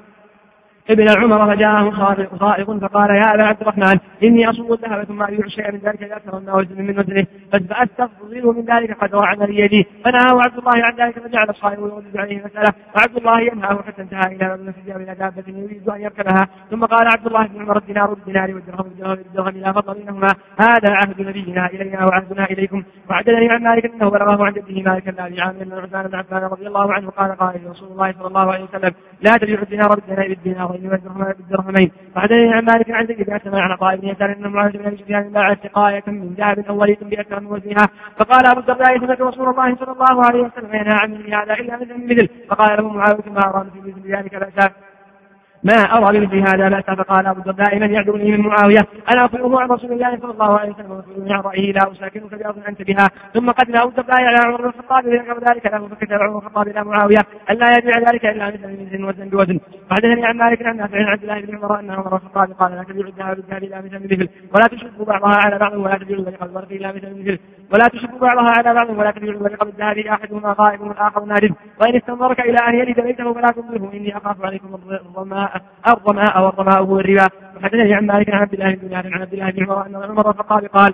ابن عمر فجاءه صائغ فقال يا أبا عبد الرحمن إني أصوب الذهب ثم أبيع شيئا من ذلك لأكثر ما وزن من وزنه فأستفضل من ذلك قدر عمل يدي فنهاه عبد الله عن ذلك فجعل الصائغ يردد عليه مسألة وعبد الله ينهاه حتى انتهى إلى رجل في إلى دابة يريد أن يركبها ثم قال عبد الله بن عمر الدينار بالدينار والدرهم بالدرهم لا فضل بينهما هذا عهد نبينا إلينا وعهدنا إليكم. وحدثني عن مالك أنه بلغه عن جده مالك الذي عامل بن عثمان بن عفان رضي الله عنه قال رسول الله صلى الله عليه وسلم لا تبيع الدينار بالدينار والدرهم بالدرهمين. وحدثني عن مالك عن زيد بن أسلم عن عطاء بن يسار أن معاذ بن أبي سفيان باع سقاية من ذهب أو وليد بأكثر من وزنها فقال أبو الدرداء سمعت رسول الله صلى الله عليه وسلم ينهى عن مثل هذا إلا مثل فقال له معاوية ما أرى في مثل ذلك بأسا ما أرى بمثل هذا بأسا. فقال أبو الدرداء من يعذرني من معاوية أنا أخبره عن رسول الله صلى الله عليه وسلم وأخبرني عن رأيه لا أساكنك بأرض أنت بها. ثم قدم أبو الدرداء على عمر بن الخطاب ذكر ذلك له فكتب عمر بن الخطاب إلى معاوية ألا يبيع ذلك إلا مثل وزن بوزن. وحدثني عن مالك عن نافع عن عبد الله بن عمر أن عمر بن الخطاب قال لا تبيع الذهب بالذهب إلا مثل ولا تشبه بعضها على بعض ولا تبيع الورق بالورق إلا مثل ولا تشبه بعضها على بعض ولا تبيع الورق بالذهب أحدهما غائب والآخر نادم وإن استمرك إلى أن يلد بيته فلا تضره إني أخاف عليكم الظماء والظماء هو الربا. وحدثني عن مالك عن عبد الله بن عمر أن عمر الخطاب قال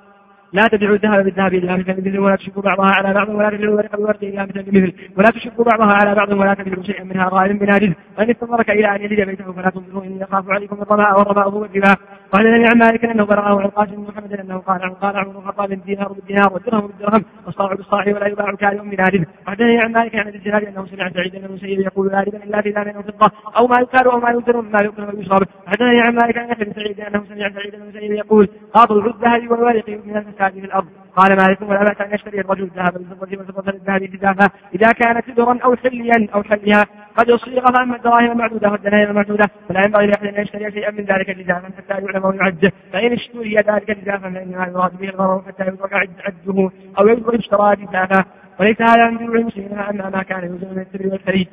لا تبيعوا الذهب بالذهب إلا مثل ولا تشبوا بعضها على بعض ولا تبيعوا الورق بالورق إلا مثل ولا تشبوا بعضها على بعض ولا تبيعوا شيئا منها غائب بناجز وإن استمرك إلى أن يلد بيته فلا تنظروا إني أخاف عليكم الظماء والظماء هو الربا. وحدثني عن مالك أنه بلغه عن القاسم بن محمد أنه قال عمر بن الخطاب الدينار بالدينار والدرهم بالدرهم والصاع بالصاع ولا يباع كارئ بناجز. وحدثني عن مالك عن الزناد أنه سمع سعيد بن المسيب يقول لا ربا إلا في ذهب أو فضة أو ما يكال أو ما يزر مما يؤكل ويشرب. وحدثني عن مالك عن يحيى بن سعيد أنه سمع سعيد بن المسيب يقول قاطع الذهب والورق من الفساد في الأرض. قال مالك ولا بأس أن يشتري الرجل الذهب بالفضة والفضة للذهب جزافا إذا كانت سدرا أو حليا أو حليها قد يصيغ فأما الدراهم معدودة والدنانير معدودة فلا ينبغي لأحد أن يشتري شيئا من ذلك جزافا حتى يعلم ويعجه فإن اشتري ذلك جزافا فإنما يراد به الغرر حتى يدرك عجه أو يدرك اشترى جزافا وليس هذا من بيوع المسلمين أما ما كان يوزن من السر والخريج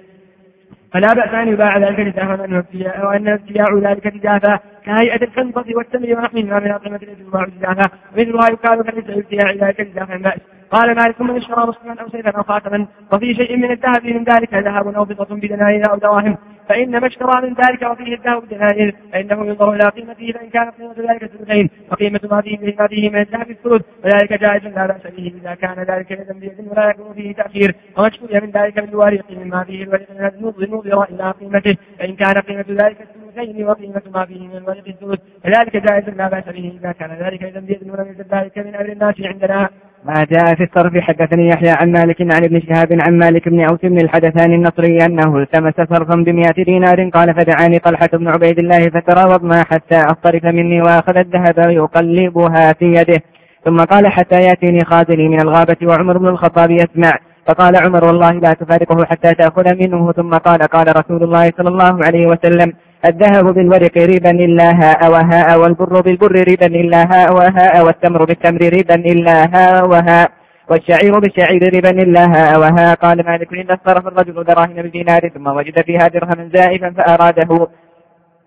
فلا بأس أن يباع ذلك جزافا وأن ابتياع ذلك جزافا كهيئة الخنطة والتمر ونحوهما من الأطعمة التي تباع جزافا مثلها يكال فليس ابتياع ذلك جزافا بأس. قال مالك من اشترى مسلما أو سيفا أو خاتما وفي شيء من الذهب من ذلك ذهب أو فضة بدنانير أو دراهم فإنما اشترى من ذلك وفيه الذهب بدنانير فإنه ينظر إلى قيمته فإن كانت قيمة ذلك الثلثين وقيمة ما فيه من الذهب الثلث وذلك جائز لا بأس به إذا كان ذلك يدا بيد ولا يكون فيه تأخير وما اشتري من ذلك بالورق مما فيه الورق نظر إلى قيمته فإن كان قيمة ذلك الثلثين وقيمة ما فيه من الورق الثلث فذلك جائز لا بأس به إذا كان ذلك يدا بيد ولم يزد ذلك من أمر الناس عندنا. ما جاء في الصرف. حدثني يحيى عن مالك عن ابن شهاب عن مالك بن أوس بن الحدثان النصري أنه التمس صرفا ب100 دينار قال فدعاني طلحة بن عبيد الله فتراوضنا حتى أصطرف مني وأخذ الذهب يقلبها في يده ثم قال حتى يأتيني خازني من الغابة وعمر بن الخطاب يسمع فقال عمر والله لا تفارقه حتى تأخذ منه ثم قال رسول الله صلى الله عليه وسلم الذهب بالورق ربا إلا هاء وهاء والبر بالبر ربا إلا هاء وهاء والتمر بالتمر ربا إلا هاء وهاء والشعير بالشعير ربا إلا هاء وهاء. قال مالك إذا اصطرف الرجل دراهم بدينار ثم وجد فيها درهما زائفا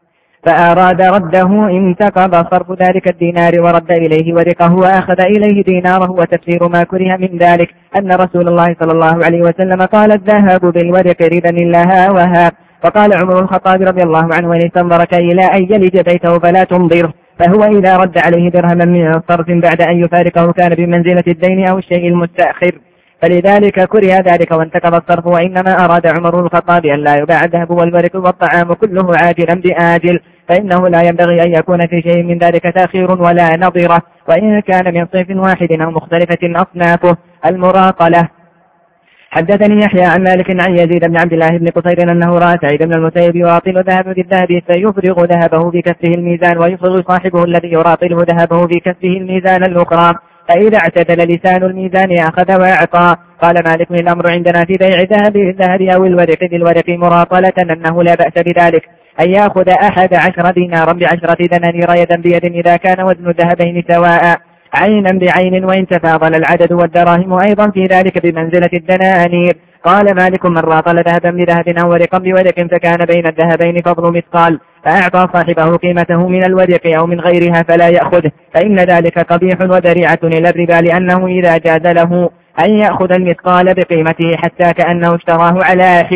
فأراد رده انتقض صرف ذلك الدينار ورد إليه ورقه وأخذ إليه ديناره. وتفسير ما كره من ذلك أن رسول الله صلى الله عليه وسلم قال الذهب بالورق ربا لها وها. فقال عمر الخطاب رضي الله عنه: إن استنظرك إلى أن يلج بيته فلا تنظره، فهو إذا رد عليه درهما من صرف بعد أن يفارقه كان بمنزلة الدين أو الشيء المستأخر، فلذلك كره ذلك وانتقض الصرف. وإنما أراد عمر الخطاب أن لا يباع الذهب والورق والطعام كله عاجلا بآجل، فإنه لا ينبغي أن يكون في شيء من ذلك تأخير ولا نظرة، وإن كان من صنف واحد أو مختلفة أصنافه. المراقلة. حدثني يحيى عن مالك عن يزيد بن عبد الله بن قصير أنه رأى سعيد بن المسيب يراطل ذهب بالذهب فيفرغ ذهبه في كفه الميزان ويفرغ صاحبه الذي يراطله ذهبه في كفه الميزان الأخرى، فإذا اعتدل لسان الميزان أخذ وأعطى. قال مالك: الأمر عندنا في بيع الذهب أو الورق بالورق مراطلة أنه لا بأس بذلك، أن يأخذ 11 دينارا ب10 دنانير يدا بيد إذا كان وزن الذهبين سواء عينا بعين، وإن تفاضل العدد والدراهم أيضا في ذلك بمنزلة الدنانير. قال مالك: من راطل ذهبا بذهب أو ورقا بورق فكان بين الذهبين فضل مثقال فأعطى صاحبه قيمته من الورق أو من غيرها فلا يأخذه، فإن ذلك قبيح وذريعة إلى الربا، لأنه إذا جاز له أن يأخذ المثقال بقيمته حتى كأنه اشتراه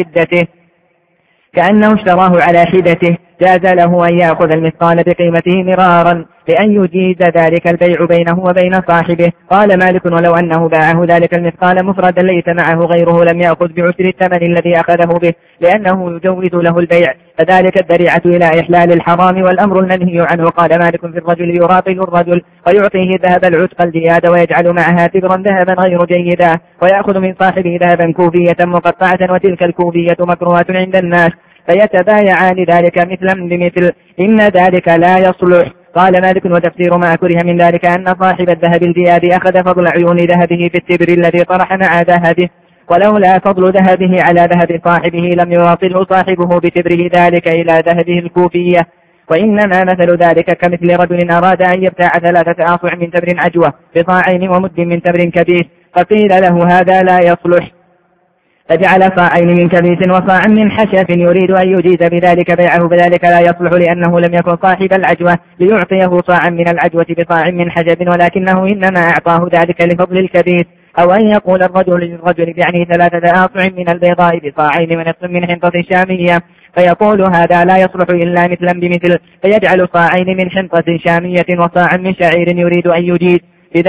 على حدته جاز له أن يأخذ المثقال بقيمته مرارا لأن يجيز ذلك البيع بينه وبين صاحبه. قال مالك: ولو أنه باعه ذلك المثقال مفردا ليس معه غيره لم يأخذ بعشر الثمن الذي أخذه به، لأنه يجوز له البيع، فذلك الذريعة إلى إحلال الحرام والأمر المنهي عنه. قال مالك: في الرجل يراطل الرجل ويعطيه الذهب العتق الجياد ويجعل معها تبرا ذهبا غير جيدا، ويأخذ من صاحبه ذهبا كوفية مقطعة وتلك الكوفية مكروهة عند الناس، فيتبايعان ذلك مثلا بمثل، إن ذلك لا يصلح. قال مالك: وتفسير ما كره من ذلك أن صاحب الذهب الجياد أخذ فضل عيون ذهبه في التبر الذي طرح مع ذهبه، ولولا فضل ذهبه على ذهب صاحبه لم يواصله صاحبه بتبره ذلك إلى ذهبه الكوفية. وإنما مثل ذلك كمثل رجل أراد أن يبتاع 3 آصع من تبر عجوة بصاعين ومد من تبر كبير، فقيل له هذا لا يصلح، فجعل صاعين من كبيس وصاع من حشف يريد أن يجيز بذلك بيعه، بذلك لا يصلح لأنه لم يكن صاحب العجوة ليعطيه صاعا من العجوة بصاع من حشف، ولكنه إنما أعطاه ذلك لفضل الكبيس. أو أن يقول الرجل للرجل يعني 3 آصع من البيضاء بصاعين ونصف من حنطة شامية، فيقول هذا لا يصلح إلا مثلا بمثل، فيجعل صاعين من حنطة شامية وصاعا من شعير يريد أن يجيز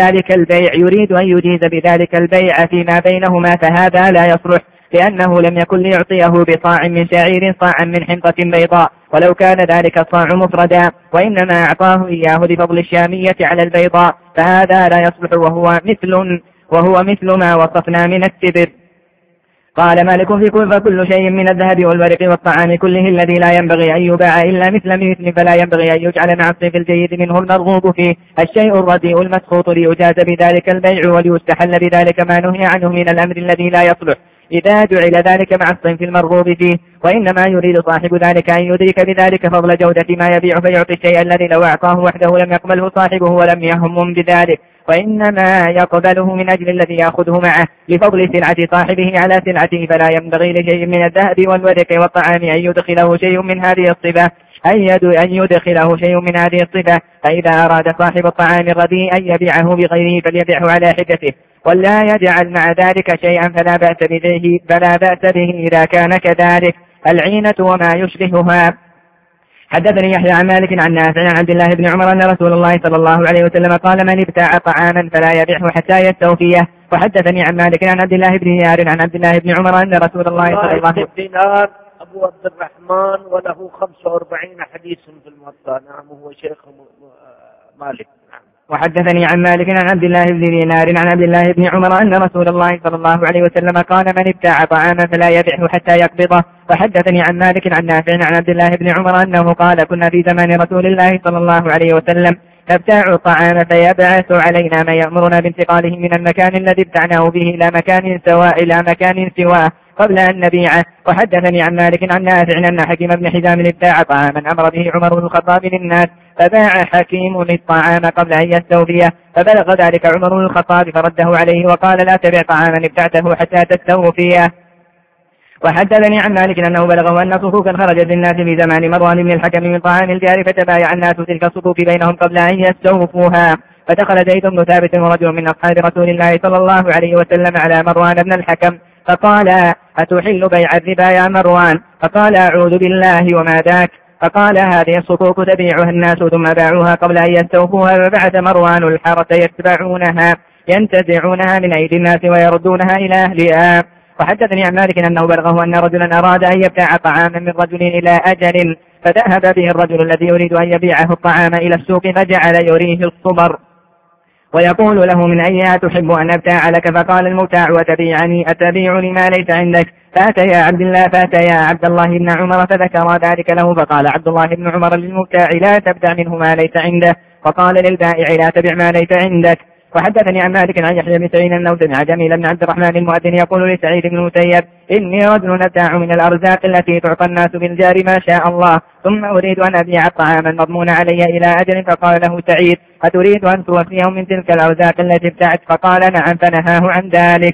بذلك البيع فيما بينهما، فهذا لا يصلح لأنه لم يكن ليعطيه بصاع من شعير صاعا من حنطة بيضاء، ولو كان ذلك الصاع مفردا، وإنما أعطاه إياه لفضل الشامية على البيضاء، فهذا لا يصلح وهو مثل ما وصفنا من التبر. قال مالك: فكل شيء من الذهب والورق والطعام كله الذي لا ينبغي أن يباع إلا مثل بمثل، فلا ينبغي أن يجعل مع الصنف الجيد منه المرغوب فيه الشيء الرديء المسخوط ليجاز بذلك البيع وليستحل بذلك ما نهي عنه من الأمر الذي لا يصلح إذا جعل ذلك مع الصنف المرغوب فيه. وإنما يريد صاحب ذلك أن يدرك بذلك فضل جودة ما يبيع فيعطي الشيء الذي لو أعطاه وحده لم يقبله صاحبه ولم يهم بذلك، وإنما يقبله من أجل الذي يأخذه معه لفضل سلعة صاحبه على سلعته. فلا ينبغي لشيء من الذهب والورق والطعام أن يدخله شيء من هذه الصفة فإذا أراد صاحب الطعام الرديء أن يبيعه بغيره فليبيعه على حدته، ولا يجعل مع ذلك شيئا فلا بأس به إذا كان كذلك. العينة وما يشبهها. حدثني يحيى عن مالك عن نافع عن عبد الله بن عمر أن رسول الله صلى الله عليه وسلم قال: من ابتاع طعاما فلا يبيعه حتى يستوفيه. وحدثني عن مالك عن عبد الله بن دينار عن عبد الله بن عمر أن رسول الله صلى الله عليه وسلم أبو عبد الرحمن وله 45 حديث في الموطأ. نعم، هو شيخ مالك. نعم. وحدثني عن مالك عن عبد الله بن دينار عن عبد الله بن عمر أن رسول الله صلى الله عليه وسلم قال: من ابتاع طعاما فلا يبيعه حتى يقبضه. وحدثني عن مالك عن نافع عن عبد الله بن عمر أنه قال: كنا في زمان رسول الله صلى الله عليه وسلم نبتاع الطعام فيبعث علينا من يأمرنا بانتقاله من المكان الذي ابتعناه به إلى مكان سواه قبل أن نبيعه. وحدثني عن مالك عن نافع أن حكيم بن حزام ابتاع طعاما أمر به عمر بن الخطاب للناس، فباع حكيم الطعام قبل أن يستوفيه، فبلغ ذلك عمر بن الخطاب فرده عليه وقال: لا تبع طعاما ابتعته حتى تستوفيه. وحدثني عن مالك أنه بلغه أن صفوفا خرجت للناس في زمان مروان بن الحكم من طعام الجار فتبايع الناس تلك الصفوف بينهم قبل أن يستوفوها. فدخل زيد بن ثابت ورجل من أصحاب رسول الله صلى الله عليه وسلم على مروان بن الحكم فقال: أتحل بيع الربا يا مروان؟ فقال: أعوذ بالله وما ذاك. فقال: هذه الصفوف تبيعها الناس ثم باعوها قبل أن يستوفوها. فبعث مروان الحرس يتبعونها ينتزعونها من أيدي الناس ويردونها إلى أهلها. وحدثني عن مالك أنه بلغه أن رجلا أراد أن يبتاع طعاما من رجل إلى أجل، فذهب به الرجل الذي يريد أن يبيعه الطعام إلى السوق فجعل يريه الصبر ويقول له: من أيها تحب أن أبتاع لك؟ فقال المبتاع: أتبيعني ما ليس عندك؟ فأتيا عبد الله بن عمر فذكر ذلك له، فقال عبد الله بن عمر للمبتاع: لا تبتع منه ما ليس عنده. وقال للبائع: لا تبع ما ليس عندك. وحدثني عن مالك عن يحيى بن سعيد أنه سمع جميل بن عبد الرحمن المؤذن يقول لسعيد بن المسيب: إني رجل نبتاع من الأرزاق التي تعطى الناس بالجار ما شاء الله، ثم أريد أن أبيع الطعام المضمون علي إلى أجل. فقال له سعيد: أتريد أن توفيهم من تلك الأرزاق التي ابتعت؟ فقال: نعم. فنهاه عن ذلك.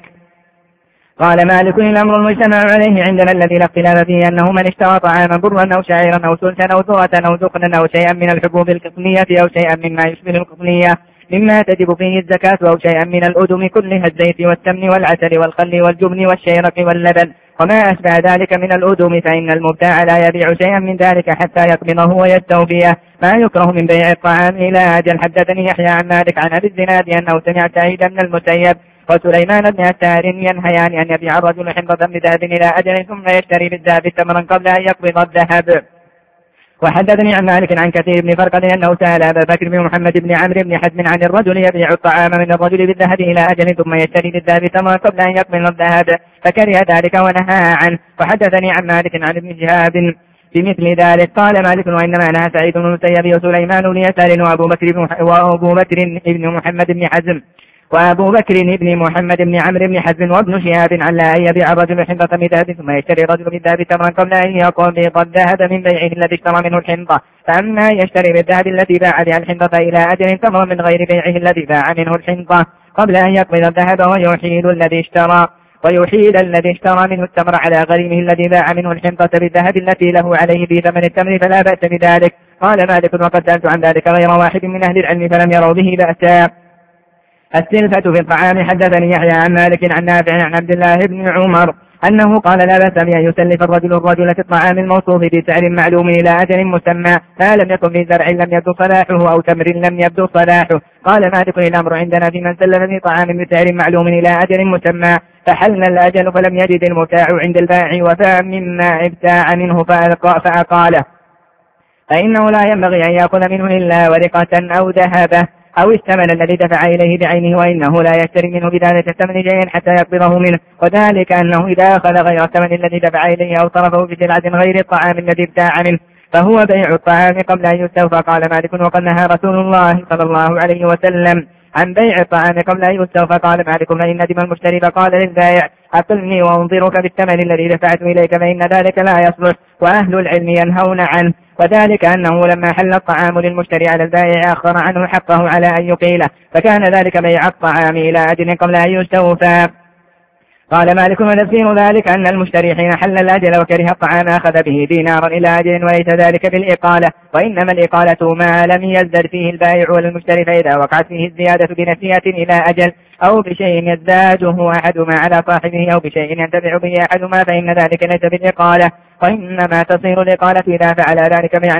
قال مالك: الأمر المجتمع عليه عندنا الذي لا اختلاف فيه أنه من اشترى طعاما برا أو شعيرا أو سلسا أو ذرة أو دقنا أو شيئا من الحبوب القطنية أو شيئا مما يشبه القطنية مما تجب فيه الزكاة أو شيئا من الأدم كلها الزيت والسمن والعسل والخل والجبن والشيرق واللبن وما أشبه ذلك من الأدم، فإن المبتاع لا يبيع شيئا من ذلك حتى يقبضه ويستوفيه، ما يكره من بيع الطعام إلى أجل. حدثني يحيى عن مالك عن أبي الزناد أنه سمع سعيد بن المسيب وسليمان بن أسار ينهيان أن يبيع الرجل حنطة بذهب إلى أجل ثم يشتري بالذهب ثمرا قبل أن يقبض الذهب. وحدثني عن مالك عن كثير بن فرقد أنه سأل أبا بكر بن محمد بن عمرو بن حزم عن الرجل يبيع الطعام من الرجل بالذهب إلى أجل ثم يشتري بالذهب ثمرا قبل أن يقبض الذهب، فكره ذلك ونهى عنه. وحدثني عن مالك عن ابن شهاب بمثل ذلك. قال مالك: وإنما نهى سعيد بن المسيب وسليمان بن يسار وأبو بكر بن محمد بن حزم وأبو بكر بن محمد بن عمرو بن حزم وابن شهاب عن لا أن يبيع الرجل حنطة بذهب ثم يشتري الرجل بالذهب ثمرا قبل أن يقبض الذهب من بيعه الذي اشترى منه الحنطة، فأما يشتري بالذهب التي باع بها الحنطة إلى أجل ثمرا من غير بيعه الذي باع منه الحنطة قبل أن يقبض الذهب ويحيل الذي اشترى منه التمر على غريمه الذي باع منه الحنطة بالذهب التي له عليه في ثمن التمر فلا بأس بذلك. قال مالك: وقد سألت عن ذلك غير واحد من أهل العلم فلم يروا به بأسا. السلفة في الطعام. حدثني يحيى عن مالك عن نافع عن عبد الله بن عمر أنه قال: لا بأس بأن يسلف الرجل في الطعام الموصوف بسعر معلوم إلى أجل مسمى ما لم يكن في زرع لم يبدو صلاحه أو تمر لم يبدو صلاحه. قال مالك: الأمر عندنا في من سلف في طعام بسعر معلوم إلى أجل مسمى فحل الأجل فلم يجد المبتاع عند البائع وفاء مما ابتاع منه فأقاله، فإنه لا ينبغي أن يأخذ منه إلا ورقة أو ذهبه أو الثمن الذي دفع إليه بعينه، وإنه لا يشتري منه بذلك الثمن شيئا حتى يقبضه منه، وذلك أنه إذا أخذ غير الثمن الذي دفع إليه أو صرفه بسلعة غير الطعام الذي ابتاع منه فهو بيع الطعام قبل أن يستوفى. قال مالك: وقد نهى رسول الله صلى الله عليه وسلم عن بيع الطعام قبل أن يستوفى. قال مالك: فإن ندم المشتري فقال للبائع: أقلني وأنظرك بالثمن الذي دفعت إليك، فإن ذلك لا يصلح، وأهل العلم ينهون عنه، وذلك أنه لما حل الطعام للمشتري على البائع أخر عنه حقه على أن يقيله، فكان ذلك بيع الطعام إلى أجل قبل أن يستوفى. قال مالك: وتفسير ذلك أن المشتري حين حل الأجل وكره الطعام أخذ به دينارا إلى أجل وليس ذلك بالإقالة، وإنما الإقالة ما لم يزدد فيه البائع والمشتري، فإذا وقعت فيه الزيادة بنسيئة إلى أجل أو بشيء يزداده أحدهما على صاحبه أو بشيء ينتفع به أحدهما فإن ذلك ليس بالإقالة، وإنما تصير الإقالة إذا فعل ذلك بيعا،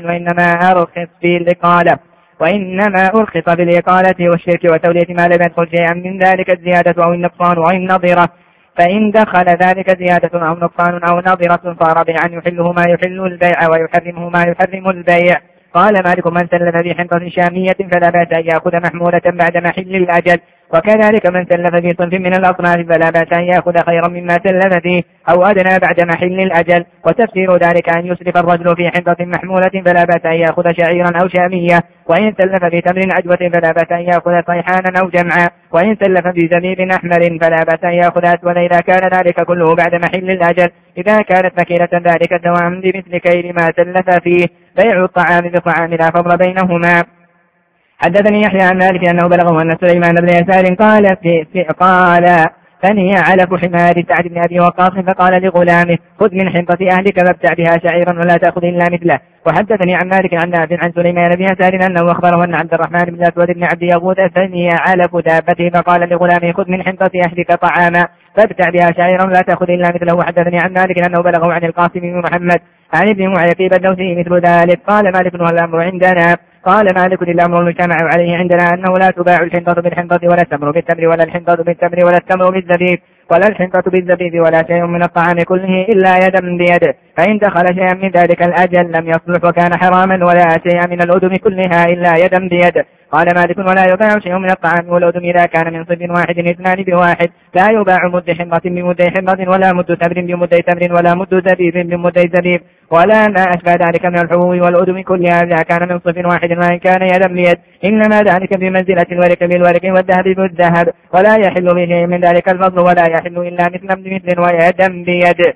وإنما أرخص بالإقالة والشرك وتولية ما لم يدخل شيئا من ذلك الزيادة أو النقصان أو النظرة، فإن دخل ذلك زيادة أو نقصان أو نظرة صار بيعا يحله ما يحل البيع ويحرمه ما يحرم البيع. قال مالك: من سلف في حنطة شامية فلا بأس أن يأخذ محمولة بعد محل الأجل، وكذلك من سلف في صنف من الأصناف فلا بأس أن يأخذ خيرا مما سلف فيه أو أدنى بعد محل الأجل. وتفسير ذلك أن يسلف الرجل في حنطة محمولة فلا بأس أن يأخذ شعيرا أو شامية، وإن سلف في تمر عجوة فلا بأس أن يأخذ صيحانا أو جمعا، وإن سلف في زبيب أحمر فلا بأس أن يأخذ أسود إذا كان ذلك كله بعد محل الأجل، إذا كانت مكيلة ذلك سواء بمثل كيل ما سلف فيه. بيع الطعام بالطعام لا فضل بينهما. حدثني يحيى عن مالك أنه بلغه أن سليمان بن يسار قال فني علف حمار سعد بن أبي وقاص فقال لغلامه خذ من حنطة أهلك فابتع بها شعيرا ولا تأخذ إلا مثله. وحدثني عن مالك عن نافع عن سليمان بن يسار أنه أخبره أن عبد الرحمن بن الأسود بن عبد يغوث فني علف دابته فقال لغلامه خذ من حنطة أهلك طعاما فابتع بها شعيرا ولا تأخذ إلا مثله. وحدثني عن مالك أنه بلغه عن القاسم بن محمد عن ابن معيقيب الدوسي مثل ذلك. قال مالك والأمر عندنا قال مالك الأمر المجتمع عليه عندنا أنه لا تباع الحنطة بالحنطة ولا التمر بالتمر ولا الحنطة بالتمر ولا التمر بالزبيب ولا الحنطة بالزبيب ولا شيء من الطعام كله إلا يدا بيد، فإن دخل شيئا من ذلك الأجل لم يصلح وكان حراما، ولا شيء من الأدم كلها إلا يدا بيد. قال مالك ولا يباع شيء من الطعام والأدم إذا كان من صب واحد اثنان بواحد، لا يباع مد حنطة بمد حنطة ولا مد تمر بمد تمر ولا مد زبيب بمد زبيب ولا ما أشبه ذلك من الحبوب والأدم كلها إذا كان من صب واحد وإن كان يدا بيد، إنما ذلك بمنزلة الورق بالورق والذهب بالذهب، ولا يحل به من ذلك الفضل ولا يحل إلا مثلا بمثل ويدا بيد.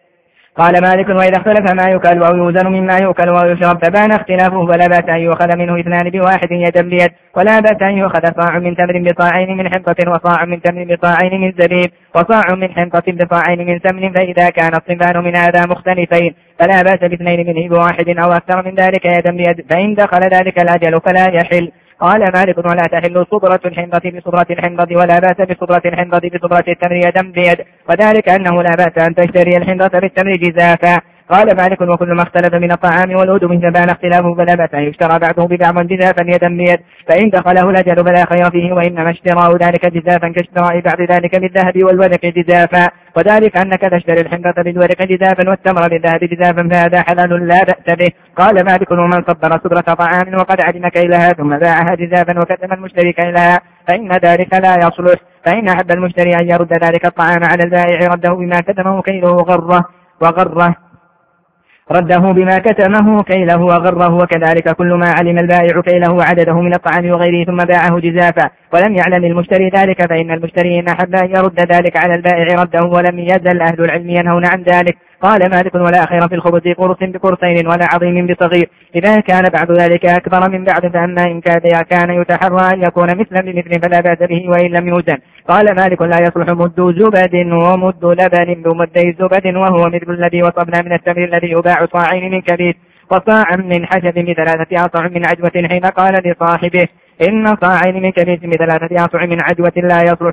قال مالك وإذا اختلف ما يؤكل أو يوزن مما يؤكل أو يشرب فبان اختلافه فلا بأس أن يؤخذ منه اثنان بواحد يدا بيد، ولا بأس أن يؤخذ صاع من تمر بصاعين من حنطة وصاع من تمر بصاعين من زبيب وصاع من حنطة بصاعين من سمن، فإذا كان الصنفان من هذا مختلفين فلا بأس باثنين منه بواحد أو أكثر من ذلك يدا بيد، فإن دخل ذلك الأجل فلا يحل. قال مالك ولا تحل صبرة الحنطة بصبرة الحنطة ولا بأس بصبرة الحنطة بصبرة التمر يدا بيد، وذلك أنه لا بأس أن تشتري الحنطة بالتمر جزافا. قال مالك وكل ما اختلف من الطعام والأدم فبان اختلافه فلا بأس أن يشترى بعضه ببعض جزافا يدا بيد، فإن دخله الأجل فلا خير فيه، وإنما اشتراء ذلك جزافا كاشتراء بعض ذلك بالذهب والورق جزافا، وذلك أنك تشتري الحنطة بالورق جزافا والتمر بالذهب جزافا فهذا حلال لا بأس به. قال مالك ومن صبر صبرة طعام وقد علم كيلها ثم باعها جزافا وكتم المشتري كيلها فإن ذلك لا يصلح، فإن أحب المشتري أن يرد ذلك الطعام على البائع رده بما كتمه كيله وغره، وكذلك كل ما علم البائع كيله وعدده من الطعام وغيره ثم باعه جزافا ولم يعلم المشتري ذلك فإن المشتري إن أحب أن يرد ذلك على البائع رده، ولم يزل أهل العلم ينهون عن ذلك. قال مالك ولا خير في الخبز قرص بقرصين ولا عظيم بصغير إذا كان بعد ذلك أكبر من بعد، فأما إن كان يتحرى أن يكون مثلا بمثل فلا بأس به وإن لم يوزن. قال مالك لا يصلح مد زبد ومد لبن بمدي الزبد، وهو مثل الذي وصبنا من التمر الذي يباع صاعين من كبير وصاع من حشب بثلاثة أصع من عجوة، حين قال لصاحبه إن صاعين من كبير بثلاثة أصع من عجوة لا يصلح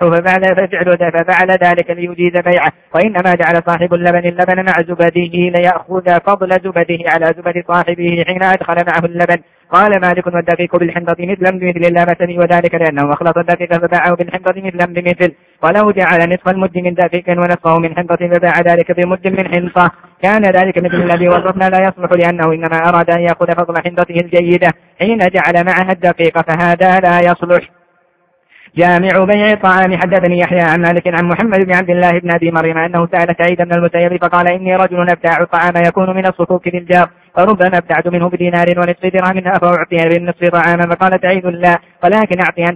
ففعل ذلك ليجيز بيعه، وإنما جعل صاحب اللبن مع زبده ليأخذ فضل زبده على زبد صاحبه حين أدخل معه اللبن. قال مالك والدقيق بالحنطة مثلا بمثل لا بأس به، وذلك لأنه أخلط الدقيق فباعه بالحنطة مثلا بمثل، ولو جعل نصف المد من دقيق ونصفه من حنطة فباع ذلك بمد من حنطة كان ذلك مثل الذي وصفنا لا يصلح، لأنه إنما أراد أن يأخذ فضل حنطته الجيدة حين جعل معها الدقيق، فهذا لا يصلح. جامع بيع الطعام. حدثني يحيى عن مالك عن محمد بن عبد الله بن أبي مريم أنه سأل سعيد بن المسيب فقال إني رجل أبتاع الطعام يكون من الصفوف للجار، فربما ابتعت منه بدينار ونصف درهم فأعطي بالنصف طعاما، فقال سعيد لا، ولكن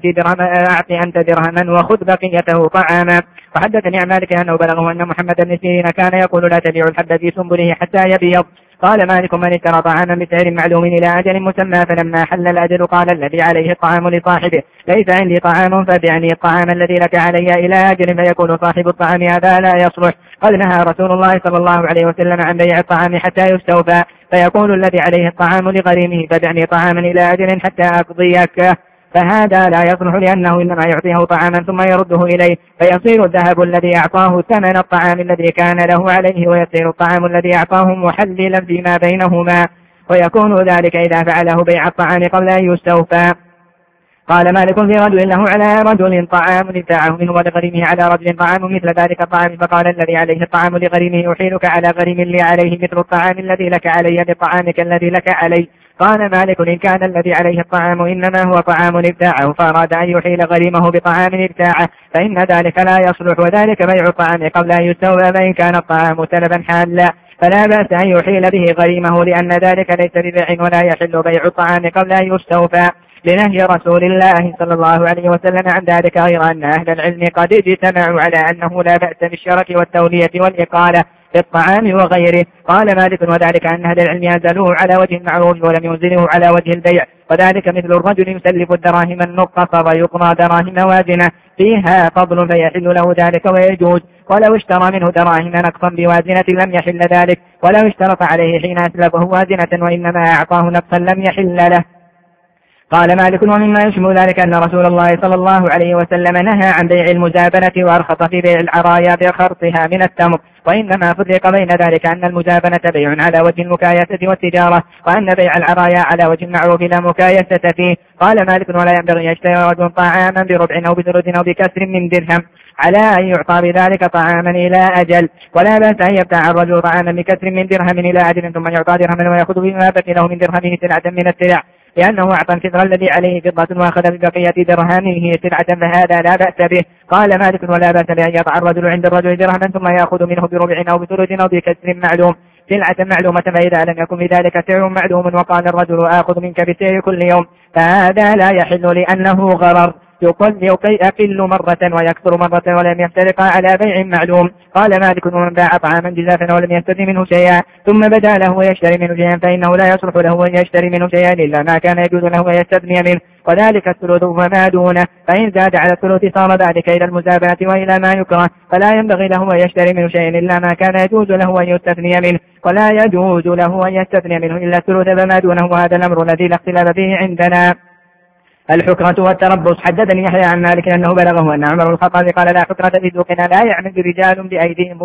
أعطي أنت درهما وخذ بقيته طعاما. وحدثني عن مالك أنه بلغه أن محمد بن سيرين كان يقول لا تبيع الحب في سنبله حتى يبيض. قال مالك من اشترى طعاما بسعر معلوم إلى أجل مسمى فلما حل الأجل قال الذي عليه الطعام لصاحبه ليس عندي طعام فبعني الطعام الذي لك علي إلى أجل، فيكون صاحب الطعام هذا لا يصلح. قد نهى رسول الله صلى الله عليه وسلم عن بيع الطعام حتى يستوفى، فيقول الذي عليه الطعام لغريمه فبعني طعاما إلى أجل حتى أقضيك، فهذا لا يصلح لأنه إنما يعطيه طعاما ثم يرده إليه، فيصير الذهب الذي أعطاه ثمن الطعام الذي كان له عليه، ويصير الطعام الذي أعطاه محللا فيما بينهما، ويكون ذلك إذا فعله بيع الطعام قبل أن يستوفى. قال مالك في رجل له على رجل طعام ابتاعه منه ولغريمه على رجل طعام مثل ذلك الطعام، فقال الذي عليه الطعام لغريمه أحيلك على غريم لي عليه مثل الطعام الذي لك علي بطعامك الذي لك علي. قال مالك إن كان الذي عليه الطعام إنما هو طعام ابتاعه فأراد أن يحيل غريمه بطعام ابتاعه فإن ذلك لا يصلح، وذلك بيع الطعام قبل أن يستوفى، فإن كان الطعام تلبا حالا فلا بأس أن يحيل به غريمه، لأن ذلك ليس ببيع ولا يحل بيع الطعام قبل أن يستوفى لنهي رسول الله صلى الله عليه وسلم عن ذلك، غير أن أهل العلم قد اجتمعوا على أنه لا بأس بالشرك والتولية والإقالة، في الطعام وغيره. قال مالك وذلك أن أهل العلم أنزلوه على وجه المعروف ولم ينزلوه على وجه البيع، وذلك مثل الرجل يسلف الدراهم النقصة ويقضى دراهم وازنة فيها فضل فيحل له ذلك ويجوز، ولو اشترى منه دراهم نقصا بوازنة لم يحل ذلك، ولو اشترط عليه حين أسلفه وازنة وإنما أعطاه نقصا لم يحل له. قال مالك ومما يشبه ذلك أن رسول الله صلى الله عليه وسلم نهى عن بيع المزابنة وأرخص في بيع العرايا بخرطها من التمر، وإنما فرق بين ذلك أن المزابنة بيع على وجه المكايسة والتجارة، وأن بيع العرايا على وجه المعروف لا مكايسة فيه. قال مالك ولا ينبغي يشتري رجل طعاما بربع أو بثلث أو بكسر من درهم على أن يعطى بذلك طعاما إلى أجل، ولا بأس أن يبتاع الرجل طعاما بكسر من درهم إلى أجل ثم يعطى درهما ويأخذ بما بقي له من درهمه سلعة من السلع، لأنه أعطى الفطر الذي عليه فضة وأخذ ببقية درهمه سلعة فهذا لا بأس به. قال مالك ولا بأس بأن يضع الرجل عند الرجل درهما ثم يأخذ منه بربع أو بثلث أو بكسر معلوم سلعة معلومة، فإذا لم يكن بذلك سعر معلوم وقال الرجل آخذ منك بسعر كل يوم فهذا لا يحل لأنه غرر يقل مرة ويكثر مرة ولم يفترق على بيع معلوم. قال مالك ومن باع طعاما جزافا ولم يستدي منه شيئا ثم بدا له ويشتري منه شيئا فإنه لا يصلح له أن يشتري منه شيئا إلا ما كان يجوز له أن يستثني منه، وذلك الثلث وما دونه، فإن زاد على الثلث صار ذلك إلى المزابنة وإلى ما يكره، فلا ينبغي له أن يشتري منه شيئا إلا ما كان يجوز له أن يستثني منه، ولا يجوز له أن يستثني منه إلا الثلث فما دونه، وهذا الأمر الذي لا اختلاف فيه عندنا. الحكرة والتربص. حدثني يحيى عن مالك أنه بلغه أن عمر الخطاب قال لا حكرة في سوقنا لا يعمد رجال بأيديهم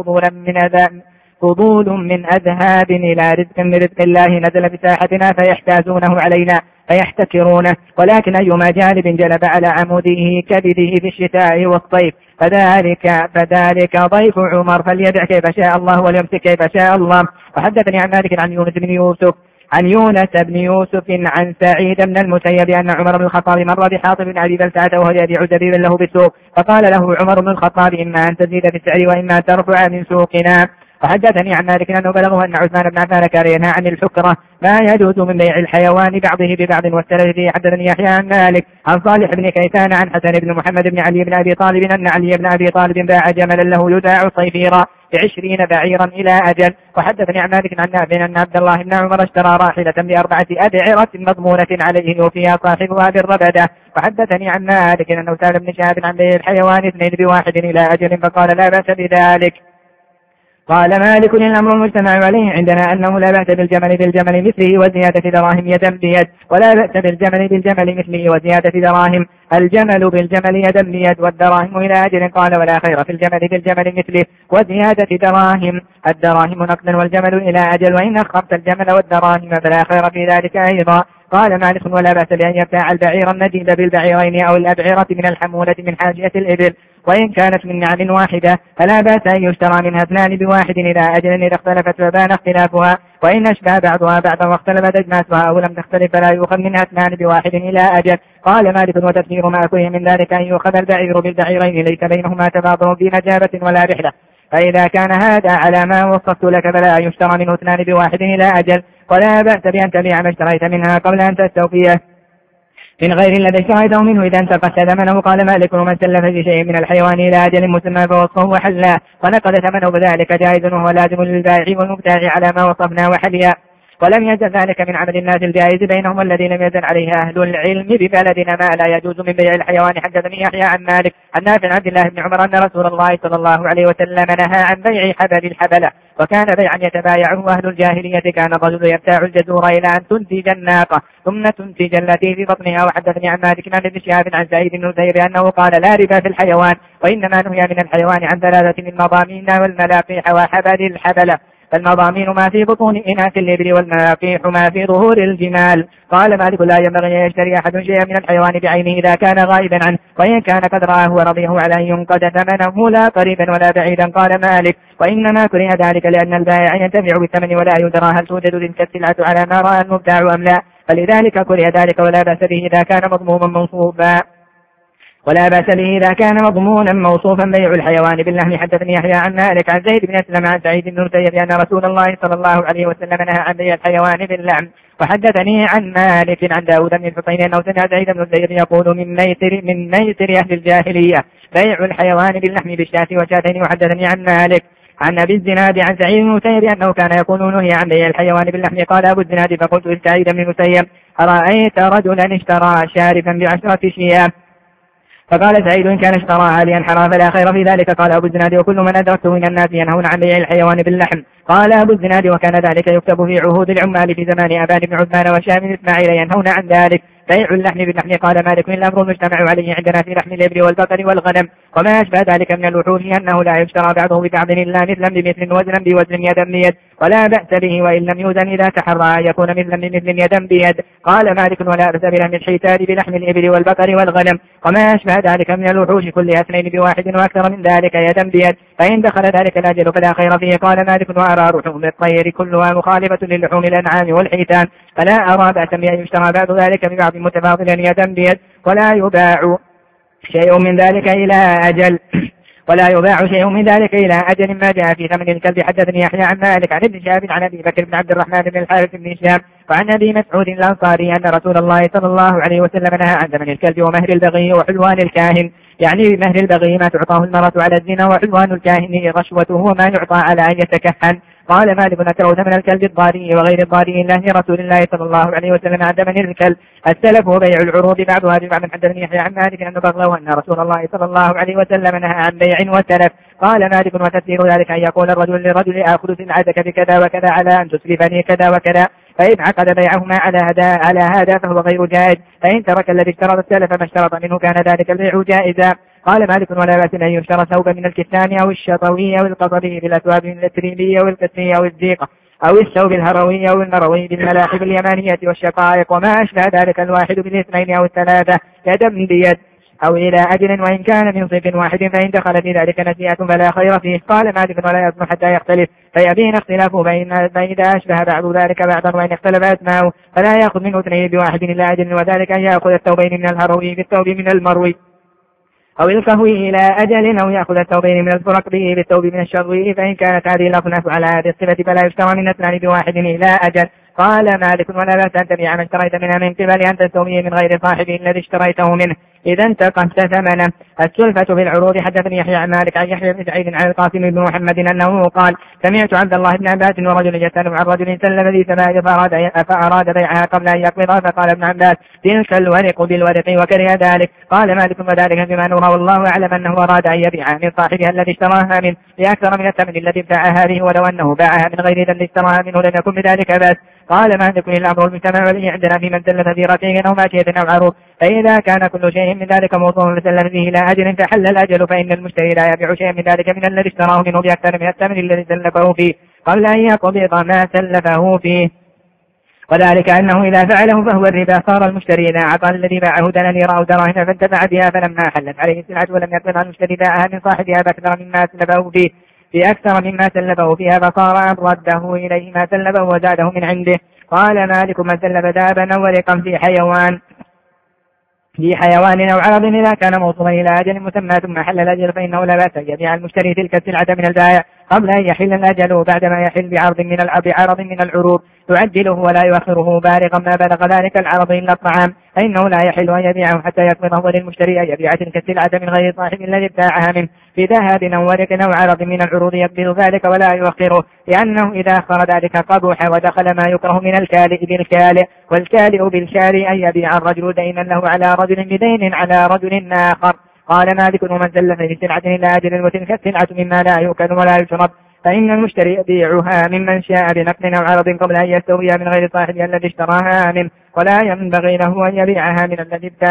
فضول من أذهاب إلى رزق من رزق الله نزل بساحتنا فيحتازونه علينا فيحتكرونه، ولكن أيما جانب جلب على عموده كبده في الشتاء والصيف فذلك ضيف عمر فليدع كيف شاء الله وليمسك كيف شاء الله. وحدثني عن مالك عن يونس بن يوسف عن سعيد بن المسيب أن عمر بن الخطاب مر بحاطب بن أبي بلتعة وهو يبيع زبيبا له بالسوق، فقال له عمر بن الخطاب إما أن تزيد في السعر وإما ترفع من سوقنا. وحدثني عن مالك أنه بلغه أن عثمان بن عفان كان ينهى عن الحكرة ما يجوز من بيع الحيوان بعضه ببعض والسلف فيه. حدثني يحيى عن مالك عن صالح بن كيسان عن حسن بن محمد بن علي بن أبي طالب أن علي بن أبي طالب باع جملا له يداع صيفيرا ب20 بعيرا إلى أجل. وحدثني عن مالك عن نافع أن عبد الله بن عمر اشترى راحلة ب4 أبعرة مضمونة عليه يوفيها صاحبها بالربدة. وحدثني عن مالك أنه سأل ابن شهاب عن بيع الحيوان 2 بواحد إلى أجل فقال لا بأس بذلك. قال مالك الأمر المجتمع عليه عندنا أنه لا بأس بالجمل مثله وزيادة دراهم يدا بيد، ولا بأس بالجمل مثله وزيادة دراهم، الجمل بالجمل يدا بيد والدراهم إلى أجل. قال ولا خير في بالجمل مثله وزيادة دراهم، الدراهم نقدا والجمل إلى أجل، وإن أخرت الجمل والدراهم فلا خير في ذلك أيضا. قال مالك ولا بأس بأن يبتاع البعير النديد بالبعيرين أو الأبعرة من الحمولة من حاجية الإبل، وإن كانت من نعم واحدة فلا بأس أن يشترى منها 2 بواحد إلى أجل إذا اختلفت فبان اختلافها، وإن أشبه بعضها بعضا واختلفت أجناسها أو لم تختلف فلا يؤخذ منها 2 بواحد إلى أجل. قال مالك وتفسير ما أكره من ذلك أن يؤخذ البعير بالبعيرين ليس بينهما تباطؤ في نجابة ولا رحلة، فإذا كان هذا على ما وصفت لك فلا يشترى منه 2 بواحد إلى أجل، ولا بأس بأن تبيع ما اشتريت منها قبل أن تستوفيه من غير الذي اشتريته منه إذا انتقصت ثمنه. قال مالك ومن سلف في شيء من الحيوان إلى أجل مسمى فوصفه وحلا فنقد ثمنه بذلك جائز وهو لازم للبائع والمبتاع على ما وصفنا وحليا، ولم يزل ذلك من عمل الناس الجائز بينهم الذي لم يزل عليه أهل العلم ببلدنا ما لا يجوز من بيع الحيوان. حدثني يحيى عن مالك عن نافع عبد الله بن عمر أن رسول الله صلى الله عليه وسلم نهى عن بيع حبل الحبلة، وكان بيعا يتبايعه أهل الجاهلية. كان الرجل يبتاع الجزور إلى أن تنتج الناقة ثم تنتج التي في بطنها. وحدثني عن مالك عن ابن شهاب عن سعيد بن المسيب أنه قال لا ربا في الحيوان، وإنما نهي من الحيوان عن 3 من مضامين والملاقيح وحبل الحبلة، فالمضامين ما في بطون إناث الإبل والملاقيح ما في ظهور الجمال. قال مالك لا ينبغي أن يشتري أحد شيئا من الحيوان بعينه إذا كان غائبا عنه، وإن كان قد رآه ورضيه على أن ينقد ثمنه لا قريبا ولا بعيدا. قال مالك وإنما كره ذلك لأن البائع ينتفع بالثمن ولا يدرى هل توجد تلك السلعة على ما رأى المبتاع أم لا، فلذلك كره ذلك ولا بأس به إذا كان مضمونا موصوفا بيع الحيوان باللحم. حدثني يحيى عن مالك عن زيد بن أسلم عن سعيد بن المسيب أن رسول الله صلى الله عليه وسلم نهى عن بيع الحيوان باللحم. وحدثني عن مالك عن داود بن الحصين أنه سمع سعيد بن المسيب يقول من ميسر أهل الجاهلية بيع الحيوان باللحم بالشاة وشاتين. وحدثني عن مالك عن أبي الزناد عن سعيد بن المسيب أنه كان يقول نهي عن بيع الحيوان باللحم. قال أبو الزناد فقلت لسعيد بن المسيب أرأيت رجلا اشترى شارفا ب10 شياب؟ فقال سعيد إن كان اشتراها لينحرها فلا خير في ذلك. قال أبو الزناد وكل من أدركته من الناس ينهون عن بيع الحيوان باللحم. قال أبو الزناد وكان ذلك يكتب في عهود العمال في زمان أبان بن عثمان وشام بن إسماعيل ينهون عن ذلك بيع اللحم باللحم. قال مالك الأمر المجتمع عليه عندنا في لحم الإبل والبقر والغنم وما أشبه ذلك من اللحوم أنه لا يشترى بعضه ببعض إلا مثلا بمثل وزنا بوزن يدا بيد ولا بأس به وإن لم يوزن إذا تحرى أن يكون مثلا بمثل يدا بيد. قال مالك ولا بأس بلحم الحيتان بلحم الإبل والبقر والغنم وما أشبه ذلك من الوحوش كلها 2 بواحد وأكثر من ذلك يدا بيد فإن دخل ذلك الأجل فلا خير فيه. قال مالك وأرى لحوم الطير كلها مخالفة للحوم الأنعام والحيتان فلا أرى بأسا بأن يشترى بعض ذلك ببعض متفاضلا يدا بيد ولا يباع شيء من ذلك إلى أجل ما جاء في ثمن الكلب. حدثني يحيى عن مالك عن ابن شهاب عن أبي بكر بن عبد الرحمن بن الحارث بن هشام وعن أبي مسعود الأنصاري أن رسول الله صلى الله عليه وسلم نهى عن ثمن الكلب ومهر البغي وحلوان الكاهن. يعني بمهر البغي ما تعطاه المرأة على الزنا وحلوان الكاهن رشوته وما يعطى على أن يتكهن. قال مالك نكره ثمن الكلب الضاري وغير الضاري الله رسول الله صلى الله عليه وسلم عن ثمن الكلب السلف وبيع العروض بعضها ببعض. حدثني يحيى عن مالك أن بغلوا أن رسول الله صلى الله عليه وسلم نهى عن بيع وسلف. قال مالك وتفسير ذلك أن يقول الرجل للرجل آخذ سلعتك بكذا وكذا على أن تسلفني كذا وكذا فإن عقد بيعهما على هذا فهو غير جائز. فإن ترك الذي اشترط السلف ما اشترط منه كان ذلك البيع جائزا. قال مالك ولا بأس أن يشترى ثوب من الكتان أو الشطوي أو القصبي بالأثواب من التريبية والكسرية أو الزيقة أو الثوب الهروي أو المروي بالملاحب اليمانية والشقائق وما أشبه ذلك الواحد بالاثنين أو الثلاثة يدا بيد أو إلى أجل وإن كان من صنف واحد فإن دخل في ذلك نسيئة فلا خير فيه. قال مالك ولا يصلح حتى يختلف فيبين اختلافه فإذا أشبه بعض ذلك بعضا وإن اختلف أسماؤه فلا يأخذ منه 2 بواحد إلا أجل وذلك أن يأخذ الثوبين من الهروي بالثوب من المروي أو القهوي إلى أجل أو يأخذ الثوبين من الفرق به بالثوب من الشروي. فإن كانت هذه الأصناف على هذه الصفة فلا يشترى من 2 بواحد إلى أجل. قال مالك ولا بأس أن تبيع ما اشتريت منها من قبل أن تستوي من غير صاحبه الذي اشتريته منه إذا انتقمت ثمنه. السلفة في العروض. حدثني يحيى عن مالك عن يحيى بن سعيد عن القاسم بن محمد أنه قال سمعت عبد الله بن عباس ورجل يسأل عن رجل سلم ذي ثمائر فأراد بيعها قبل أن يقبضها فقال ابن عباس تلك الورق بالورق وكره ذلك. قال مالك وذلك بما نرى والله أعلم أنه أراد أن يبيعها من صاحبها الذي اشتراها منه بأكثر من الثمن الذي ابتاعها به ولو أنه باعها من غير الذي اشتراها منه لم يكن بذلك بأس. قال مالك الأمر المجتمع عليه عندنا في من سلم ذي رقيق أو ماشية أو عروض فإذا كان كل شيء من ذلك موضوع فسلم فيه إلى أجل فحل الأجل فإن المشتري لا يبيع شيئا من ذلك من الذي اشتراه منه بأكثر من الثمن الذي سلفه فيه قبل أن يقبض ما سلفه فيه. وذلك أنه إذا فعله فهو الربا صار المشتري إذا أعطى الذي باعه دنانير أو دراهم فانتفع بها فلما حلت عليه السلعة ولم يقبضها المشتري باعها من صاحبها بأكثر مما سلفه فيها فصار رده إليه ما سلفه وزاده من عنده. قال مالك من سلف دابا أو ورقا في حيوان أو عرض إذا كان موصولا إلى أجل مسمى ثم حل الأجل فإنه لا بأس يبيع المشتري تلك السلعة من البائع قبل أن يحل الأجل بعدما يحل بعرض من العروض يعجله ولا يؤخره بالغا ما بلغ ذلك العرض إلا الطعام فإنه لا يحل أن يبيعه حتى يقبضه للمشتري أن يبيع تلك السلعة من غير صاحب الذي ابتاعها منه في ذهب أو ورق أو عرض من العروض يقبض ذلك ولا يؤخره لأنه إذا أخر ذلك قبح ودخل ما يكره من الكالئ بالكالئ والكالئ بالشاري أن يبيع الرجل دينا له على رجل بدين على رجل آخر. قال مالك ومن سلف بسلعة إلى أجل وتلك السلعة مما لا يؤكل ولا يشرب فإن المشتري يبيعها ممن شاء بنقد أو عرض قبل أن يستوي من غير صاحبها الذي اشتراها منه ولا ينبغي له أن يبيعها من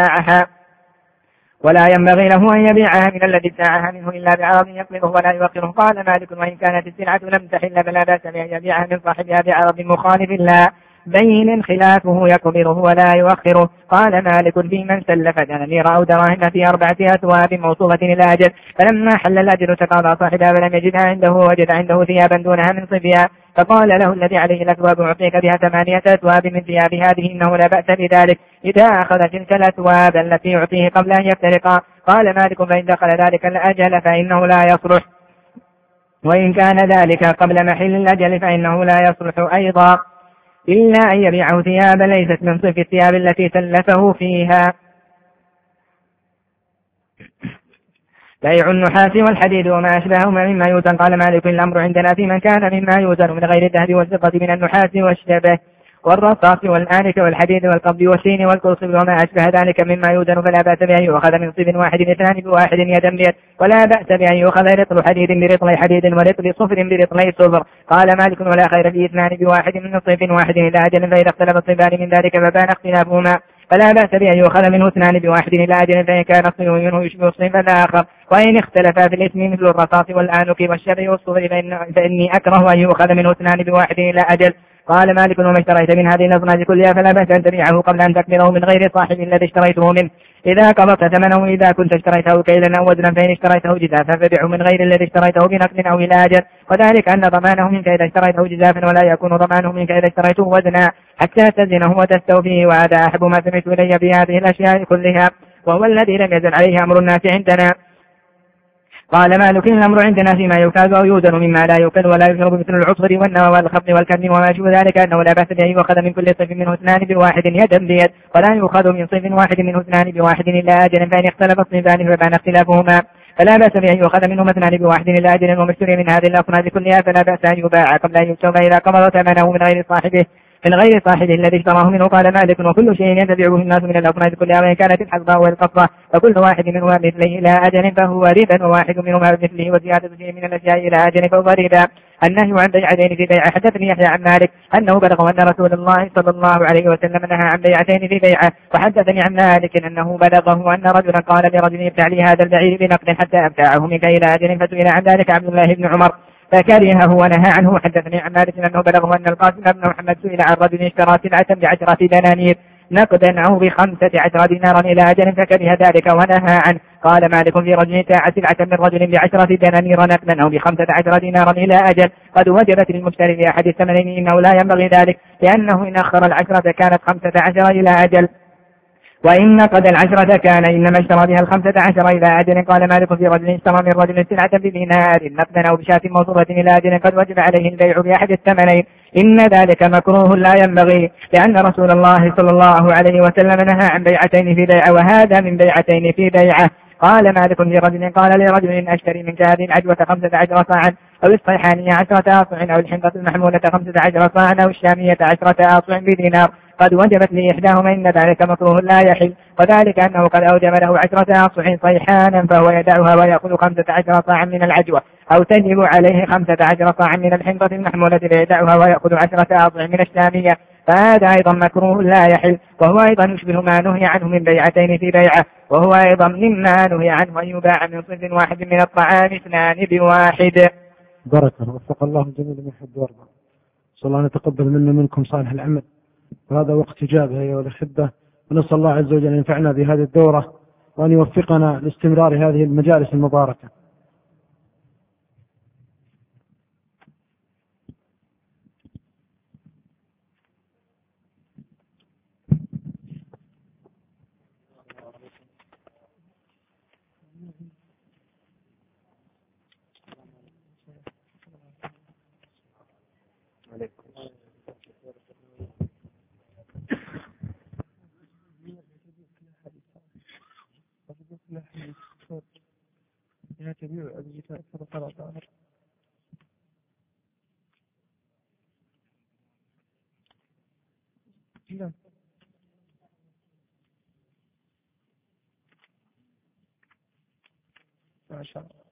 الذي ابتاعها منه إلا بعرض يقبضه ولا يوقره. قال مالك وإن كانت السلعة لم تحل فلا بأس بأن يبيعها من صاحبها بعرض مخالف لا بين خلافه يقبضه ولا يؤخره. قال مالك في من سلف دنانير أو دراهم في 4 أثواب موصوفة إلى أجل فلما حل الأجل تقاضى صاحبها فلم يجدها عنده وجد عنده ثيابا دونها من صفها فقال له الذي عليه الأثواب أعطيك بها 8 أثواب من ثياب هذه إنه لا بأس بذلك إذا أخذ تلك الأثواب التي يعطيه قبل أن يفترقا. قال مالك فإن دخل ذلك الأجل فإنه لا يصلح وإن كان ذلك قبل محل الأجل فإنه لا يصلح أيضا إلا أن يبيعه ثيابا ليست من صف الثياب التي سلفه فيها. بيع النحاس والحديد وما أشبههما مما يوزن. قال مالك الأمر عندنا في من كان مما يوزن من غير الذهب والفضة من النحاس والشبه والرصاص والآنك والحديد والقبض والسين والقرص وما أشبه ذلك مما يوزن فلا بأس بأن يؤخذ من صف واحد اثنان بواحد يدا بيد ولا بأس بأن يؤخذ رطل حديد برطل حديد ورطل صفر برطلي صفر. قال مالك ولا خير في اثنان بواحد من صف واحد إلى أجل فإذا اختلف الصفان من ذلك فبان اختلافهما فلا بأس بأن يؤخذ منه اثنان بواحد إلى أجل فإن كان الصف منه يشبه الصف الآخر. وإن اختلفا في الاسم مثل الرصاص والآنك والشبه والصفر فإني أكره أن يؤخذ منه اثنان بواحد إلى أجل. قال مالك وما اشتريت من هذه الأصناف كلها فلا بأس أن تبيعه قبل أن تكمله من غير صاحب الذي اشتريته منه إذا قبضت ثمنه إذا كنت اشتريته كيلا أو وزنا فإن اشتريته جزافا فبيعه من غير الذي اشتريته بنقد أو إلى أجل وذلك أن ضمانه منك إذا اشتريته جزافا ولا يكون ضمانه منك إذا اشتريته وزنا حتى تزنه وتستوفيه. وهذا أحب ما سمعت إلي بهذه الأشياء كلها وهو الذي لم يزل عليه أمر الناس عندنا. قال مالك الأمر عندنا فيما يكاد أو يوزن مما لا يوكل ولا يشرب مثل العصر والنوى والخبز والكرم وما شابه ذلك أنه لا بأس بأن يؤخذ من كل صف منه اثنان بواحد يدا بيد ولا يؤخذ من صف واحد منه اثنان بواحد إلا أجل فإن اختلف الصفان فبان اختلافهما فلا بأس بأن يؤخذ منهما اثنان بواحد إلا أجل وما اشتري من هذه الأصناف كلها فلا بأس أن يباع قبل أن يكتب إذا قبض ثمنه من غير صاحبه الذي اشتراه منه. قال مالك وكل شيء ينتفعه الناس من الأصناف كلها وإن كانت الحصباء والقصة فكل واحد منهما مثله إلى أجل فهو ربا وواحد منهما مثله وزيادة شيء من الأشياء إلى أجل فهو ربا. النهي عن بيعتين في بيعة. حدثني يحيى عن مالك أنه بلغ أن رسول الله صلى الله عليه وسلم نهى عن بيعتين في بيعة. وحدثني عن مالك أنه بلغه أن رجلا قال لرجل ابتع لي هذا البعير بنقد حتى أبتاعه منك إلى أجل فسئل عن ذلك عبد الله بن عمر فكرهه ونهى عنه. حدثني عن مالك أنه بلغه أن القاسم بن محمد سئل عن رجل اشترى سلعة ب10 دنانير نقدا أو ب15 دينارا إلى أجل فكره ذلك ونهى عنه. قال مالك في رجل ابتاع سلعة من رجل ب10 دنانير نقدا أو ب15 دينارا إلى أجل قد وجبت للمشتري لأحد الثمنين إنه لا ينبغي ذلك لأنه إن أخر 10 كانت 15 إلى أجل وإن نقد 10 كان إنما اشترى بها 15 إلى أجل. قال مالك في رجل اشترى من رجل سلعة بدينار نقدا أو بشاة موصولة إلى أجل قد وجب عليه البيع بأحد الثمنين إن ذلك مكروه لا ينبغي لأن رسول الله صلى الله عليه وسلم نهى عن بيعتين في بيعة وهذا من بيعتين في بيعة. قال مالك في رجل قال لرجل أشتري منك هذه العجوة 15 صاعا أو الصيحانية 10 أصع أو الحنطة المحمولة 15 صاعا أو الشامية 10 أصع بدينار قد وجبت لي إحداهما إن ذلك مكروه لا يحل وذلك أنه قد أوجب له 10 أصع صيحانا فهو يدعها ويأخذ 15 صاعا من العجوة أو تجب عليه 15 صاعا من الحنطة المحمولة فيدعها ويأخذ 10 أصع من الشامية فهذا أيضا مكروه لا يحل وهو أيضا يشبه ما نهي عنه من بيعتين في بيعة وهو أيضا مما نهي عنه أن يباع من صنف واحد من الطعام اثنان بواحد. بركة وفق الله الجميع من يحب ويرضى. صلى الله أن يتقبل منا منكم صالح العمل وهذا وقت إجابة أيها الأحبة ونسأل الله عز وجل أن ينفعنا بهذه الدورة وأن يوفقنا لاستمرار هذه المجالس المباركة. ما شاء الله.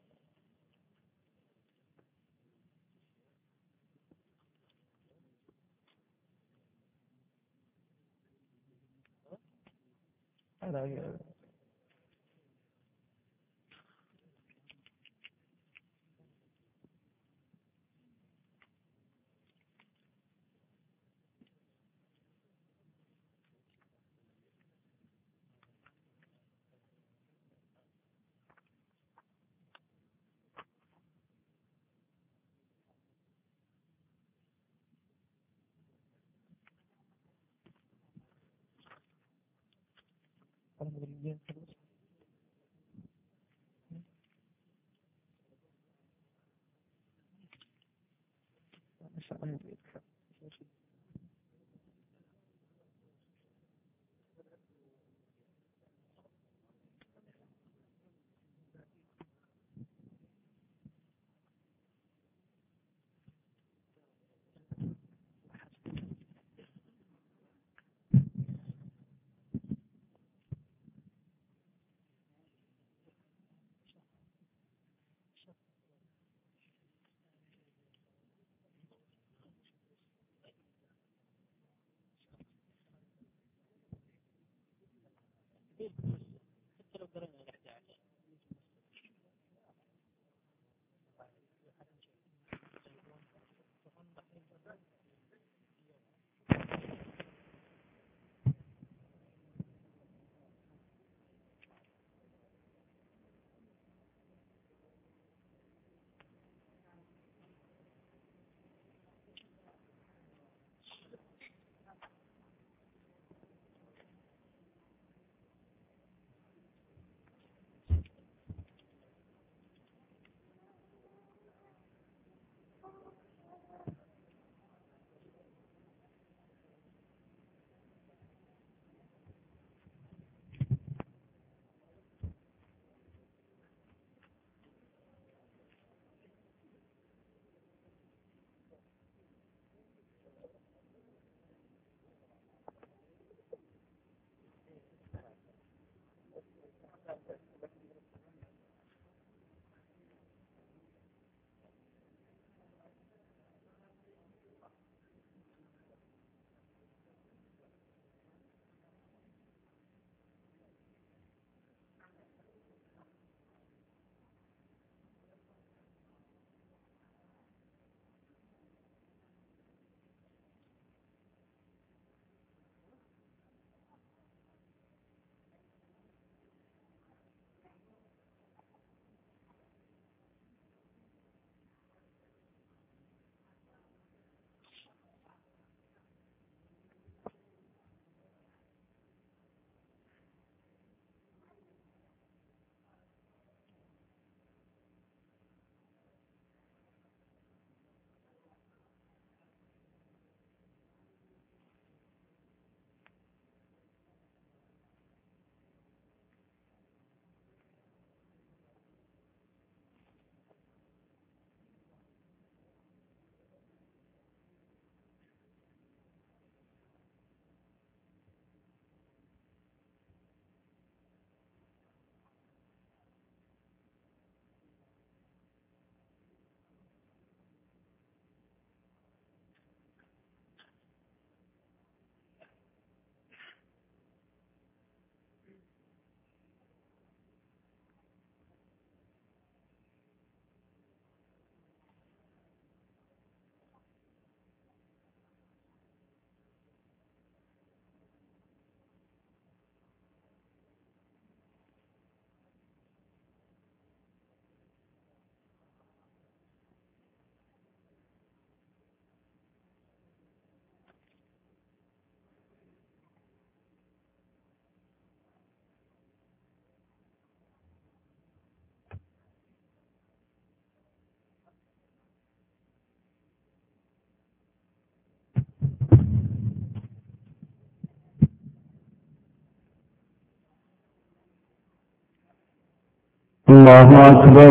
الله أكبر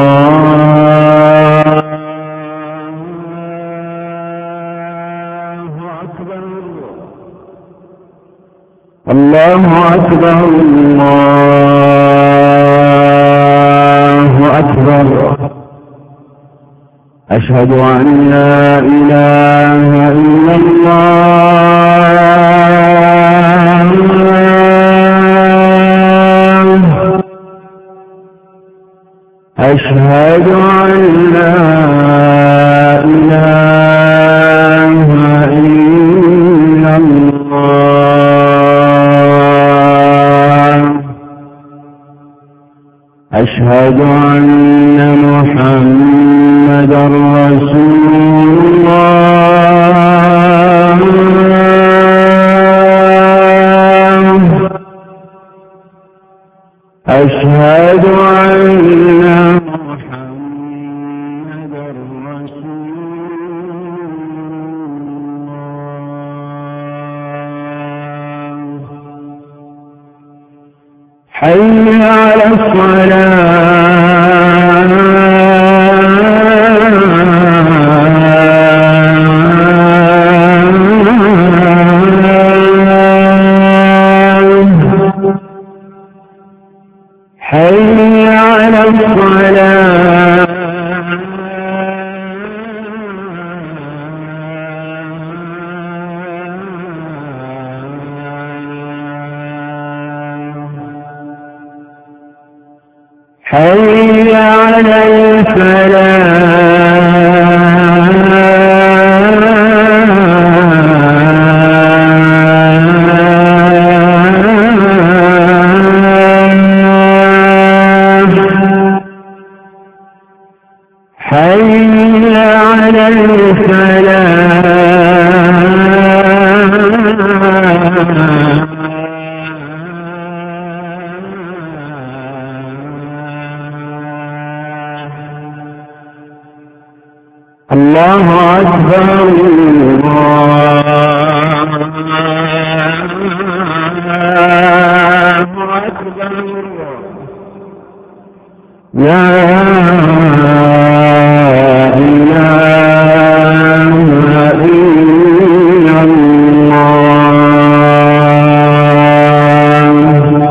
الله أكبر الله أكبر الله أكبر أشهد أن لا إله إلا الله أشهد أن لا إله إلا الله أشهد أن محمدا رسول الله أشهد أن محمدا رسول الله حي على حي على الصلاة حي على الفلاح حي على الفلاح الله أكبر الله أكبر لا إله إلا الله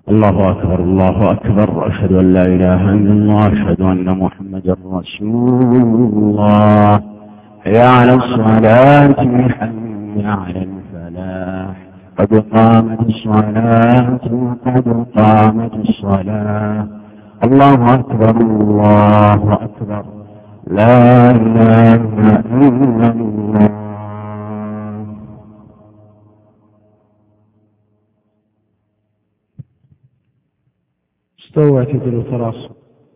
الله أكبر الله أكبر، أشهد أن لا إله إلا الله، أشهد أن محمدا رسول الله. حي على الصلاة، حي على الفلاح، قد قامت الصلاة قد قامت الصلاة. الله أكبر الله أكبر، لا إله إلا الله. استووا اعتدلوا تراصوا.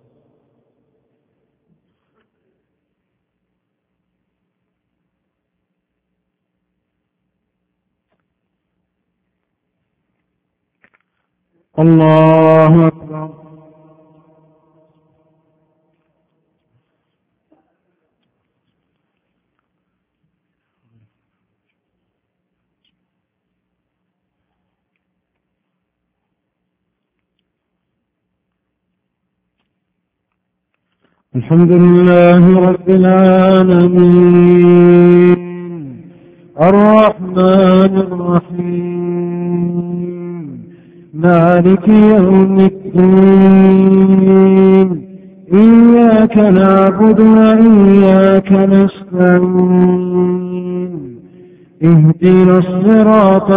الله أكبر. الحمد لله رب العالمين، الرحمن الرحيم، مالك يوم الدين، إياك نعبد وإياك نستعين، اهدنا الصراط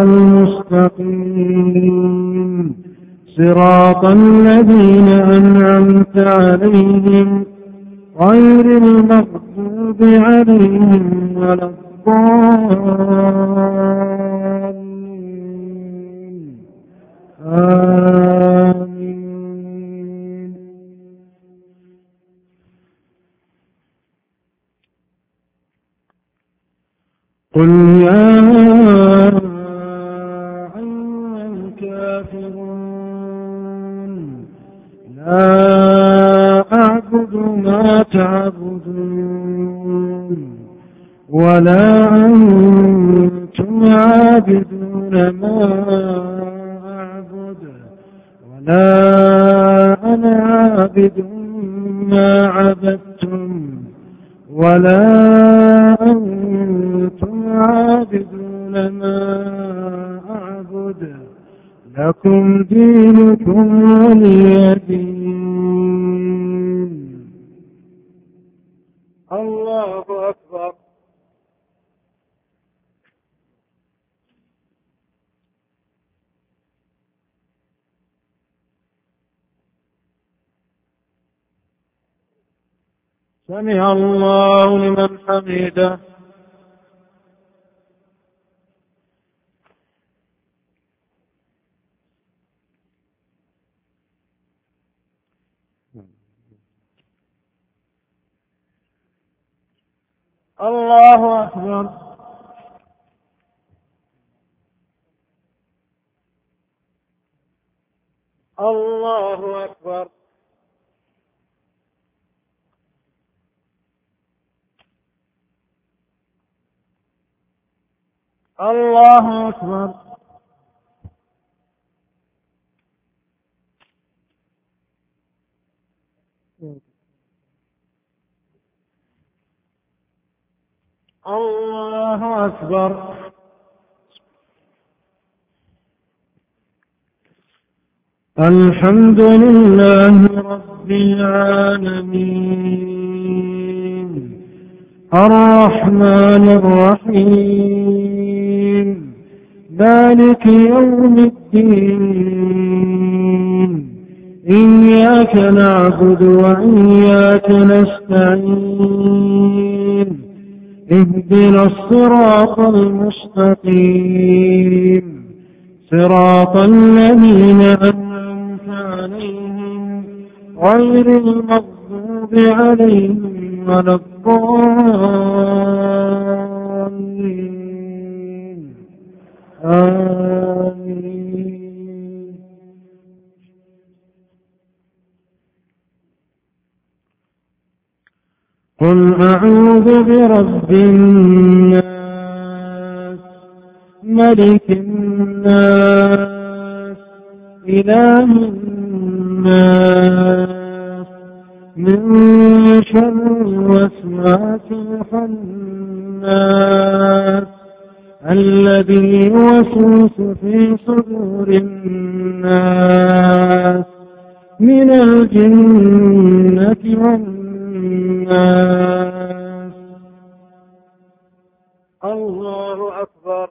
المستقيم، صراط الذين أنعمت عليهم غير المغضوب عليهم ولا الضالين. آمين. قل يا أيها الكافرون لا أعبد ما تعبدون ولا أنتم عابدون ما أعبد ولا أنا عابد ما عبدتم ولا أنتم عابدون ما أعبد، لكم دينكم ولي دين. الله أكبر. سمع الله لمن حمده. الله أكبر. الله أكبر. الله أكبر. الله أكبر. الحمد لله رب العالمين، الرحمن الرحيم، مالك يوم الدين، إياك نعبد وإياك نستعين، اهدنا الصراط المستقيم، صراط الذين أنعمت عليهم غير المغضوب عليهم ولا الضالين. آمين. قل أعوذ برب الناس، ملك الناس، إله الناس، من شر الوسواس الخناس الذي يوسوس في صدور الناس من الجنة والناس. الله أكبر.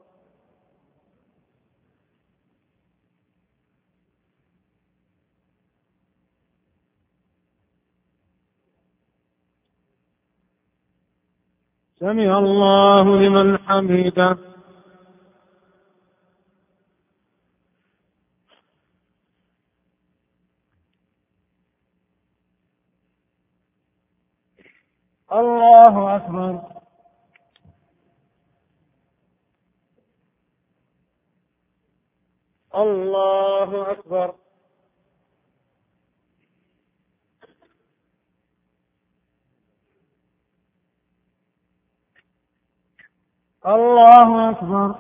سمع الله لمن حمده. الله أكبر. الله أكبر. الله أكبر.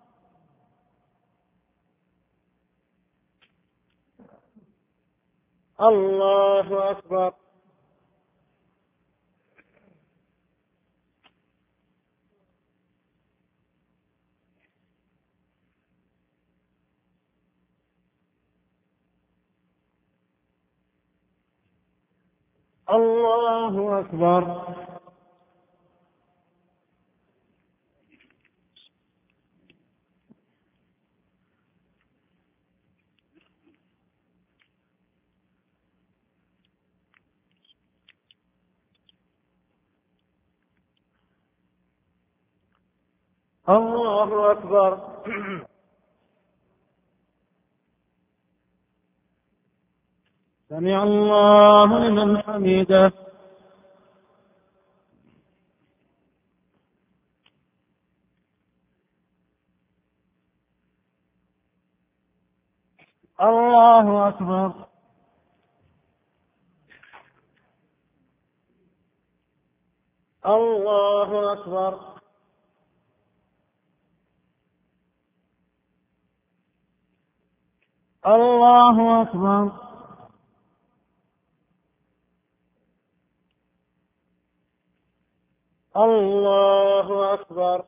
الله أكبر. الله أكبر. الله أكبر. سمع الله لمن حمده. الله أكبر. الله أكبر. الله أكبر. الله أكبر.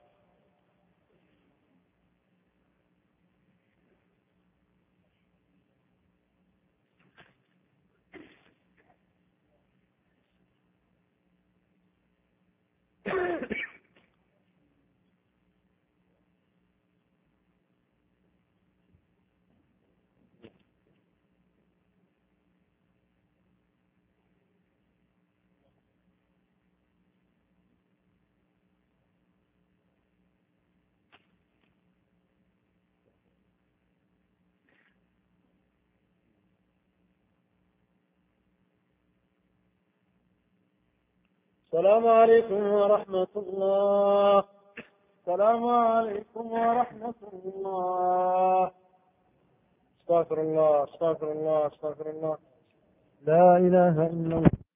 السلام عليكم ورحمة الله. السلام عليكم ورحمة الله. استغفر الله استغفر الله استغفر الله. لا إله إلا الله.